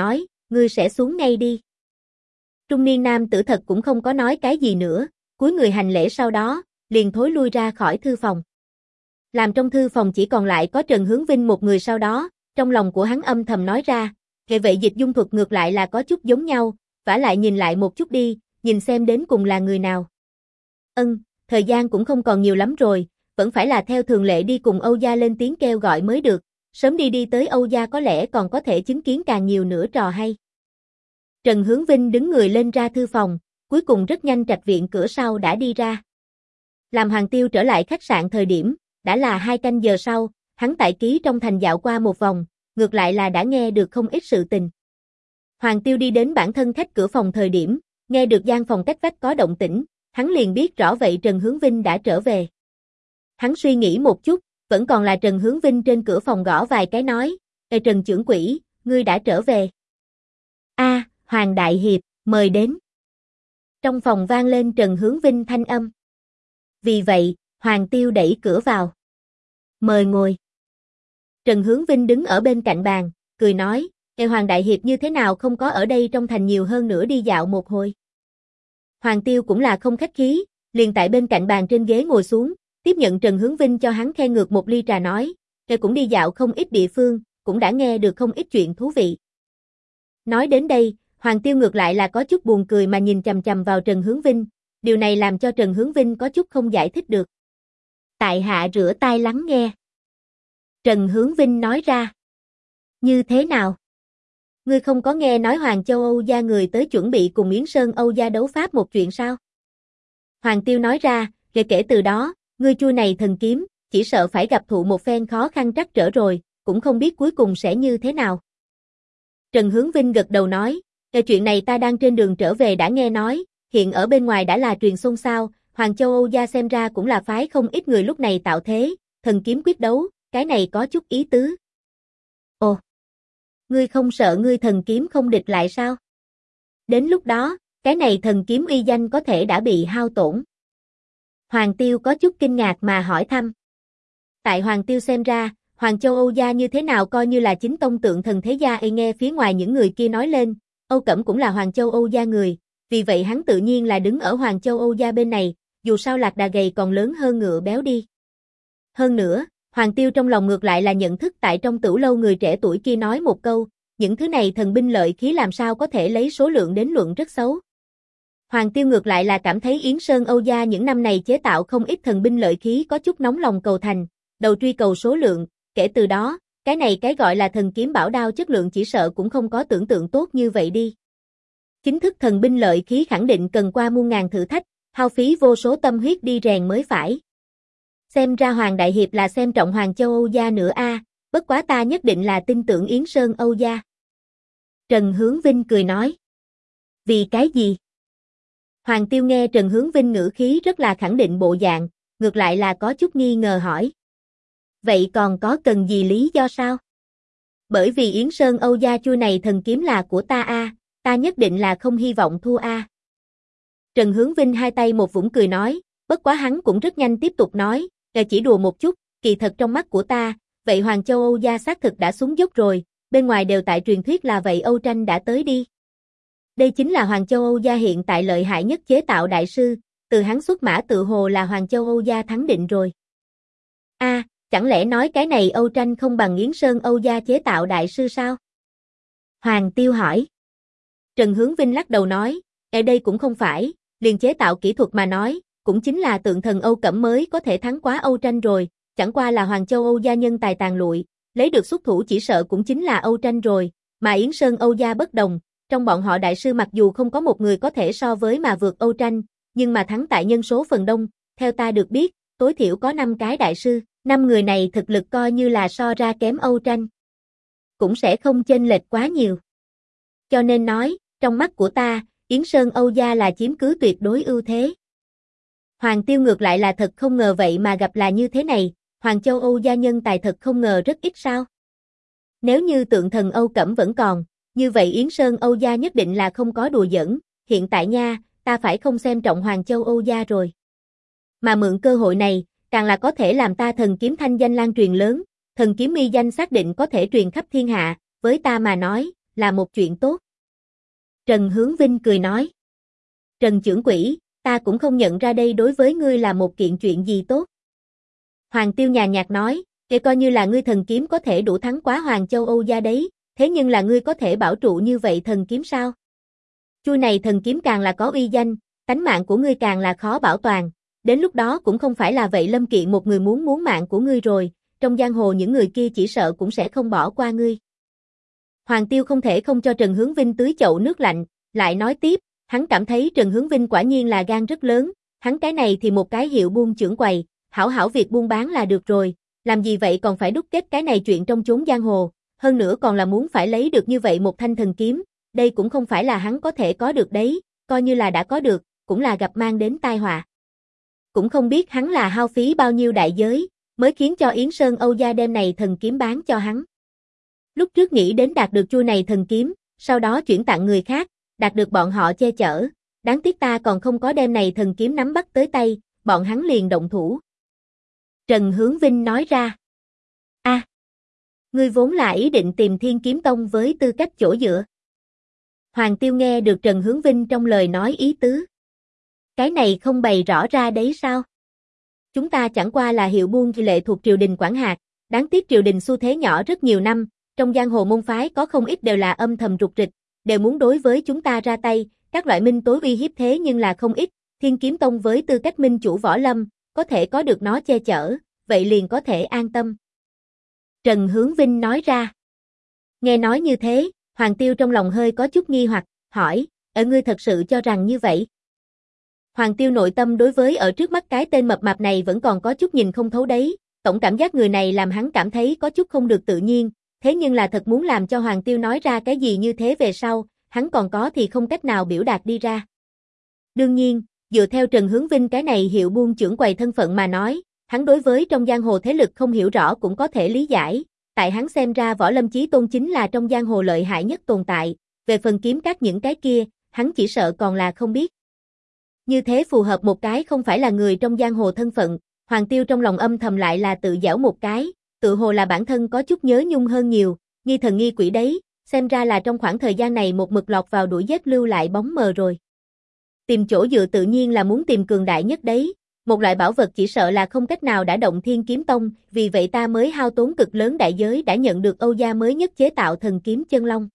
ngươi sẽ xuống ngay đi. Trung niên nam tử thật cũng không có nói cái gì nữa, cúi người hành lễ sau đó, liền thối lui ra khỏi thư phòng. Làm trong thư phòng chỉ còn lại có Trần Hướng Vinh một người sau đó, trong lòng của hắn âm thầm nói ra, hệ vậy dịch dung thuật ngược lại là có chút giống nhau, vả lại nhìn lại một chút đi, nhìn xem đến cùng là người nào. Thời gian cũng không còn nhiều lắm rồi, vẫn phải là theo thường lệ đi cùng Âu gia lên tiếng kêu gọi mới được, sớm đi tới Âu gia có lẽ còn có thể chứng kiến càng nhiều nữa trò hay. Trần Hướng Vinh đứng người lên ra thư phòng, cuối cùng rất nhanh trạch viện cửa sau đã đi ra. Làm Hoàng Tiêu trở lại khách sạn thời điểm, đã là 2 canh giờ sau, hắn tại ký trong thành dạo qua một vòng, ngược lại là đã nghe được không ít sự tình. Hoàng Tiêu đi đến bản thân khách cửa phòng thời điểm, nghe được gian phòng cách vách có động tĩnh, hắn liền biết rõ vậy Trần Hướng Vinh đã trở về. Hắn suy nghĩ một chút, vẫn còn là Trần Hướng Vinh trên cửa phòng gõ vài cái nói, "Ê Trần trưởng quỹ, ngươi đã trở về." Hoàng Đại Hiệp, mời đến. Trong phòng vang lên Trần Hướng Vinh thanh âm. Vì vậy, Hoàng Tiêu đẩy cửa vào. "Mời ngồi." Trần Hướng Vinh đứng ở bên cạnh bàn, cười nói, "Ê Hoàng Đại Hiệp như thế nào không có ở đây trong thành nhiều hơn nữa đi dạo một hồi." Hoàng Tiêu cũng là không khách khí, liền tại bên cạnh bàn trên ghế ngồi xuống, tiếp nhận Trần Hướng Vinh cho hắn khen ngược một ly trà nói, "Ê cũng đi dạo không ít địa phương, cũng đã nghe được không ít chuyện thú vị." Nói đến đây, Hoàng Tiêu ngược lại là có chút buồn cười mà nhìn chằm chằm vào Trần Hướng Vinh, điều này làm cho Trần Hướng Vinh có chút không giải thích được. "Tại hạ rửa tai lắng nghe." Trần Hướng Vinh nói ra. "Như thế nào? Ngươi không có nghe nói Hoàng Châu Âu gia người tới chuẩn bị cùng Yến Sơn Âu gia đấu pháp một chuyện sao?" Hoàng Tiêu nói ra, kể từ đó, ngươi chui này thần kiếm, chỉ sợ phải gặp thụ một phen khó khăn trắc trở rồi, cũng không biết cuối cùng sẽ như thế nào." Trần Hướng Vinh gật đầu nói, "Chuyện này ta đang trên đường trở về đã nghe nói, hiện ở bên ngoài đã là truyền xôn xao, Hoàng Châu Âu gia xem ra cũng là phái không ít người lúc này tạo thế, thần kiếm quyết đấu, cái này có chút ý tứ." "Ồ, ngươi không sợ ngươi thần kiếm không địch lại sao? Đến lúc đó, cái này thần kiếm uy danh có thể đã bị hao tổn." Hoàng Tiêu có chút kinh ngạc mà hỏi thăm. Tại Hoàng Tiêu xem ra, Hoàng Châu Âu gia như thế nào coi như là chính tông tượng thần thế gia nghe phía ngoài những người kia nói lên, Âu Cẩm cũng là Hoàng Châu Âu gia người, vì vậy hắn tự nhiên là đứng ở Hoàng Châu Âu gia bên này, dù sao lạc đà gầy còn lớn hơn ngựa béo đi. Hơn nữa, Hoàng Tiêu trong lòng ngược lại là nhận thức tại trong tửu lâu người trẻ tuổi kia nói một câu, những thứ này thần binh lợi khí làm sao có thể lấy số lượng đến luận rất xấu. Hoàng Tiêu ngược lại là cảm thấy Yến Sơn Âu gia những năm này chế tạo không ít thần binh lợi khí có chút nóng lòng cầu thành, đầu truy cầu số lượng, kể từ đó, cái này cái gọi là thần kiếm bảo đao chất lượng chỉ sợ cũng không có tưởng tượng tốt như vậy đi. Chính thức thần binh lợi khí khẳng định cần qua muôn ngàn thử thách, hao phí vô số tâm huyết đi rèn mới phải. Xem ra Hoàng Đại Hiệp là xem trọng Hoàng Châu Âu gia nữa a, bất quá ta nhất định là tin tưởng Yến Sơn Âu gia. Trần Hướng Vinh cười nói. Vì cái gì? Hoàng Tiêu nghe Trần Hướng Vinh ngữ khí rất là khẳng định bộ dạng, ngược lại là có chút nghi ngờ hỏi. Vậy còn có cần gì lý do sao? Bởi vì Yến Sơn Âu gia chui này thần kiếm là của ta a, ta nhất định là không hy vọng thua a. Trần Hướng Vinh hai tay một vũng cười nói, bất quá hắn cũng rất nhanh tiếp tục nói, chỉ đùa một chút, kỳ thật trong mắt của ta, vậy Hoàng Châu Âu gia xác thực đã xuống dốc rồi, bên ngoài đều tại truyền thuyết là vậy Âu Tranh đã tới đi. Đây chính là Hoàng Châu Âu gia hiện tại lợi hại nhất chế tạo đại sư, từ hắn xuất mã tự hồ là Hoàng Châu Âu gia thắng định rồi. A, chẳng lẽ nói cái này Âu Tranh không bằng Yến Sơn Âu gia chế tạo đại sư sao? Hoàng Tiêu hỏi. Trần Hướng Vinh lắc đầu nói, ở đây cũng không phải, liền chế tạo kỹ thuật mà nói, cũng chính là tượng thần Âu Cẩm mới có thể thắng quá Âu Tranh rồi, chẳng qua là Hoàng Châu Âu gia nhân tài tàn lụi, lấy được xuất thủ chỉ sợ cũng chính là Âu Tranh rồi, mà Yến Sơn Âu gia bất đồng, trong bọn họ đại sư mặc dù không có một người có thể so với mà vượt Âu Tranh, nhưng mà thắng tại nhân số phần đông, theo ta được biết, tối thiểu có 5 cái đại sư, 5 người này thực lực coi như là so ra kém Âu Tranh, cũng sẽ không chênh lệch quá nhiều. Cho nên nói, trong mắt của ta, Yến Sơn Âu gia là chiếm cứ tuyệt đối ưu thế. Hoàng Tiêu ngược lại là thật không ngờ vậy mà gặp là như thế này, Hoàng Châu Âu gia nhân tài thật không ngờ rất ít sao. Nếu như tượng thần Âu Cẩm vẫn còn, như vậy Yến Sơn Âu gia nhất định là không có đùa giỡn, hiện tại nha, ta phải không xem trọng Hoàng Châu Âu gia rồi. Mà mượn cơ hội này, càng là có thể làm ta thần kiếm thanh danh lan truyền lớn, thần kiếm uy danh xác định có thể truyền khắp thiên hạ, với ta mà nói, là một chuyện tốt. Trần Hướng Vinh cười nói. Trần trưởng quỹ, ta cũng không nhận ra đây đối với ngươi là một kiện chuyện gì tốt. Hoàng Tiêu nhàn nhạt nói, kể coi như là ngươi thần kiếm có thể đủ thắng quá Hoàng Châu Âu gia đấy, thế nhưng là ngươi có thể bảo trụ như vậy thần kiếm sao? Chuôi này thần kiếm càng là có uy danh, tánh mạng của ngươi càng là khó bảo toàn, đến lúc đó cũng không phải là vậy Lâm Kiện một người muốn mạng của ngươi rồi, trong giang hồ những người kia chỉ sợ cũng sẽ không bỏ qua ngươi. Hoàng Tiêu không thể không cho Trần Hướng Vinh tưới chậu nước lạnh, lại nói tiếp, hắn cảm thấy Trần Hướng Vinh quả nhiên là gan rất lớn, hắn cái này thì một cái hiệu buôn trưởng quầy, hảo hảo việc buôn bán là được rồi, làm gì vậy còn phải đúc kết cái này chuyện trong chốn giang hồ, hơn nữa còn là muốn phải lấy được như vậy một thanh thần kiếm, đây cũng không phải là hắn có thể có được đấy, coi như là đã có được, cũng là gặp mang đến tai họa. Cũng không biết hắn là hao phí bao nhiêu đại giới, mới khiến cho Yến Sơn Âu gia đem này thần kiếm bán cho hắn. Lúc trước nghĩ đến đạt được chuôi này thần kiếm, sau đó chuyển tặng người khác, đạt được bọn họ che chở, đáng tiếc ta còn không có đem này thần kiếm nắm bắt tới tay, bọn hắn liền động thủ. Trần Hướng Vinh nói ra. Ngươi vốn là ý định tìm Thiên Kiếm Tông với tư cách chỗ dựa. Hoàng Tiêu nghe được Trần Hướng Vinh trong lời nói ý tứ. Cái này không bày rõ ra đấy sao? Chúng ta chẳng qua là hiệu buôn lệ thuộc triều đình quản hạt, đáng tiếc triều đình xu thế nhỏ rất nhiều năm, trong giang hồ môn phái có không ít đều là âm thầm rục rịch, đều muốn đối với chúng ta ra tay, các loại minh tối uy hiếp thế nhưng là không ít, Thiên Kiếm Tông với tư cách minh chủ võ lâm, có thể có được nó che chở, vậy liền có thể an tâm. Trần Hướng Vinh nói ra. Nghe nói như thế, Hoàng Tiêu trong lòng hơi có chút nghi hoặc, hỏi, ngươi thật sự cho rằng như vậy? Hoàng Tiêu nội tâm đối với ở trước mắt cái tên mập mạp này vẫn còn có chút nhìn không thấu đấy, tổng cảm giác người này làm hắn cảm thấy có chút không được tự nhiên, thế nhưng là thật muốn làm cho Hoàng Tiêu nói ra cái gì như thế về sau, hắn còn có thì không cách nào biểu đạt đi ra. Đương nhiên, dựa theo Trần Hướng Vinh cái này hiệu buôn trưởng quầy thân phận mà nói, hắn đối với trong giang hồ thế lực không hiểu rõ cũng có thể lý giải, tại hắn xem ra Võ Lâm Chí Tôn chính là trong giang hồ lợi hại nhất tồn tại, về phần kiếm các những cái kia, hắn chỉ sợ còn là không biết. Như thế phù hợp một cái không phải là người trong giang hồ thân phận, Hoàng Tiêu trong lòng âm thầm lại là tự giảo một cái, tự hồ là bản thân có chút nhớ nhung hơn nhiều, nghi thần nghi quỷ đấy, xem ra là trong khoảng thời gian này một mực lọt vào đuổi giết lưu lại bóng mờ rồi. Tìm chỗ dựa tự nhiên là muốn tìm cường đại nhất đấy, một loại bảo vật chỉ sợ là không cách nào đả động Thiên Kiếm Tông, vì vậy ta mới hao tốn cực lớn đại giới đã nhận được Âu gia mới nhất chế tạo thần kiếm chân long.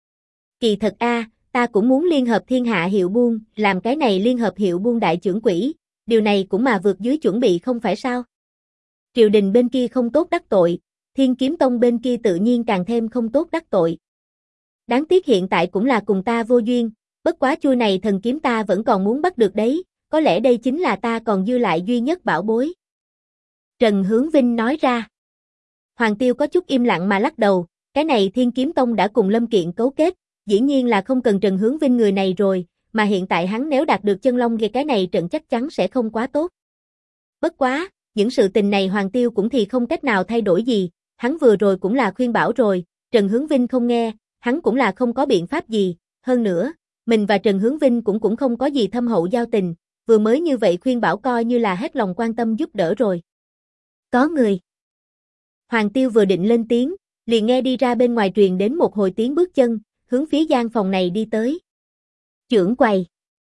Kỳ thật ta cũng muốn liên hợp thiên hạ hiệu buôn, làm cái này liên hợp hiệu buôn đại trưởng quỹ, điều này cũng mà vượt dưới chuẩn bị không phải sao? Triều đình bên kia không tốt đắc tội, Thiên Kiếm Tông bên kia tự nhiên càng thêm không tốt đắc tội. Đáng tiếc hiện tại cũng là cùng ta vô duyên, bất quá chuôi này thần kiếm ta vẫn còn muốn bắt được đấy, có lẽ đây chính là ta còn dư lại duy nhất bảo bối. Trần Hướng Vinh nói ra. Hoàng Tiêu có chút im lặng mà lắc đầu, cái này Thiên Kiếm Tông đã cùng Lâm Kiện cấu kết, dĩ nhiên là không cần Trần Hướng Vinh người này rồi, mà hiện tại hắn nếu đạt được chân long cái này trận chắc chắn sẽ không quá tốt. Bất quá, những sự tình này Hoàng Tiêu cũng thì không cách nào thay đổi gì, hắn vừa rồi cũng là khuyên bảo rồi, Trần Hướng Vinh không nghe, hắn cũng là không có biện pháp gì, hơn nữa, mình và Trần Hướng Vinh cũng không có gì thâm hậu giao tình, vừa mới như vậy khuyên bảo coi như là hết lòng quan tâm giúp đỡ rồi. Có người. Hoàng Tiêu vừa định lên tiếng, liền nghe đi ra bên ngoài truyền đến một hồi tiếng bước chân, hướng phía gian phòng này đi tới. Trưởng quầy.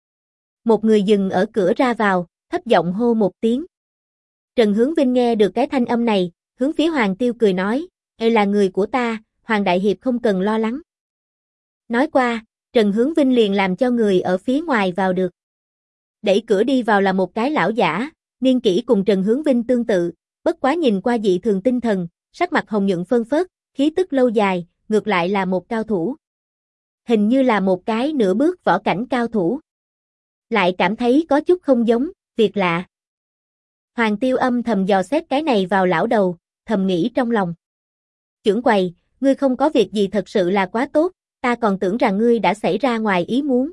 Một người dừng ở cửa ra vào, thấp giọng hô một tiếng. Trần Hướng Vinh nghe được cái thanh âm này, hướng phía Hoàng Tiêu cười nói, là người của ta, Hoàng Đại Hiệp không cần lo lắng. Nói qua, Trần Hướng Vinh liền làm cho người ở phía ngoài vào được. Đẩy cửa đi vào là một cái lão giả, niên kỷ cùng Trần Hướng Vinh tương tự, bất quá nhìn qua dị thường tinh thần, sắc mặt hồng nhuận phơn phớt, khí tức lâu dài, ngược lại là một cao thủ. Hình như là một cái nửa bước võ cảnh cao thủ. Lại cảm thấy có chút không giống, việc lạ. Hoàng Tiêu âm thầm dò xét cái này vào lão đầu, thầm nghĩ trong lòng. Trưởng quầy, ngươi không có việc gì thật sự là quá tốt, ta còn tưởng rằng ngươi đã xảy ra ngoài ý muốn.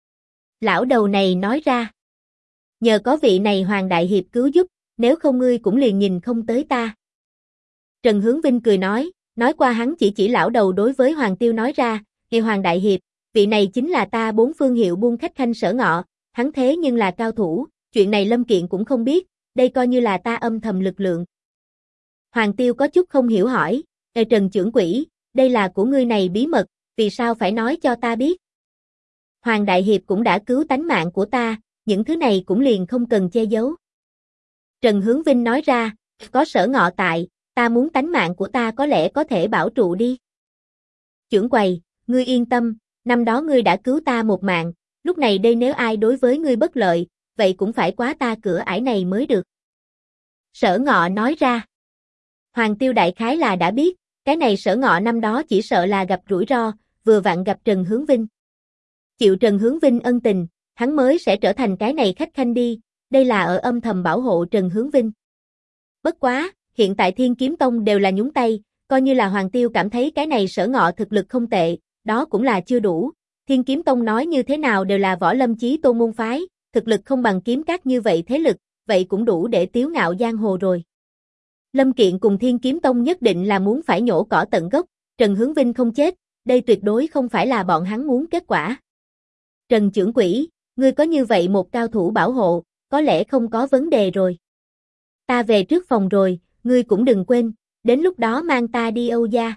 Lão đầu này nói ra. Nhờ có vị này Hoàng Đại Hiệp cứu giúp, nếu không ngươi cũng liền nhìn không tới ta. Trần Hướng Vinh cười nói qua hắn chỉ lão đầu đối với Hoàng Tiêu nói ra, Hoàng Đại Hiệp, vị này chính là ta bốn phương hiệu buôn khách khanh Sở Ngọ, hắn thế nhưng là cao thủ, chuyện này Lâm Kiện cũng không biết, đây coi như là ta âm thầm lực lượng. Hoàng Tiêu có chút không hiểu hỏi, Trần trưởng quỹ, đây là của ngươi này bí mật, vì sao phải nói cho ta biết? Hoàng Đại Hiệp cũng đã cứu tánh mạng của ta, những thứ này cũng liền không cần che giấu. Trần Hướng Vinh nói ra, có Sở Ngọ tại, ta muốn tánh mạng của ta có lẽ có thể bảo trụ đi. Chưởng quầy, ngươi yên tâm, năm đó ngươi đã cứu ta một mạng, lúc này đây nếu ai đối với ngươi bất lợi, vậy cũng phải quá ta cửa ải này mới được. Sở Ngọ nói ra. Hoàng Tiêu đại khái là đã biết, cái này Sở Ngọ năm đó chỉ sợ là gặp rủi ro, vừa vặn gặp Trần Hướng Vinh. Chịu Trần Hướng Vinh ân tình, hắn mới sẽ trở thành cái này khách khanh đi, đây là ở âm thầm bảo hộ Trần Hướng Vinh. Bất quá, hiện tại Thiên Kiếm Tông đều là nhúng tay, coi như là Hoàng Tiêu cảm thấy cái này Sở Ngọ thực lực không tệ, đó cũng là chưa đủ. Thiên Kiếm Tông nói như thế nào đều là võ lâm chí tôn môn phái, thực lực không bằng kiếm các như vậy thế lực, vậy cũng đủ để tiếu ngạo giang hồ rồi. Lâm Kiện cùng Thiên Kiếm Tông nhất định là muốn phải nhổ cỏ tận gốc, Trần Hướng Vinh không chết, đây tuyệt đối không phải là bọn hắn muốn kết quả. Trần trưởng quỹ, ngươi có như vậy một cao thủ bảo hộ, có lẽ không có vấn đề rồi. Ta về trước phòng rồi, ngươi cũng đừng quên, đến lúc đó mang ta đi Âu gia.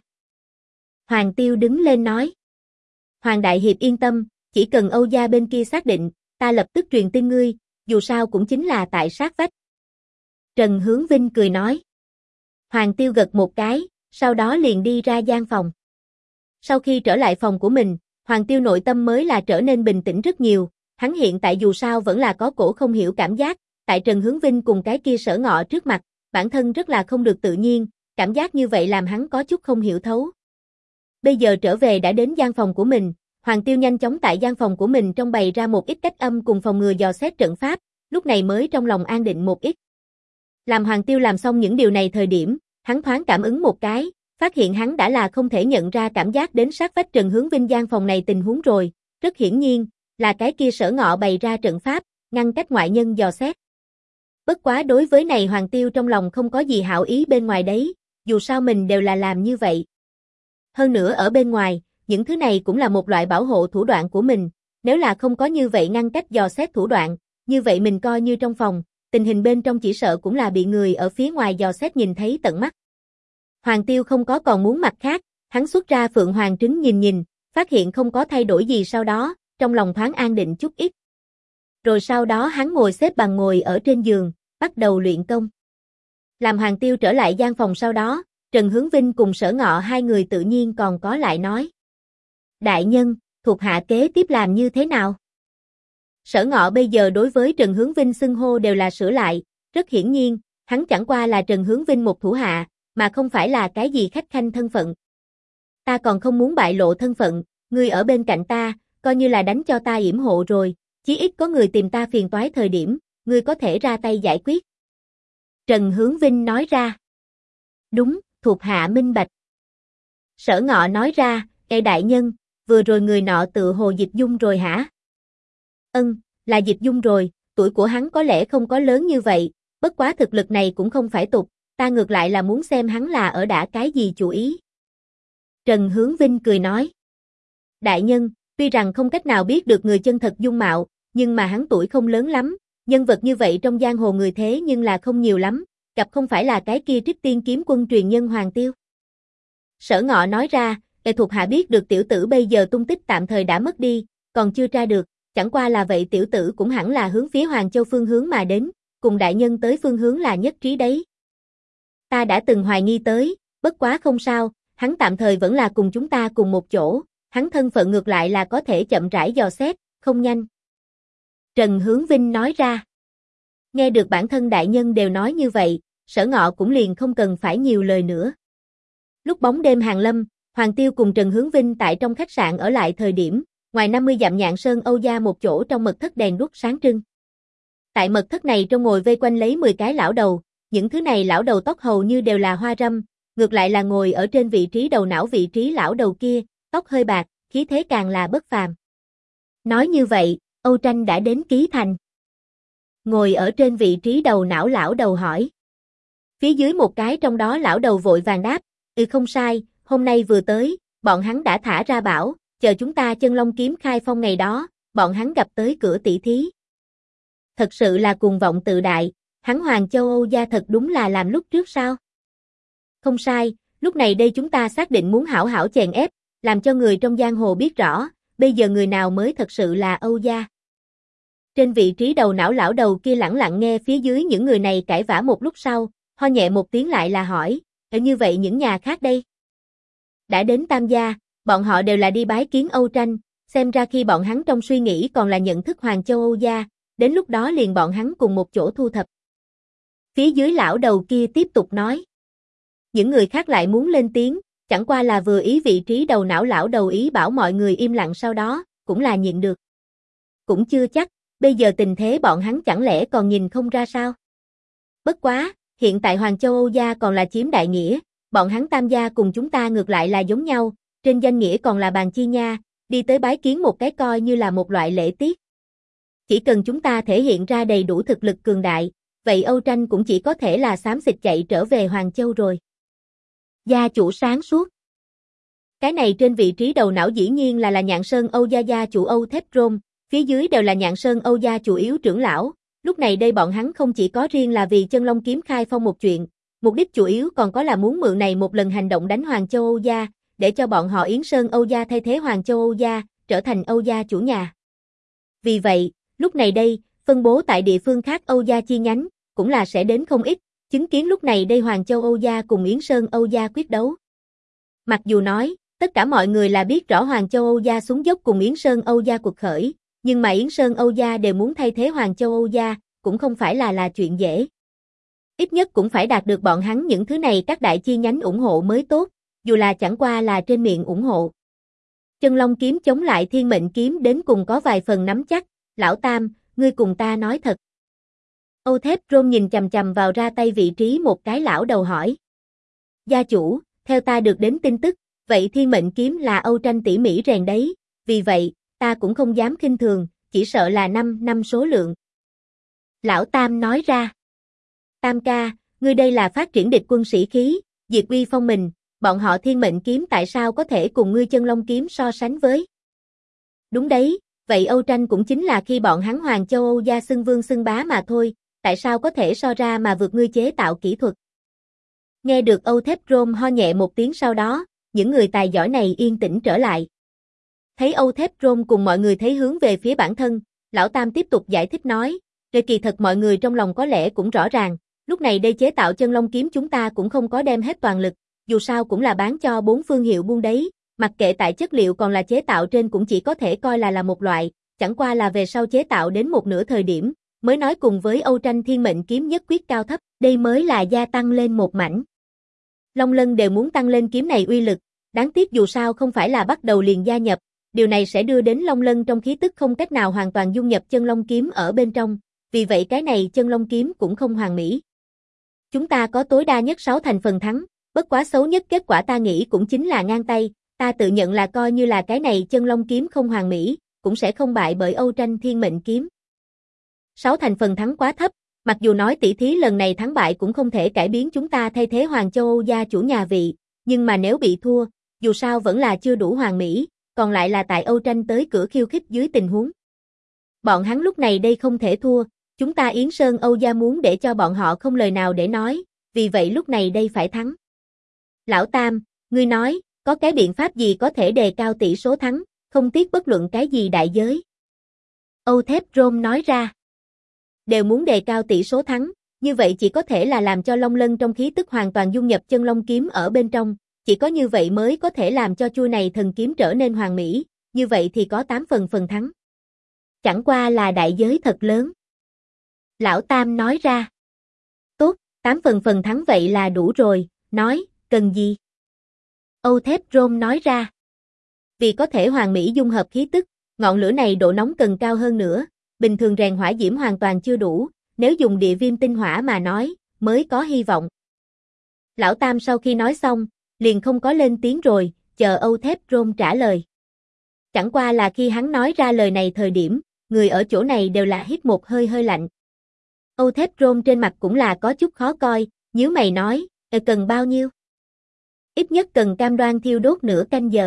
Hoàng Tiêu đứng lên nói. Hoàng Đại Hiệp yên tâm, chỉ cần Âu gia bên kia xác định, ta lập tức truyền tin ngươi, dù sao cũng chính là tại sát vách. Trần Hướng Vinh cười nói. Hoàng Tiêu gật một cái, sau đó liền đi ra gian phòng. Sau khi trở lại phòng của mình, Hoàng Tiêu nội tâm mới là trở nên bình tĩnh rất nhiều, hắn hiện tại dù sao vẫn là có cổ không hiểu cảm giác, tại Trần Hướng Vinh cùng cái kia Sở Ngọ trước mặt, bản thân rất là không được tự nhiên, cảm giác như vậy làm hắn có chút không hiểu thấu. Bây giờ trở về đã đến gian phòng của mình, Hoàng Tiêu nhanh chóng tại gian phòng của mình trong bày ra một ít cách âm cùng phòng ngừa dò xét trận pháp, lúc này mới trong lòng an định một ít. Làm Hoàng Tiêu làm xong những điều này thời điểm, hắn thoáng cảm ứng một cái, phát hiện hắn đã là không thể nhận ra cảm giác đến sát vách Trần Hướng Vinh gian phòng này tình huống rồi, rất hiển nhiên, là cái kia Sở Ngọ bày ra trận pháp, ngăn cách ngoại nhân dò xét. Bất quá đối với này Hoàng Tiêu trong lòng không có gì hảo ý bên ngoài đấy, dù sao mình đều là làm như vậy. Hơn nữa ở bên ngoài, những thứ này cũng là một loại bảo hộ thủ đoạn của mình, nếu là không có như vậy ngăn cách dò xét thủ đoạn, như vậy mình coi như trong phòng, tình hình bên trong chỉ sợ cũng là bị người ở phía ngoài dò xét nhìn thấy tận mắt. Hoàng Tiêu không có còn muốn mặt khác, hắn xuất ra Phượng Hoàng trứng nhìn nhìn, phát hiện không có thay đổi gì sau đó, trong lòng thoáng an định chút ít. Rồi sau đó hắn ngồi xếp bằng ngồi ở trên giường, bắt đầu luyện công. Làm Hoàng Tiêu trở lại gian phòng sau đó, Trần Hướng Vinh cùng Sở Ngọ hai người tự nhiên còn có lại nói. Đại nhân, thuộc hạ kế tiếp làm như thế nào? Sở Ngọ bây giờ đối với Trần Hướng Vinh xưng hô đều là sửa lại, rất hiển nhiên, hắn chẳng qua là Trần Hướng Vinh một thủ hạ, mà không phải là cái gì khách khanh thân phận. Ta còn không muốn bại lộ thân phận, ngươi ở bên cạnh ta, coi như là đánh cho ta yểm hộ rồi, chí ít có người tìm ta phiền toái thời điểm, ngươi có thể ra tay giải quyết. Trần Hướng Vinh nói ra. Đúng, thuộc hạ minh bạch. Sở Ngọ nói ra, Ê đại nhân, vừa rồi người nọ tự hồ Dịch Dung rồi hả? Là Dịch Dung rồi, tuổi của hắn có lẽ không có lớn như vậy, bất quá thực lực này cũng không phải tục, ta ngược lại là muốn xem hắn là ở đã cái gì chủ ý. Trần Hướng Vinh cười nói. Đại nhân, tuy rằng không cách nào biết được người chân thật dung mạo, nhưng mà hắn tuổi không lớn lắm, nhân vật như vậy trong giang hồ người thế nhưng là không nhiều lắm, gặp không phải là cái kia Trích Tiên kiếm quân truyền nhân Hoàng Tiêu. Sở Ngọ nói ra, thuộc hạ biết được tiểu tử bây giờ tung tích tạm thời đã mất đi, còn chưa tra được, chẳng qua là vậy tiểu tử cũng hẳn là hướng phía Hoàng Châu phương hướng mà đến, cùng đại nhân tới phương hướng là nhất trí đấy. Ta đã từng hoài nghi tới, bất quá không sao, hắn tạm thời vẫn là cùng chúng ta cùng một chỗ, hắn thân phận ngược lại là có thể chậm rãi dò xét, không nhanh. Trần Hướng Vinh nói ra. Nghe được bản thân đại nhân đều nói như vậy, Sở Ngọ cũng liền không cần phải nhiều lời nữa. Lúc bóng đêm hàng lâm, Hoàng Tiêu cùng Trần Hướng Vinh tại trong khách sạn ở lại thời điểm, ngoài 50 dặm Nhạn Sơn Âu gia một chỗ trong mật thất đèn đuốc sáng trưng. Tại mật thất này trong ngồi vây quanh lấy 10 cái lão đầu, những thứ này lão đầu tóc hầu như đều là hoa râm, ngược lại là ngồi ở trên vị trí đầu não vị trí lão đầu kia, tóc hơi bạc, khí thế càng là bất phàm. Nói như vậy, Âu Tranh đã đến Ký Thành. Ngồi ở trên vị trí đầu não lão đầu hỏi. Phía dưới một cái trong đó lão đầu vội vàng đáp, không sai, hôm nay vừa tới, bọn hắn đã thả ra bảo, chờ chúng ta Chân Long kiếm khai phong ngày đó, bọn hắn gặp tới cửa tỷ thí. Thật sự là cuồng vọng tự đại, hắn Hoàng Châu Âu gia thật đúng là làm lúc trước sao? Không sai, lúc này đây chúng ta xác định muốn hảo hảo chèn ép, làm cho người trong giang hồ biết rõ, bây giờ người nào mới thật sự là Âu gia? Trên vị trí đầu não lão đầu kia lẳng lặng nghe phía dưới những người này cãi vã một lúc sau, ho nhẹ một tiếng lại là hỏi, như vậy những nhà khác đây? Đã đến Tam gia, bọn họ đều là đi bái kiến Âu Tranh, xem ra khi bọn hắn trong suy nghĩ còn là nhận thức Hoàng Châu Âu gia, đến lúc đó liền bọn hắn cùng một chỗ thu thập. Phía dưới lão đầu kia tiếp tục nói. Những người khác lại muốn lên tiếng, chẳng qua là vừa ý vị trí đầu não lão đầu ý bảo mọi người im lặng sau đó, cũng là nhịn được. Cũng chưa chắc, bây giờ tình thế bọn hắn chẳng lẽ còn nhìn không ra sao? Bất quá, hiện tại Hoàng Châu Âu gia còn là chiếm đại nghĩa, bọn hắn Tam gia cùng chúng ta ngược lại là giống nhau, trên danh nghĩa còn là bàn chi nha, đi tới bái kiến một cái coi như là một loại lễ tiết. Chỉ cần chúng ta thể hiện ra đầy đủ thực lực cường đại, vậy Âu Tranh cũng chỉ có thể là xám xịt chạy trở về Hoàng Châu rồi. Gia chủ sáng suốt. Cái này trên vị trí đầu não dĩ nhiên là Nhạn Sơn Âu gia gia chủ Âu Thép Rôm, phía dưới đều là Nhạn Sơn Âu gia chủ yếu trưởng lão, lúc này đây bọn hắn không chỉ có riêng là vì Chân Long kiếm khai phong một chuyện, mục đích chủ yếu còn có là muốn mượn này một lần hành động đánh Hoàng Châu Âu gia, để cho bọn họ Yến Sơn Âu gia thay thế Hoàng Châu Âu gia, trở thành Âu gia chủ nhà. Vì vậy, lúc này đây, phân bố tại địa phương khác Âu gia chi nhánh, cũng là sẽ đến không ít, chứng kiến lúc này đây Hoàng Châu Âu gia cùng Yến Sơn Âu gia quyết đấu. Mặc dù nói, tất cả mọi người là biết rõ Hoàng Châu Âu gia xuống dốc cùng Yến Sơn Âu gia cuộc khởi, nhưng mà Yến Sơn Âu gia đều muốn thay thế Hoàng Châu Âu gia, cũng không phải là chuyện dễ. Ít nhất cũng phải đạt được bọn hắn những thứ này các đại chi nhánh ủng hộ mới tốt, dù là chẳng qua là trên miệng ủng hộ. Chân Long kiếm chống lại Thiên Mệnh kiếm đến cùng có vài phần nắm chắc, lão Tam, ngươi cùng ta nói thật. Âu Thép Rôm nhìn chằm chằm vào ra tay vị trí một cái lão đầu hỏi. Gia chủ, theo ta được đến tin tức, vậy Thiên Mệnh kiếm là Âu Tranh tỉ mỉ rèn đấy, vì vậy, ta cũng không dám khinh thường, chỉ sợ là 5 năm số lượng. Lão Tam nói ra. Tam ca, ngươi đây là phát triển địch quân sĩ khí, diệt uy phong mình, bọn họ Thiên Mệnh kiếm tại sao có thể cùng ngươi Chân Long kiếm so sánh với? Đúng đấy, vậy Âu Tranh cũng chính là khi bọn hắn Hoàng Châu Âu gia xưng vương xưng bá mà thôi, tại sao có thể so ra mà vượt ngươi chế tạo kỹ thuật? Nghe được Âu Thép Rôm ho nhẹ một tiếng sau đó, những người tài giỏi này yên tĩnh trở lại. Thấy Âu Thép Rôm cùng mọi người thấy hướng về phía bản thân, lão Tam tiếp tục giải thích nói, kỳ thật mọi người trong lòng có lẽ cũng rõ ràng, lúc này đây chế tạo Chân Long kiếm chúng ta cũng không có đem hết toàn lực, dù sao cũng là bán cho 4 phương hiệu buôn đấy, mặc kệ tại chất liệu còn là chế tạo trên cũng chỉ có thể coi là một loại, chẳng qua là về sau chế tạo đến một nửa thời điểm, mới nói cùng với Âu Tranh Thiên Mệnh kiếm nhất quyết cao thấp, đây mới là gia tăng lên một mảnh. Long Lân đều muốn tăng lên kiếm này uy lực, đáng tiếc dù sao không phải là bắt đầu liền gia nhập, điều này sẽ đưa đến Long Lân trong khí tức không cách nào hoàn toàn dung nhập Chân Long kiếm ở bên trong, vì vậy cái này Chân Long kiếm cũng không hoàn mỹ. Chúng ta có tối đa nhất 6 thành phần thắng, bất quá xấu nhất kết quả ta nghĩ cũng chính là ngang tay, ta tự nhận là coi như là cái này Chân Long kiếm không hoàn mỹ, cũng sẽ không bại bởi Âu Tranh Thiên Mệnh kiếm. 6 thành phần thắng quá thấp, mặc dù nói tỷ thí lần này thắng bại cũng không thể cải biến chúng ta thay thế Hoàng Châu Âu gia chủ nhà vị, nhưng mà nếu bị thua, dù sao vẫn là chưa đủ hoàn mỹ, còn lại là tại Âu Tranh tới cửa khiêu khích dưới tình huống. Bọn hắn lúc này đây không thể thua, chúng ta Yến Sơn Âu gia muốn để cho bọn họ không lời nào để nói, vì vậy lúc này đây phải thắng. Lão Tam, ngươi nói, có cái biện pháp gì có thể đề cao tỷ số thắng, không tiếc bất luận cái gì đại giới? Âu Thép Rôm nói ra. Đều muốn đề cao tỷ số thắng, như vậy chỉ có thể là làm cho Long Lân trong khí tức hoàn toàn dung nhập Chân Long kiếm ở bên trong, chỉ có như vậy mới có thể làm cho chuôi này thần kiếm trở nên hoàn mỹ, như vậy thì có 8 phần thắng. Chẳng qua là đại giới thật lớn. Lão Tam nói ra. Tốt, 8 phần thắng vậy là đủ rồi, nói, cần gì? Âu Thép Rôm nói ra. Vì có thể hoàn mỹ dung hợp khí tức, ngọn lửa này độ nóng cần cao hơn nữa, bình thường rèn hỏa diễm hoàn toàn chưa đủ, nếu dùng địa viêm tinh hỏa mà nói, mới có hy vọng. Lão Tam sau khi nói xong, liền không có lên tiếng rồi, chờ Âu Thép Rôm trả lời. Chẳng qua là khi hắn nói ra lời này thời điểm, người ở chỗ này đều là hít một hơi hơi lạnh. Âu Thép Rôm trên mặt cũng là có chút khó coi, nhíu mày nói, cần bao nhiêu? Ít nhất cần cam đoan thiêu đốt nửa canh giờ.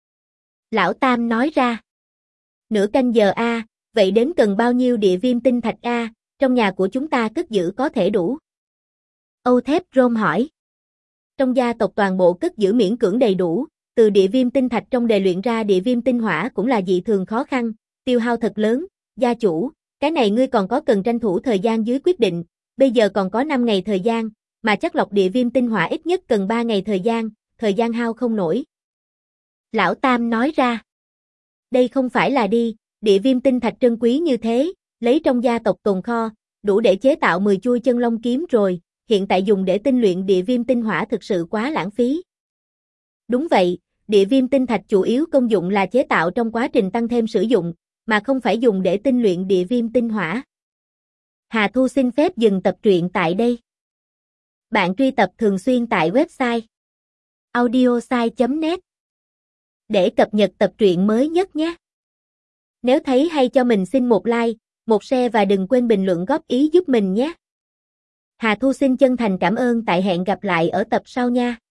Lão Tam nói ra. Nửa canh giờ a, vậy đến cần bao nhiêu địa viêm tinh thạch a, trong nhà của chúng ta cất giữ có thể đủ. Âu Thép Rôm hỏi. Trong gia tộc toàn bộ cất giữ miễn cưỡng đầy đủ, Từ địa viêm tinh thạch trong đề luyện ra địa viêm tinh hỏa cũng là dị thường khó khăn, tiêu hao thật lớn, gia chủ, cái này ngươi còn có cần tranh thủ thời gian dưới quyết định, bây giờ còn có 5 ngày thời gian, mà chắc lọc địa viêm tinh hỏa ít nhất cần 3 ngày thời gian hao không nổi. Lão Tam nói ra. Đây không phải là đi, địa viêm tinh thạch trân quý như thế, lấy trong gia tộc tồn kho, đủ để chế tạo 10 chuôi chân long kiếm rồi, hiện tại dùng để tinh luyện địa viêm tinh hỏa thực sự quá lãng phí. Đúng vậy, địa viêm tinh thạch chủ yếu công dụng là chế tạo trong quá trình tăng thêm sử dụng, mà không phải dùng để tinh luyện địa viêm tinh hỏa. Hà Thu xin phép dừng tập truyện tại đây. Bạn truy cập thường xuyên tại website audiosai.net để cập nhật tập truyện mới nhất nhé. Nếu thấy hay cho mình xin một like, một share và đừng quên bình luận góp ý giúp mình nhé. Hà Thu xin chân thành cảm ơn, tại hẹn gặp lại ở tập sau nha.